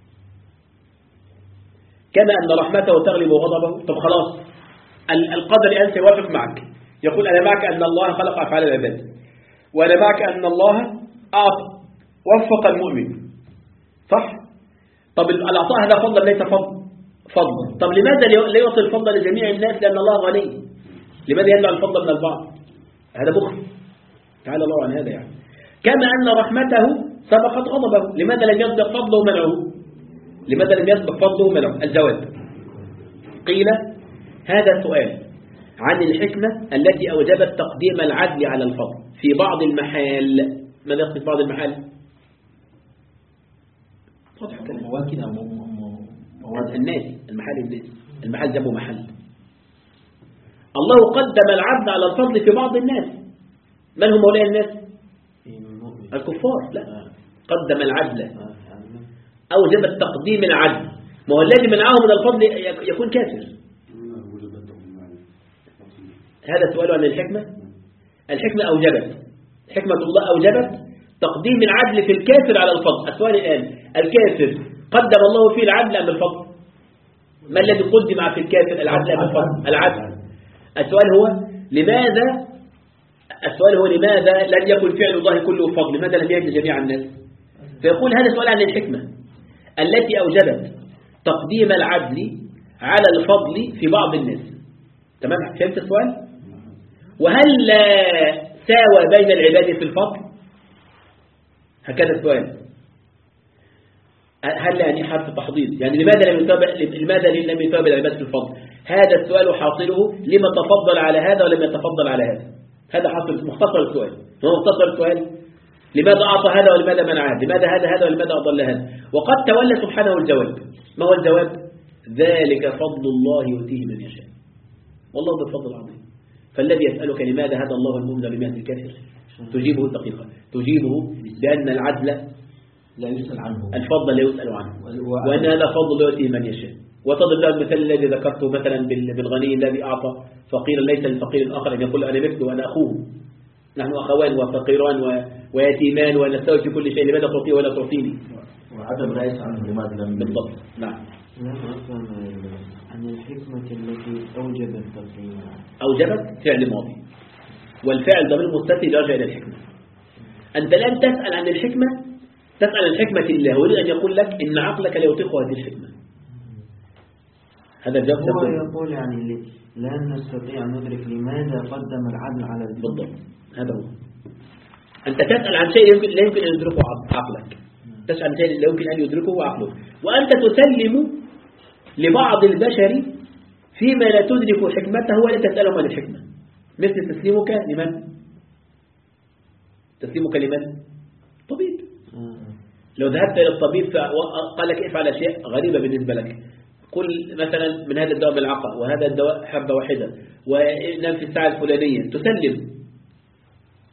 كما أن رحمته تغلب غضبه. طب خلاص، القدر أنت يوافق معك، يقول أنا معك أن الله خلق أفعال العباد، وأنا معك أن الله أعطى وفق المؤمن، صح؟ طب العطاء هذا فضل ليس فضل فضل. طب لماذا لا يعطي الفضل لجميع الناس؟ لأن الله غني. لماذا يمنع الفضل من البعض؟ هذا بخل، تعالى الله عن هذا. يعني كما أن رحمته سبقت غضبه، لماذا لم يسبق فضله ومنعه؟ لماذا لم يسبق فضله ومنعه؟ الجواب قيل هذا سؤال عن الحكمة التي أوجبت تقديم العدل على الفضل في بعض المحال. ماذا يقصد بعض المحال؟ مواكن أو مواد الناس، المحال الناس، المحال جابوا محل. الله قدم العدل على الفضل في بعض الناس. من هم هؤلاء الناس؟ الكفار. لا، قدم العدل، أوجب التقديم العدل. ما هو الذي منعه من الفضل يكون كافر. هذا سؤال عن الحكمة. الحكمة أوجبت، حكمة الله أوجبت تقديم العدل في الكافر على الفضل. السؤال الآن، الكافر قدم الله فيه العدل أم الفضل؟ ما الذي قدم في الكافر، العدل أم الفضل؟ العدل. السؤال هو لماذا السؤال هو لماذا لم يكن فعل الله كله فضل؟ لماذا لم يجد جميع الناس؟ فيقول هذا سؤال عن الحكمة التي أوجبت تقديم العدل على الفضل في بعض الناس. تمام؟ فهمت السؤال؟ وهل ساوى بين العباد في الفضل؟ هكذا السؤال. هل يعني حرف تحضيض، يعني لماذا لم يتابع لماذا لم يتابع العباد في الفضل؟ هذا السؤال حاصله لما تفضل على هذا ولم يتفضل على هذا. هذا حاصل مختصر السؤال. هو مختصر السؤال لماذا أعطى هذا ولماذا منع هذا؟ لماذا هذا هذا ولماذا أضل هذا؟ وقد تولى سبحانه الجواب. ما هو الجواب؟ ذلك فضل الله يؤتيه من يشاء، والله ذو الفضل العظيم. فالذي يسألك لماذا هذا الله المؤمن لماذا الكافر، تجيبه الدقيقة، تجيبه بأن العدل لا يسأل عنه، الفضل لا يسأل عنه، وأن هذا فضل يؤتيه من يشاء. وتضرب له المثال الذي ذكرته مثلا بالغني الذي أعطى فقيرا ليس للفقير الآخر أن يقول أنا مثله وأنا أخوه، نحن أخوان وفقيران ويتيمان ونستوي في كل شيء، لماذا تعطيه ولا تعطيني؟ وعدم لا يسأل عنه لماذا لم بالضبط. نعم. عن الحكمة التي أوجبت تقديمها. أوجبت فعل ماضي، والفعل ضمير مستتر يرجع إلى الحكمة. أنت الآن تسأل عن الحكمة، تسأل عن حكمة الله، ويريد أن يقول لك إن عقلك لا يطيق هذه الحكمة. هذا الجواب. هو يقول يعني لا نستطيع أن ندرك لماذا قدم العدل على الفضل. بالضبط، هذا هو. أنت تسأل عن شيء يمكن لا يمكن أن يدركه عقلك، تسأل عن شيء لا يمكن أن يدركه عقله، وأنت تسلم لبعض البشر فيما لا تدرك حكمته ولا تسألهم عن الحكمة، مثل تسليمك لمن؟ تسليمك لمن؟ طبيب. لو ذهبت إلى الطبيب فقال لك افعل أشياء غريبة بالنسبة لك، قل مثلا من هذا الدواء بالعقل، وهذا الدواء حبة واحدة، ونام في الساعة الفلانية، تسلم.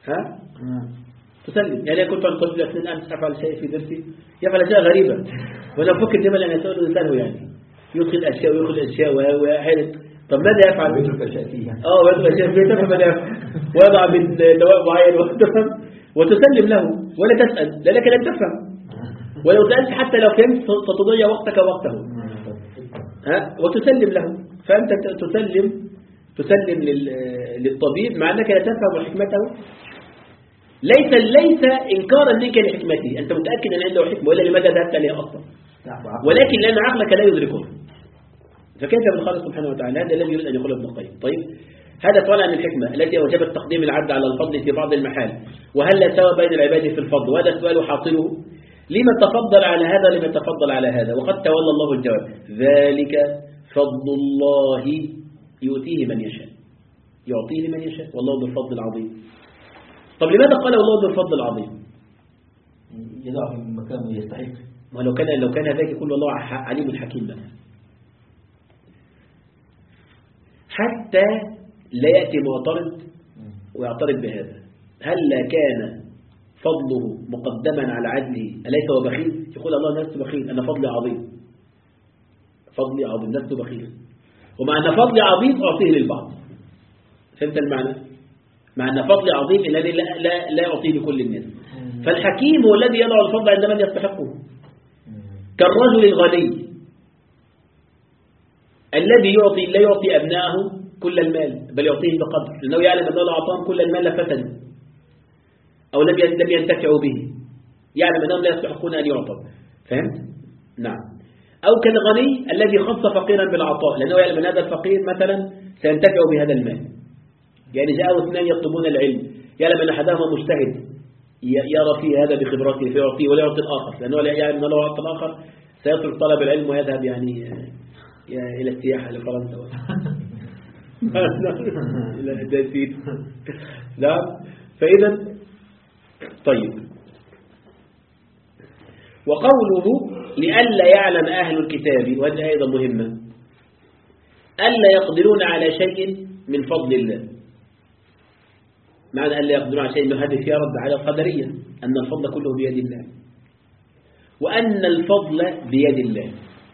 ها تسلم. يعني كنت عن قبل اثنين أمس أفعل شيء في درسي يفعل أشياء غريبة وأنا أفكر دائما أن يسأل الإنسان يعني يدخل أشياء ويدخل أشياء وحيرت. طب ماذا يفعل؟ ويترك أشياء فيها اه ويترك أشياء فيها تفهم ماذا يفعل ويضع بالدواء معين وتفهم وتسلم له ولا تسأل لأنك لن تفهم. ولو سألت حتى لو فهمت ستضيع وقتك وقته ها وتسلم له. فأنت تسلم تسلم للطبيب مع أنك لا تفهم حكمته ليس ليس إنكارا منك لحكمته. أنت متأكد أن عنده حكمة ولا لماذا ذهبت لها أصلا ولكن لأن عقلك لا يدركه. فكيف بالخالق سبحانه وتعالى هذا الذي يريد أن يقول ابن القيم. طيب هذا سؤال عن الحكمة التي وجبت تقديم العبد على الفضل في بعض المحال وهل لا سوى بين العباد في الفضل وهذا السؤال حاصله لمن تفضل على هذا لمن تفضل على هذا وقد تولى الله الجواب ذلك فضل الله يؤتيه من يشاء يعطيه من يشاء والله بالفضل العظيم. طب لماذا قال الله بالفضل العظيم؟ يضع في مكانه يستحق. ولو كان لو كان ذلك يقول الله عليم حكيم لنا حتى لا يأتي معترض ويعترض بهذا. هل لا كان فضله مقدما على عدله أليس هو بخيل؟ يقول الله لست بخيل أنا فضلي عظيم فضلي عظيم لست بخيل ومع أن فضلي عظيم أعطيه للبعض. فهمت المعنى؟ مع أن فضلي عظيم الذي لا, لا, لا يعطيه لكل الناس. فالحكيم هو الذي يضع الفضل عند من يستحقه كالرجل الغني الذي يعطي لا يعطي أبنائه كل المال بل يعطيه بقدر لأنه يعلم أنه لو أعطاهم كل المال لفتنوا أو لم لم ينتفعوا به يعلم أنهم لا يستحقون أن يعطوا. فهمت؟ نعم. أو كالغني الذي خص فقيرا بالعطاء لأنه يعلم أن هذا الفقير مثلا سينتفع بهذا المال. يعني جاءوا اثنان يطلبون العلم يعلم أن أحدهما مجتهد يرى فيه هذا بخبرته فيعطيه ولا يعطي الآخر لأنه يعلم أنه لو أعطى الآخر سيترك طلب العلم ويذهب يعني إلى السياحة لفرنسا إلى الدسيس. لا فإذا طيب وقوله لئلا يعلم أهل الكتاب وهذه أيضا مهمة ألا يقدرون على شيء من فضل الله. معنى ألا يقدرون على شيء من هذه فيها رد على القدرية أن الفضل كله بيد الله وأن الفضل بيد الله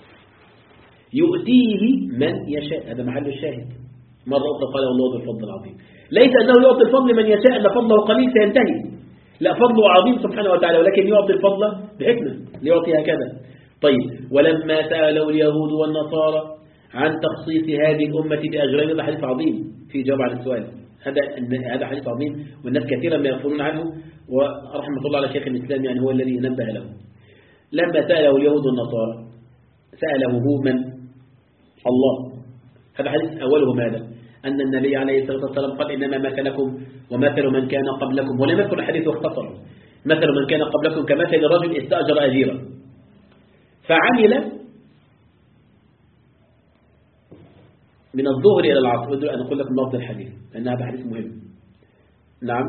يؤتيه من يشاء. هذا محل الشاهد. مرة أخرى قال الله بالفضل العظيم ليس أنه يعطي الفضل من يشاء أن فضله قليل سينتهي لا فضله عظيم سبحانه وتعالى ولكن يعطي الفضل بحكمة ليعطي هكذا. طيب ولما سألوا اليهود والنصارى عن تخصيص هذه الأمة بأجرين هذا حديث عظيم في جواب على السؤال هذا هذا حديث عظيم والناس كثيرا ما يغفلون عنه ورحمة الله على شيخ الإسلام يعني هو الذي نبه له. لما سأله اليهود والنصارى سأله هو من؟ الله. هذا حديث أوله ماذا؟ أن النبي عليه الصلاة والسلام قال إنما مثلكم ومثل من كان قبلكم ولم يكن الحديث اختصر مثل من كان قبلكم كمثل رجل استأجر أجيرا فعمل من الظهر إلى العصر. أريد أن أقول لكم لفظ الحديث لأن هذا حديث مهم. نعم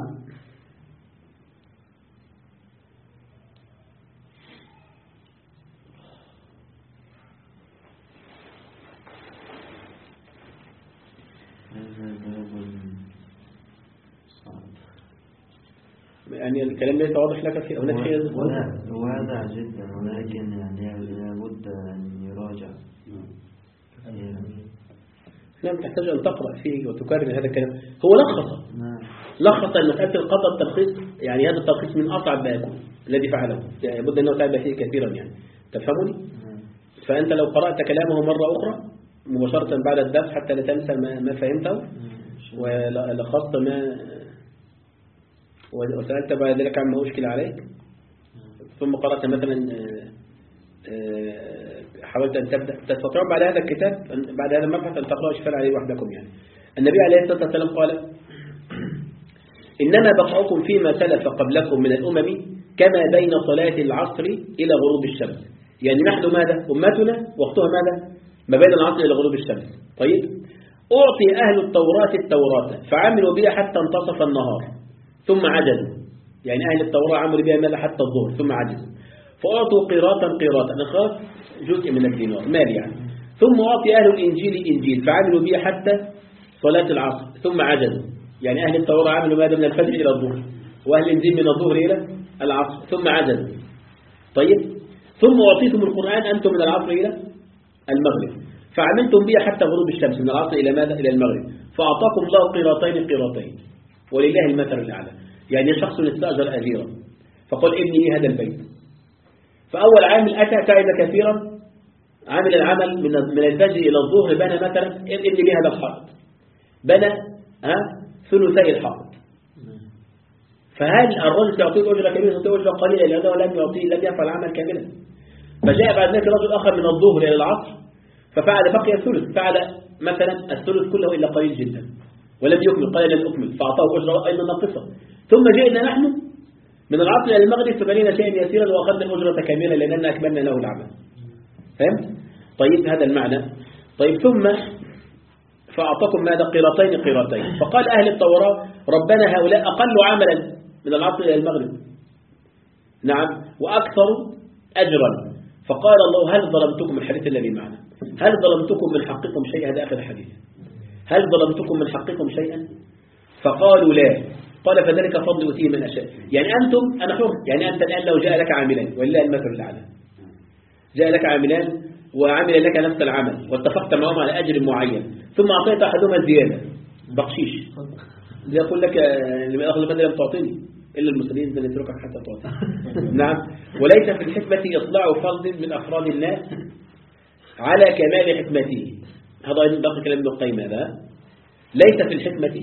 يعني الكلام ليس واضح لك فيه هناك شيء واضح جدا ولكن يعني لابد أن يراجع. لم تحتاج أن تقرأ فيه وتكرر هذا الكلام. هو لخص لخص المسألة القطع التلخيص يعني هذا التلخيص من أصعب ما يكون الذي فعله لابد أنه تعب فيه كثيرا يعني تفهمني. فأنت لو قرأت كلامه مرة أخرى مباشرة بعد الدرس حتى لا تنسى ما, ما فهمته ولخصت ما وسألت بعد ذلك عما أشكل عليك ثم قرأت مثلا حاولت أن تبدأ تستطيع بعد هذا الكتاب بعد هذا المبحث أن تقرأ شفال عليه وحدكم يعني. النبي عليه الصلاة والسلام قال إنما بقعكم فيما سلف قبلكم من الأمم كما بين صلاة العصر إلى غروب الشمس. يعني نحن ماذا؟ أمتنا وقتها ماذا؟ ما بين العصر إلى غروب الشمس. طيب أعطي أهل التوراة التوراة فعملوا بها حتى انتصف النهار ثم عجزوا. يعني أهل التوراة عملوا بها ماذا حتى الظهر ثم عجزوا فأعطوا قيراطا قيراطا نخاف جزء من الدينار مال يعني. ثم أعطي أهل الإنجيل إنجيل فعملوا بها حتى صلاة العصر ثم عجزوا. يعني أهل التوراة عملوا ماذا من الفجر إلى الظهر وأهل الإنجيل من الظهر إلى العصر ثم عدد. طيب ثم أعطيتم القرآن أنتم من العصر إلى المغرب فعملتم به حتى غروب الشمس من العصر إلى ماذا؟ إلى المغرب فأعطاكم الله قيراطين قيراطين ولله المثل الأعلى. يعني شخص استأجر أجيرا فقال ابني لي هذا البيت، فأول عامل أتى تعب كثيرا عامل العمل من من الفجر إلى الظهر بنى مثلا ابني لي هذا الحائط، بنى ها ثلثي الحائط، فهل الرجل يعطيه أجرة كبيرة يعطيه أجرة قليلة لأنه لم يعطيه لم يفعل العمل كاملا؟ فجاء بعد ذلك رجل آخر من الظهر إلى العصر ففعل بقي الثلث، فعل مثلا الثلث كله إلا قليل جدا ولم يكمل، قال لم أكمل فأعطاه أجرة أيضا ناقصة. ثم جئنا نحن من العصر إلى المغرب فبنينا شيئا يسيرا وأخذنا الأجرة كاملة لأننا أكملنا له العمل. فهمت؟ طيب هذا المعنى. طيب ثم فأعطاكم ماذا؟ قيراطين قيراطين. فقال أهل التوراة ربنا هؤلاء أقل عملا من العصر إلى المغرب نعم وأكثر أجرا. فقال الله هل ظلمتكم الحديث الذي معنا هل ظلمتكم من حقكم شيئا؟ هذا آخر الحديث. هل ظلمتكم من حقكم شيئا؟ فقالوا لا. قال فذلك فضل أتيه من أشاء. يعني أنتم أنا حر، يعني أنت الآن لو جاء لك عاملان ولله المثل الأعلى، جاء لك عاملان وعمل لك نفس العمل واتفقت معهم على أجر معين ثم أعطيت أحدهما الزيادة بقشيش، يقول لك لما أخذ بدل لم تعطيني إلا المسلمين لن يتركك حتى تعطي. نعم. وليس في الحكمة إطلاع فرد من أفراد الناس على كمال حكمته. هذا أيضا باقي كلام ابن القيم. هذا ليس في الحكمة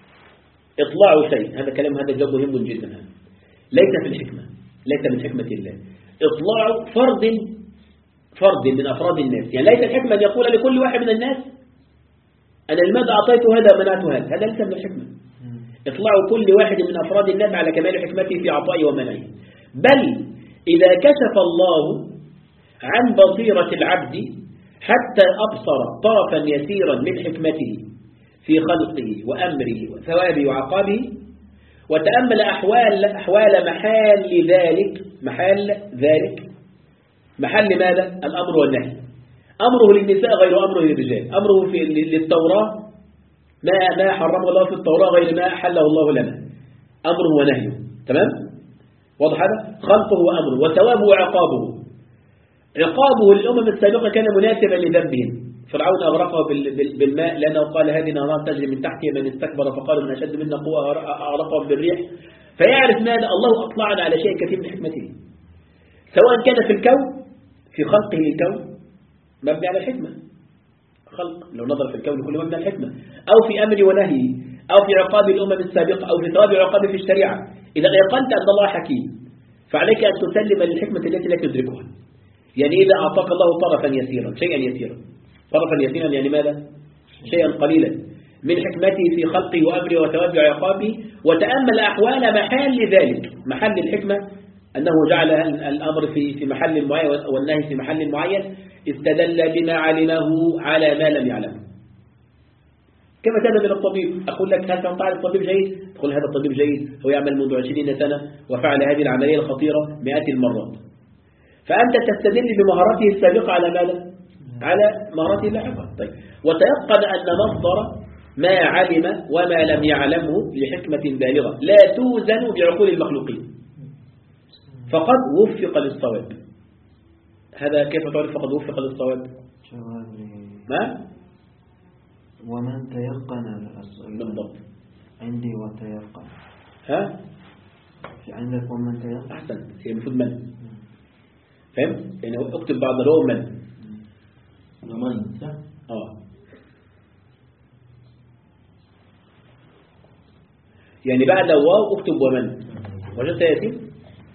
إطلاع شيء، هذا كلام هذا جواب مهم جدا. هذا ليس في الحكمة، ليس من حكمة الله إطلاع فرد فرد من أفراد الناس. يعني ليس الحكمة أن يقول لكل واحد من الناس أنا لماذا أعطيت هذا ومنعت هذا، هذا ليس من الحكمة. إطلاع كل واحد من أفراد الناس على كمال حكمته في عطائه ومنعه. بل إذا كشف الله عن بصيرة العبد حتى أبصر طرفا يسيرا من حكمته في خلقه وأمره وثوابه وعقابه وتأمل أحوال أحوال محال ذلك محال ذلك محل ماذا؟ الأمر والنهي. أمره للنساء غير أمره للرجال. أمره في للتوراة ما ما حرمه الله في التوراة غير ما أحله الله لنا، أمره ونهيه. تمام؟ واضح هذا؟ خلقه وأمره وثوابه وعقابه. عقابه للأمم السابقة كان مناسبا لذنبهم. فرعون أغرقه بالماء لأنه قال هذه نهران تجري من تحتها من استكبر فقالوا من أشد منا قوة أغرقهم بالريح. فيعرف ماذا؟ الله أطلعنا على شيء كثير من حكمته سواء كان في الكون في خلقه للكون مبني على الحكمة خلق، لو نظر في الكون كله مبني على الحكمة، أو في أمر ونهي، أو في عقاب الأمم السابقة، أو في ثواب عقاب في الشريعة. إذا أيقنت أن الله حكيم فعليك أن تسلم للحكمة التي لا تدركها. يعني إذا أعطاك الله طرفا يسيرا شيئا يسيرا طرفا يسيرا يعني ماذا؟ شيئا قليلا من حكمته في خلقه وأمره وثوابه وعقابه وتأمل أحوال محل ذلك. محل الحكمة أنه جعل الأمر في في محل معين والنهي في محل معين، استدل بما علمه على ما لم يعلمه. كما تذهب إلى الطبيب أقول لك هل تعرف الطبيب جيد؟ تقول هذا الطبيب جيد هو يعمل منذ عشرين سنة وفعل هذه العملية الخطيرة مئات المرات، فأنت تستدل بمهاراته السابقة على ماذا؟ على مهاراته اللاحقة. طيب وتيقن أن مصدر ما علم وما لم يعلمه لحكمة بالغة لا توزن بعقول المخلوقين فقد وفق للصواب. هذا كيف تعرف فقد وفق للصواب؟ ما؟ ومن تيقن بالضبط عندي وتيقن. ها؟ في عندك ومن تيقن. أحسن، هي المفروض من؟ فهم؟ يعني اكتب بعد الواو من. ومن صح؟ اه يعني بعد واو اكتب ومن. وجدت يا ياسين؟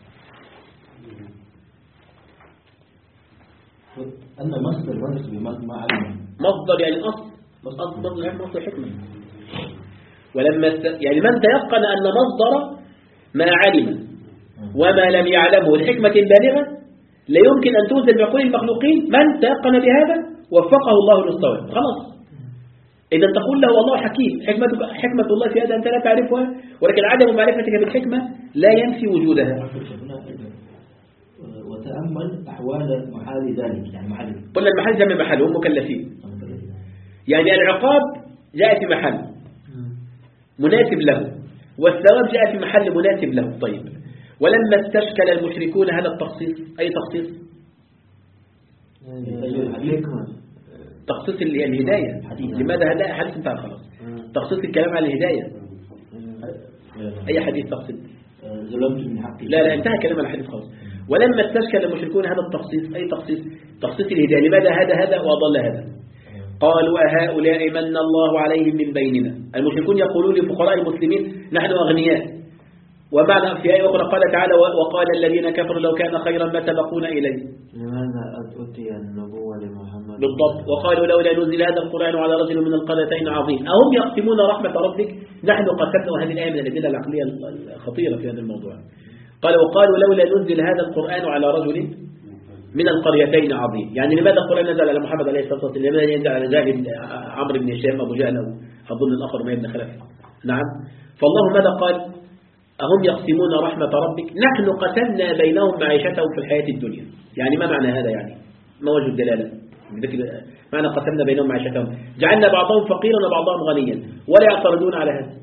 أن مصدر ونسب ما علم. مصدر يعني أصل أصل مصدر يعني مصدر حكمة. ولما است... يعني من تيقن أن مصدر ما علم وما لم يعلمه لحكمة بالغة لا يمكن أن توزن بعقول المخلوقين، من تيقن بهذا وفقه الله للصواب. خلاص إذا تقول له الله حكيم، حكمة حكمة الله في هذا أنت لا تعرفها، ولكن عدم معرفتك بالحكمة لا ينفي وجودها. وتأمل أحوال محال ذلك يعني محل. قلنا المحل جمع محل هم مكلفين. يعني العقاب جاء في محل مناسب له، والثواب جاء في محل مناسب له. طيب ولما استشكل المشركون هذا التخصيص، أي تخصيص؟ تخصيص الهداية. لماذا هداية؟ حديث انتهى خلاص. تخصيص الكلام على الهداية. أي حديث تقصد؟ ظلمت من حقي. لا لا انتهى كلام الحديث خلاص. ولما استشكل المشركون هذا التخصيص، أي تخصيص؟ تخصيص الهداية. لماذا هذا هذا وأضل هذا؟ قالوا أهؤلاء من الله عليهم من بيننا. المشركون يقولون لفقراء المسلمين نحن أغنياء. ومعنى في آية أخرى قال تعالى وقال الذين كفروا لو كان خيرا ما سبقونا إليه. لماذا أتي النبوة لمحمد؟ بالضبط. وقالوا لولا نزل هذا القرآن على رجل من القريتين عظيم. أهم يقسمون رحمة ربك؟ نحن قسمنا. وهذه الآية من الأدلة العقلية الخطيرة في هذا الموضوع. قالوا وقالوا لولا نزل هذا القرآن على رجل من القريتين عظيم. يعني لماذا القرآن نزل على محمد عليه الصلاة والسلام؟ لماذا ينزل على جاهل عمرو بن هشام أبو جهل أو أظن الآخر ما ابن خلف؟ نعم. فالله ماذا قال؟ أهم يقسمون رحمة ربك نحن قسمنا بينهم معيشتهم في الحياة الدنيا. يعني ما معنى هذا؟ يعني ما وجه الدلالة؟ معنى قسمنا بينهم معيشتهم جعلنا بعضهم فقيرا وبعضهم غنيا ولا يعترضون على هذا.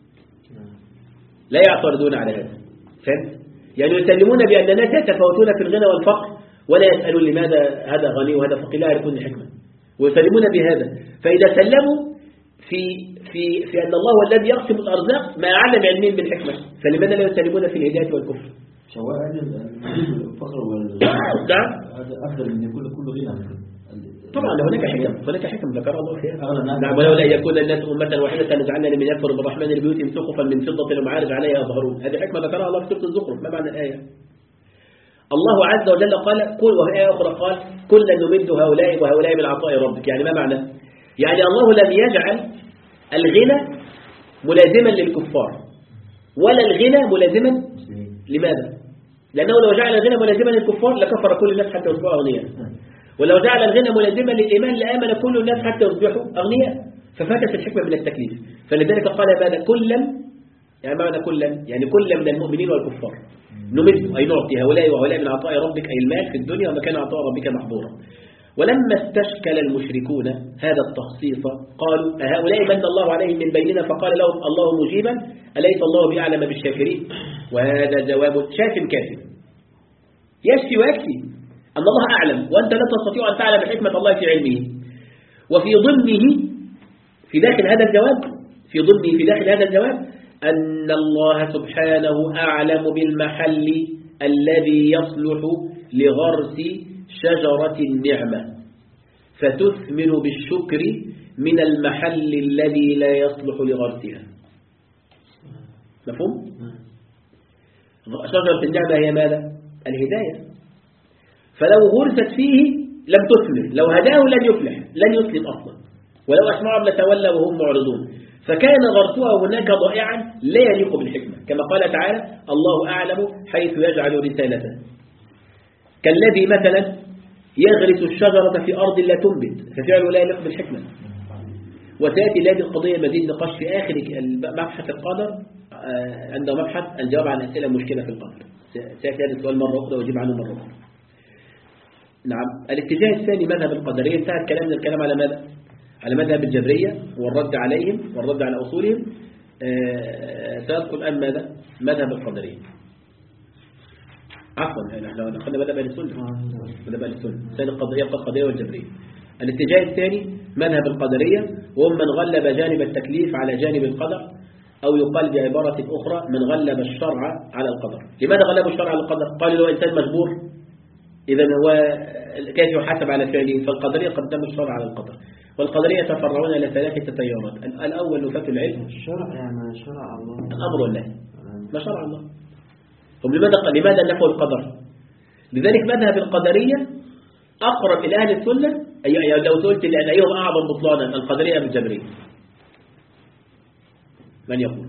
لا يعترضون على هذا. فهمت؟ يعني يسلمون بأن الناس يتفاوتون في الغنى والفقر ولا يسألون لماذا هذا غني وهذا فقير، لا يعرفون الحكمة ويسلمون بهذا. فإذا سلموا في في في أن الله هو الذي يقسم الأرزاق ما أعلم علمين بالحكمة، فلماذا لا يسلمون في الهداية والكفر؟ سواء الفقر والغنى هذا أفضل من يكون كل غنى. طبعا هناك حكم، هناك حكم ذكر الله فيها. نعم. ولولا يكون الناس أمة واحدة لجعلنا لمن يكفر بالرحمن لبيوتهم سقفا من فضة ومعارج عليها يظهرون. هذه حكمة ذكرها الله في سورة الزخرف. ما معنى الآية؟ الله عز وجل قال كل، وفي آية أخرى قال كلا نمد هؤلاء وهؤلاء من عطاء ربك. يعني ما معنى؟ يعني الله لم يجعل الغنى ملازما للكفار ولا الغنى ملازما. لماذا؟ لأنه لو جعل الغنى ملازما للكفار لكفر كل الناس حتى يصبحوا أغنياء، ولو جعل الغنى ملازما للإيمان لآمن كل الناس حتى يصبحوا أغنياء. ففاتت الحكمة من التكليف. فلذلك قال ماذا؟ كلا، يعني معنى كلا يعني كل من المؤمنين والكفار نمد أي نعطي هؤلاء وهؤلاء من عطاء ربك أي المال في الدنيا ومكان عطاء ربك محظورا. ولما استشكل المشركون هذا التخصيص قالوا أهؤلاء من الله عليهم من بيننا فقال لهم الله مجيبا أليس الله بأعلم بالشاكرين. وهذا جواب شاف كاف يشفي ويكفي أن الله أعلم وأنت لا تستطيع أن تعلم حكمة الله في علمه. وفي ضمنه في داخل هذا الجواب في ضمنه في داخل هذا الجواب أن الله سبحانه أعلم بالمحل الذي يصلح لغرس شجرة النعمة فتثمر بالشكر من المحل الذي لا يصلح لغرسها. مفهوم؟ شجرة النعمة هي ماذا؟ الهداية. فلو غرست فيه لم تثمر، لو هداه لن يفلح، لن يسلم أصلا، ولو أسمعهم لتولوا وهم معرضون. فكان غرسها هناك ضائعا لا يليق بالحكمة، كما قال تعالى الله أعلم حيث يجعل رسالته. كالذي مثلا يغرس الشجرة في أرض لا تنبت ففعله لا يليق بالحكمة. وتأتي هذه القضية مزيد نقاش في آخر مبحث القدر عند مبحث الجواب عن أسئلة مشكلة في القدر. سيأتي هذا السؤال مرة أخرى ويجيب عنه مرة أخرى. نعم. الاتجاه الثاني مذهب القدرية. انتهى الكلام من الكلام على ماذا؟ على مذهب الجبرية والرد عليهم والرد على أصولهم. سأذكر الآن ماذا؟ مذهب القدرية. عفوا نحن دخلنا مذهب أهل السنة. مذهب أهل السنة. ثاني القضية القدرية والجبرية. الاتجاه الثاني مذهب القدرية وهم من غلب جانب التكليف على جانب القدر، أو يقال بعبارة أخرى من غلب الشرع على القدر. لماذا غلبوا الشرع على القدر؟ قالوا له إنسان مجبور إذا هو كيف يحاسب على فعله؟ فالقدرية قدموا الشرع على القدر. والقدرية تفرعون إلى ثلاثة تيارات. الأول نفاة العلم. الشرع يعني شرع الله. الأمر الله ما شرع الله. هم لماذا لماذا نفوا القدر؟ لذلك مذهب القدرية أقرب إلى أهل السنة. أي لو سئلت لأن أيهم أعظم بطلانا القدرية أم الجبرية؟ من يقول؟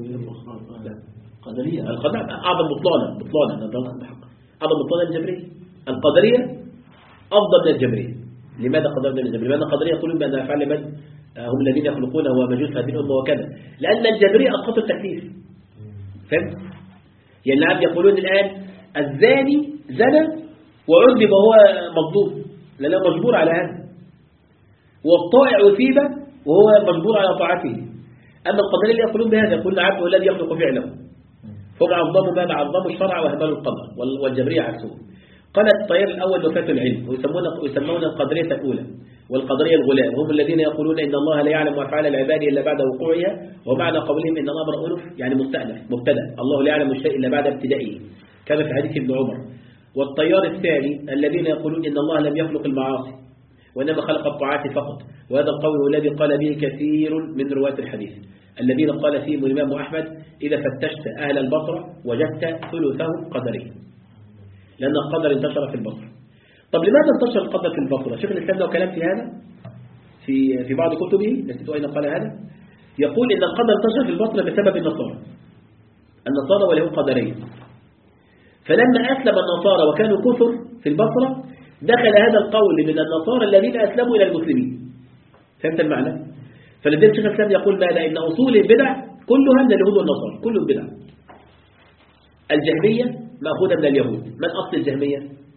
قدرية. القدر أعظم بطلانا بطلانا أعظم بطلانا الجبرية. القدرية أفضل من الجبرية. لماذا قدر من الجبرية؟ لأن القدرية يقولون بأن أفعال من هم الذين يخلقون هو مجوس هذه الأمة وكذا، لأن الجبرية أسقطوا التكليف. فهمت؟ يعني العبد يقولون الآن الزاني زنى وعذب وهو مظلوم لأنه مجبور على هذا، والطائع أثيب وهو مجبور على طاعته. أما القدرية يقولون بهذا، يقولون عبده الذي يخلق فعله، هم عظموا ماذا؟ عظموا الشرع وهملوا القدر، والجبرية عكسهم. قال التيار الأول وفاة العلم، ويسمون ويسمون القدرية الأولى والقدرية الغلاء، وهم الذين يقولون إن الله لا يعلم أفعال العباد إلا بعد وقوعها، ومعنى قولهم إن الأمر أنف يعني مستأنف مبتدأ، الله لا يعلم الشيء إلا بعد ابتدائه، كما في حديث ابن عمر. والتيار الثاني الذين يقولون إن الله لم يخلق المعاصي وإنما خلق الطاعات فقط، وهذا القول هو الذي قال به كثير من رواة الحديث، الذين قال فيهم الإمام أحمد إذا فتشت أهل البصرة وجدت ثلثهم قدري، لأن القدر انتشر في البصرة. طب لماذا انتشر القدر في البصرة؟ شيخ الإسلام له كلام في هذا في في بعض كتبه، نسيت أين قال هذا، يقول إن القدر انتشر في البصرة بسبب النصارى النصارى واليهود قدرية. فلما أسلم النصارى وكانوا كثر في البصرة دخل هذا القول من النصارى الذين أسلموا إلى المسلمين. فهمت المعنى؟ فلذلك شيخ الإسلام يقول ماذا؟ إن أصول البدع كلها من اليهود والنصارى، كل البدع. الجهمية مأخوذة من اليهود. من أصل الجهمية؟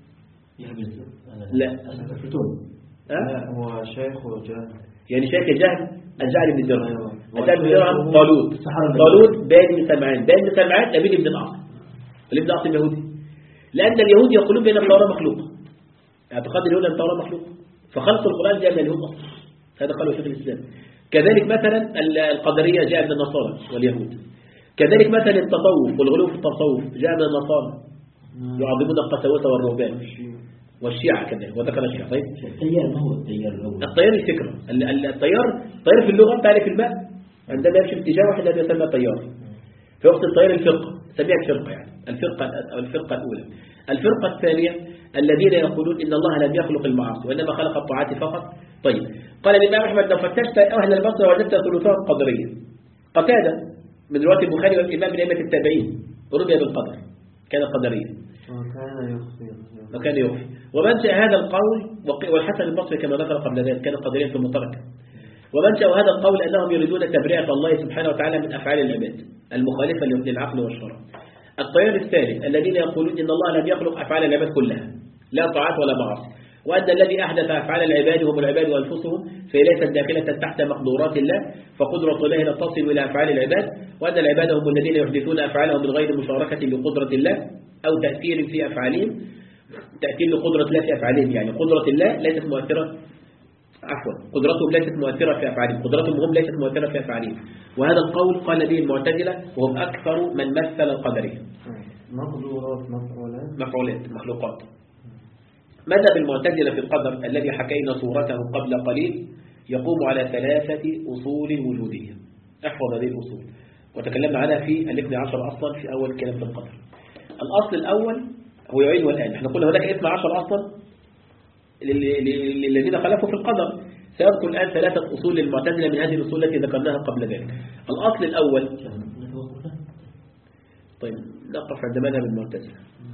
لا لا هو شيخ وجهل، يعني شيخ جهل الجعل بن درهم الجعل بن درهم طالوت طالوت بان بن سمعان بان بن سمعان لبيد بن العاص ولبن العاص اليهودي، لأن اليهود يقولون بأن التوراة مخلوقة، اعتقاد اليهود أن التوراة مخلوقة، فخلق القرآن جاء من اليهود أصلا، هذا قاله شيخ الإسلام. كذلك مثلا القدرية جاء من النصارى واليهود. كذلك مثلا التصوف والغلو في التصوف جاء من النصارى، يعظمون القساوسة والرهبان والشيعة كذلك، وذكر الشيعة. طيب التيار ما هو التيار الأول؟ التيار الفكرة، التيار التيار في اللغة تعرف الماء عندما يمشي في اتجاه واحد هذا يسمى تيار. في وقت التيار الفقه سميها الفرقة، يعني الفرقة أو الفرقة الأولى. الفرقة الثانية الذين يقولون إن الله لم يخلق المعاصي وإنما خلق الطاعات فقط. طيب قال الإمام أحمد لو فتشت أهل البصرة وجدت ثلثات قدرية. قتادة من رواة البخاري والإمام من أئمة التابعين رمي بالقدر، كان قدريا وكان يخفي وكان يخفي. ومنشأ هذا القول والحسن البصري كما ذكر قبل ذلك كان قدريا ثم ترك. ومنشأ هذا القول أنهم يريدون تبرئة الله سبحانه وتعالى من أفعال العباد المخالفة للعقل والشرع. التيار الثالث الذين يقولون إن الله لم يخلق أفعال العباد كلها لا طاعات ولا معاصي، وأن الذي أحدث أفعال العباد هم العباد وأنفسهم فهي ليست داخلة تحت مقدورات الله، فقدرة الله لا تصل إلى أفعال العباد، وأن العباد هم الذين يحدثون أفعالهم من غير مشاركة لقدرة الله أو تأثير في أفعالهم، تأثير لقدرة الله في أفعالهم، يعني قدرة الله ليست مؤثرة عفوا قدرتهم ليست مؤثرة في أفعالهم، قدرتهم هم ليست مؤثرة في أفعالهم. وهذا القول قال به المعتزلة وهم أكثر من مثل القدرية. مقدورات مفعولات مفعولات مخلوقات. ماذا بالمعتزلة في القدر الذي حكينا صورته قبل قليل؟ يقوم على ثلاثة أصول وجودية. احفظ هذه الأصول وتكلمنا عنها في الاثنى عشر أصلا في أول كلام في القدر. الأصل الأول هو يعين والآن، احنا قلنا هناك اثنى عشر أصلا للذين خلفوا في القدر، سأذكر الآن ثلاثة أصول للمعتزلة من هذه الأصول التي ذكرناها قبل ذلك. الأصل الأول طيب نقف عند مذهب المعتزلة.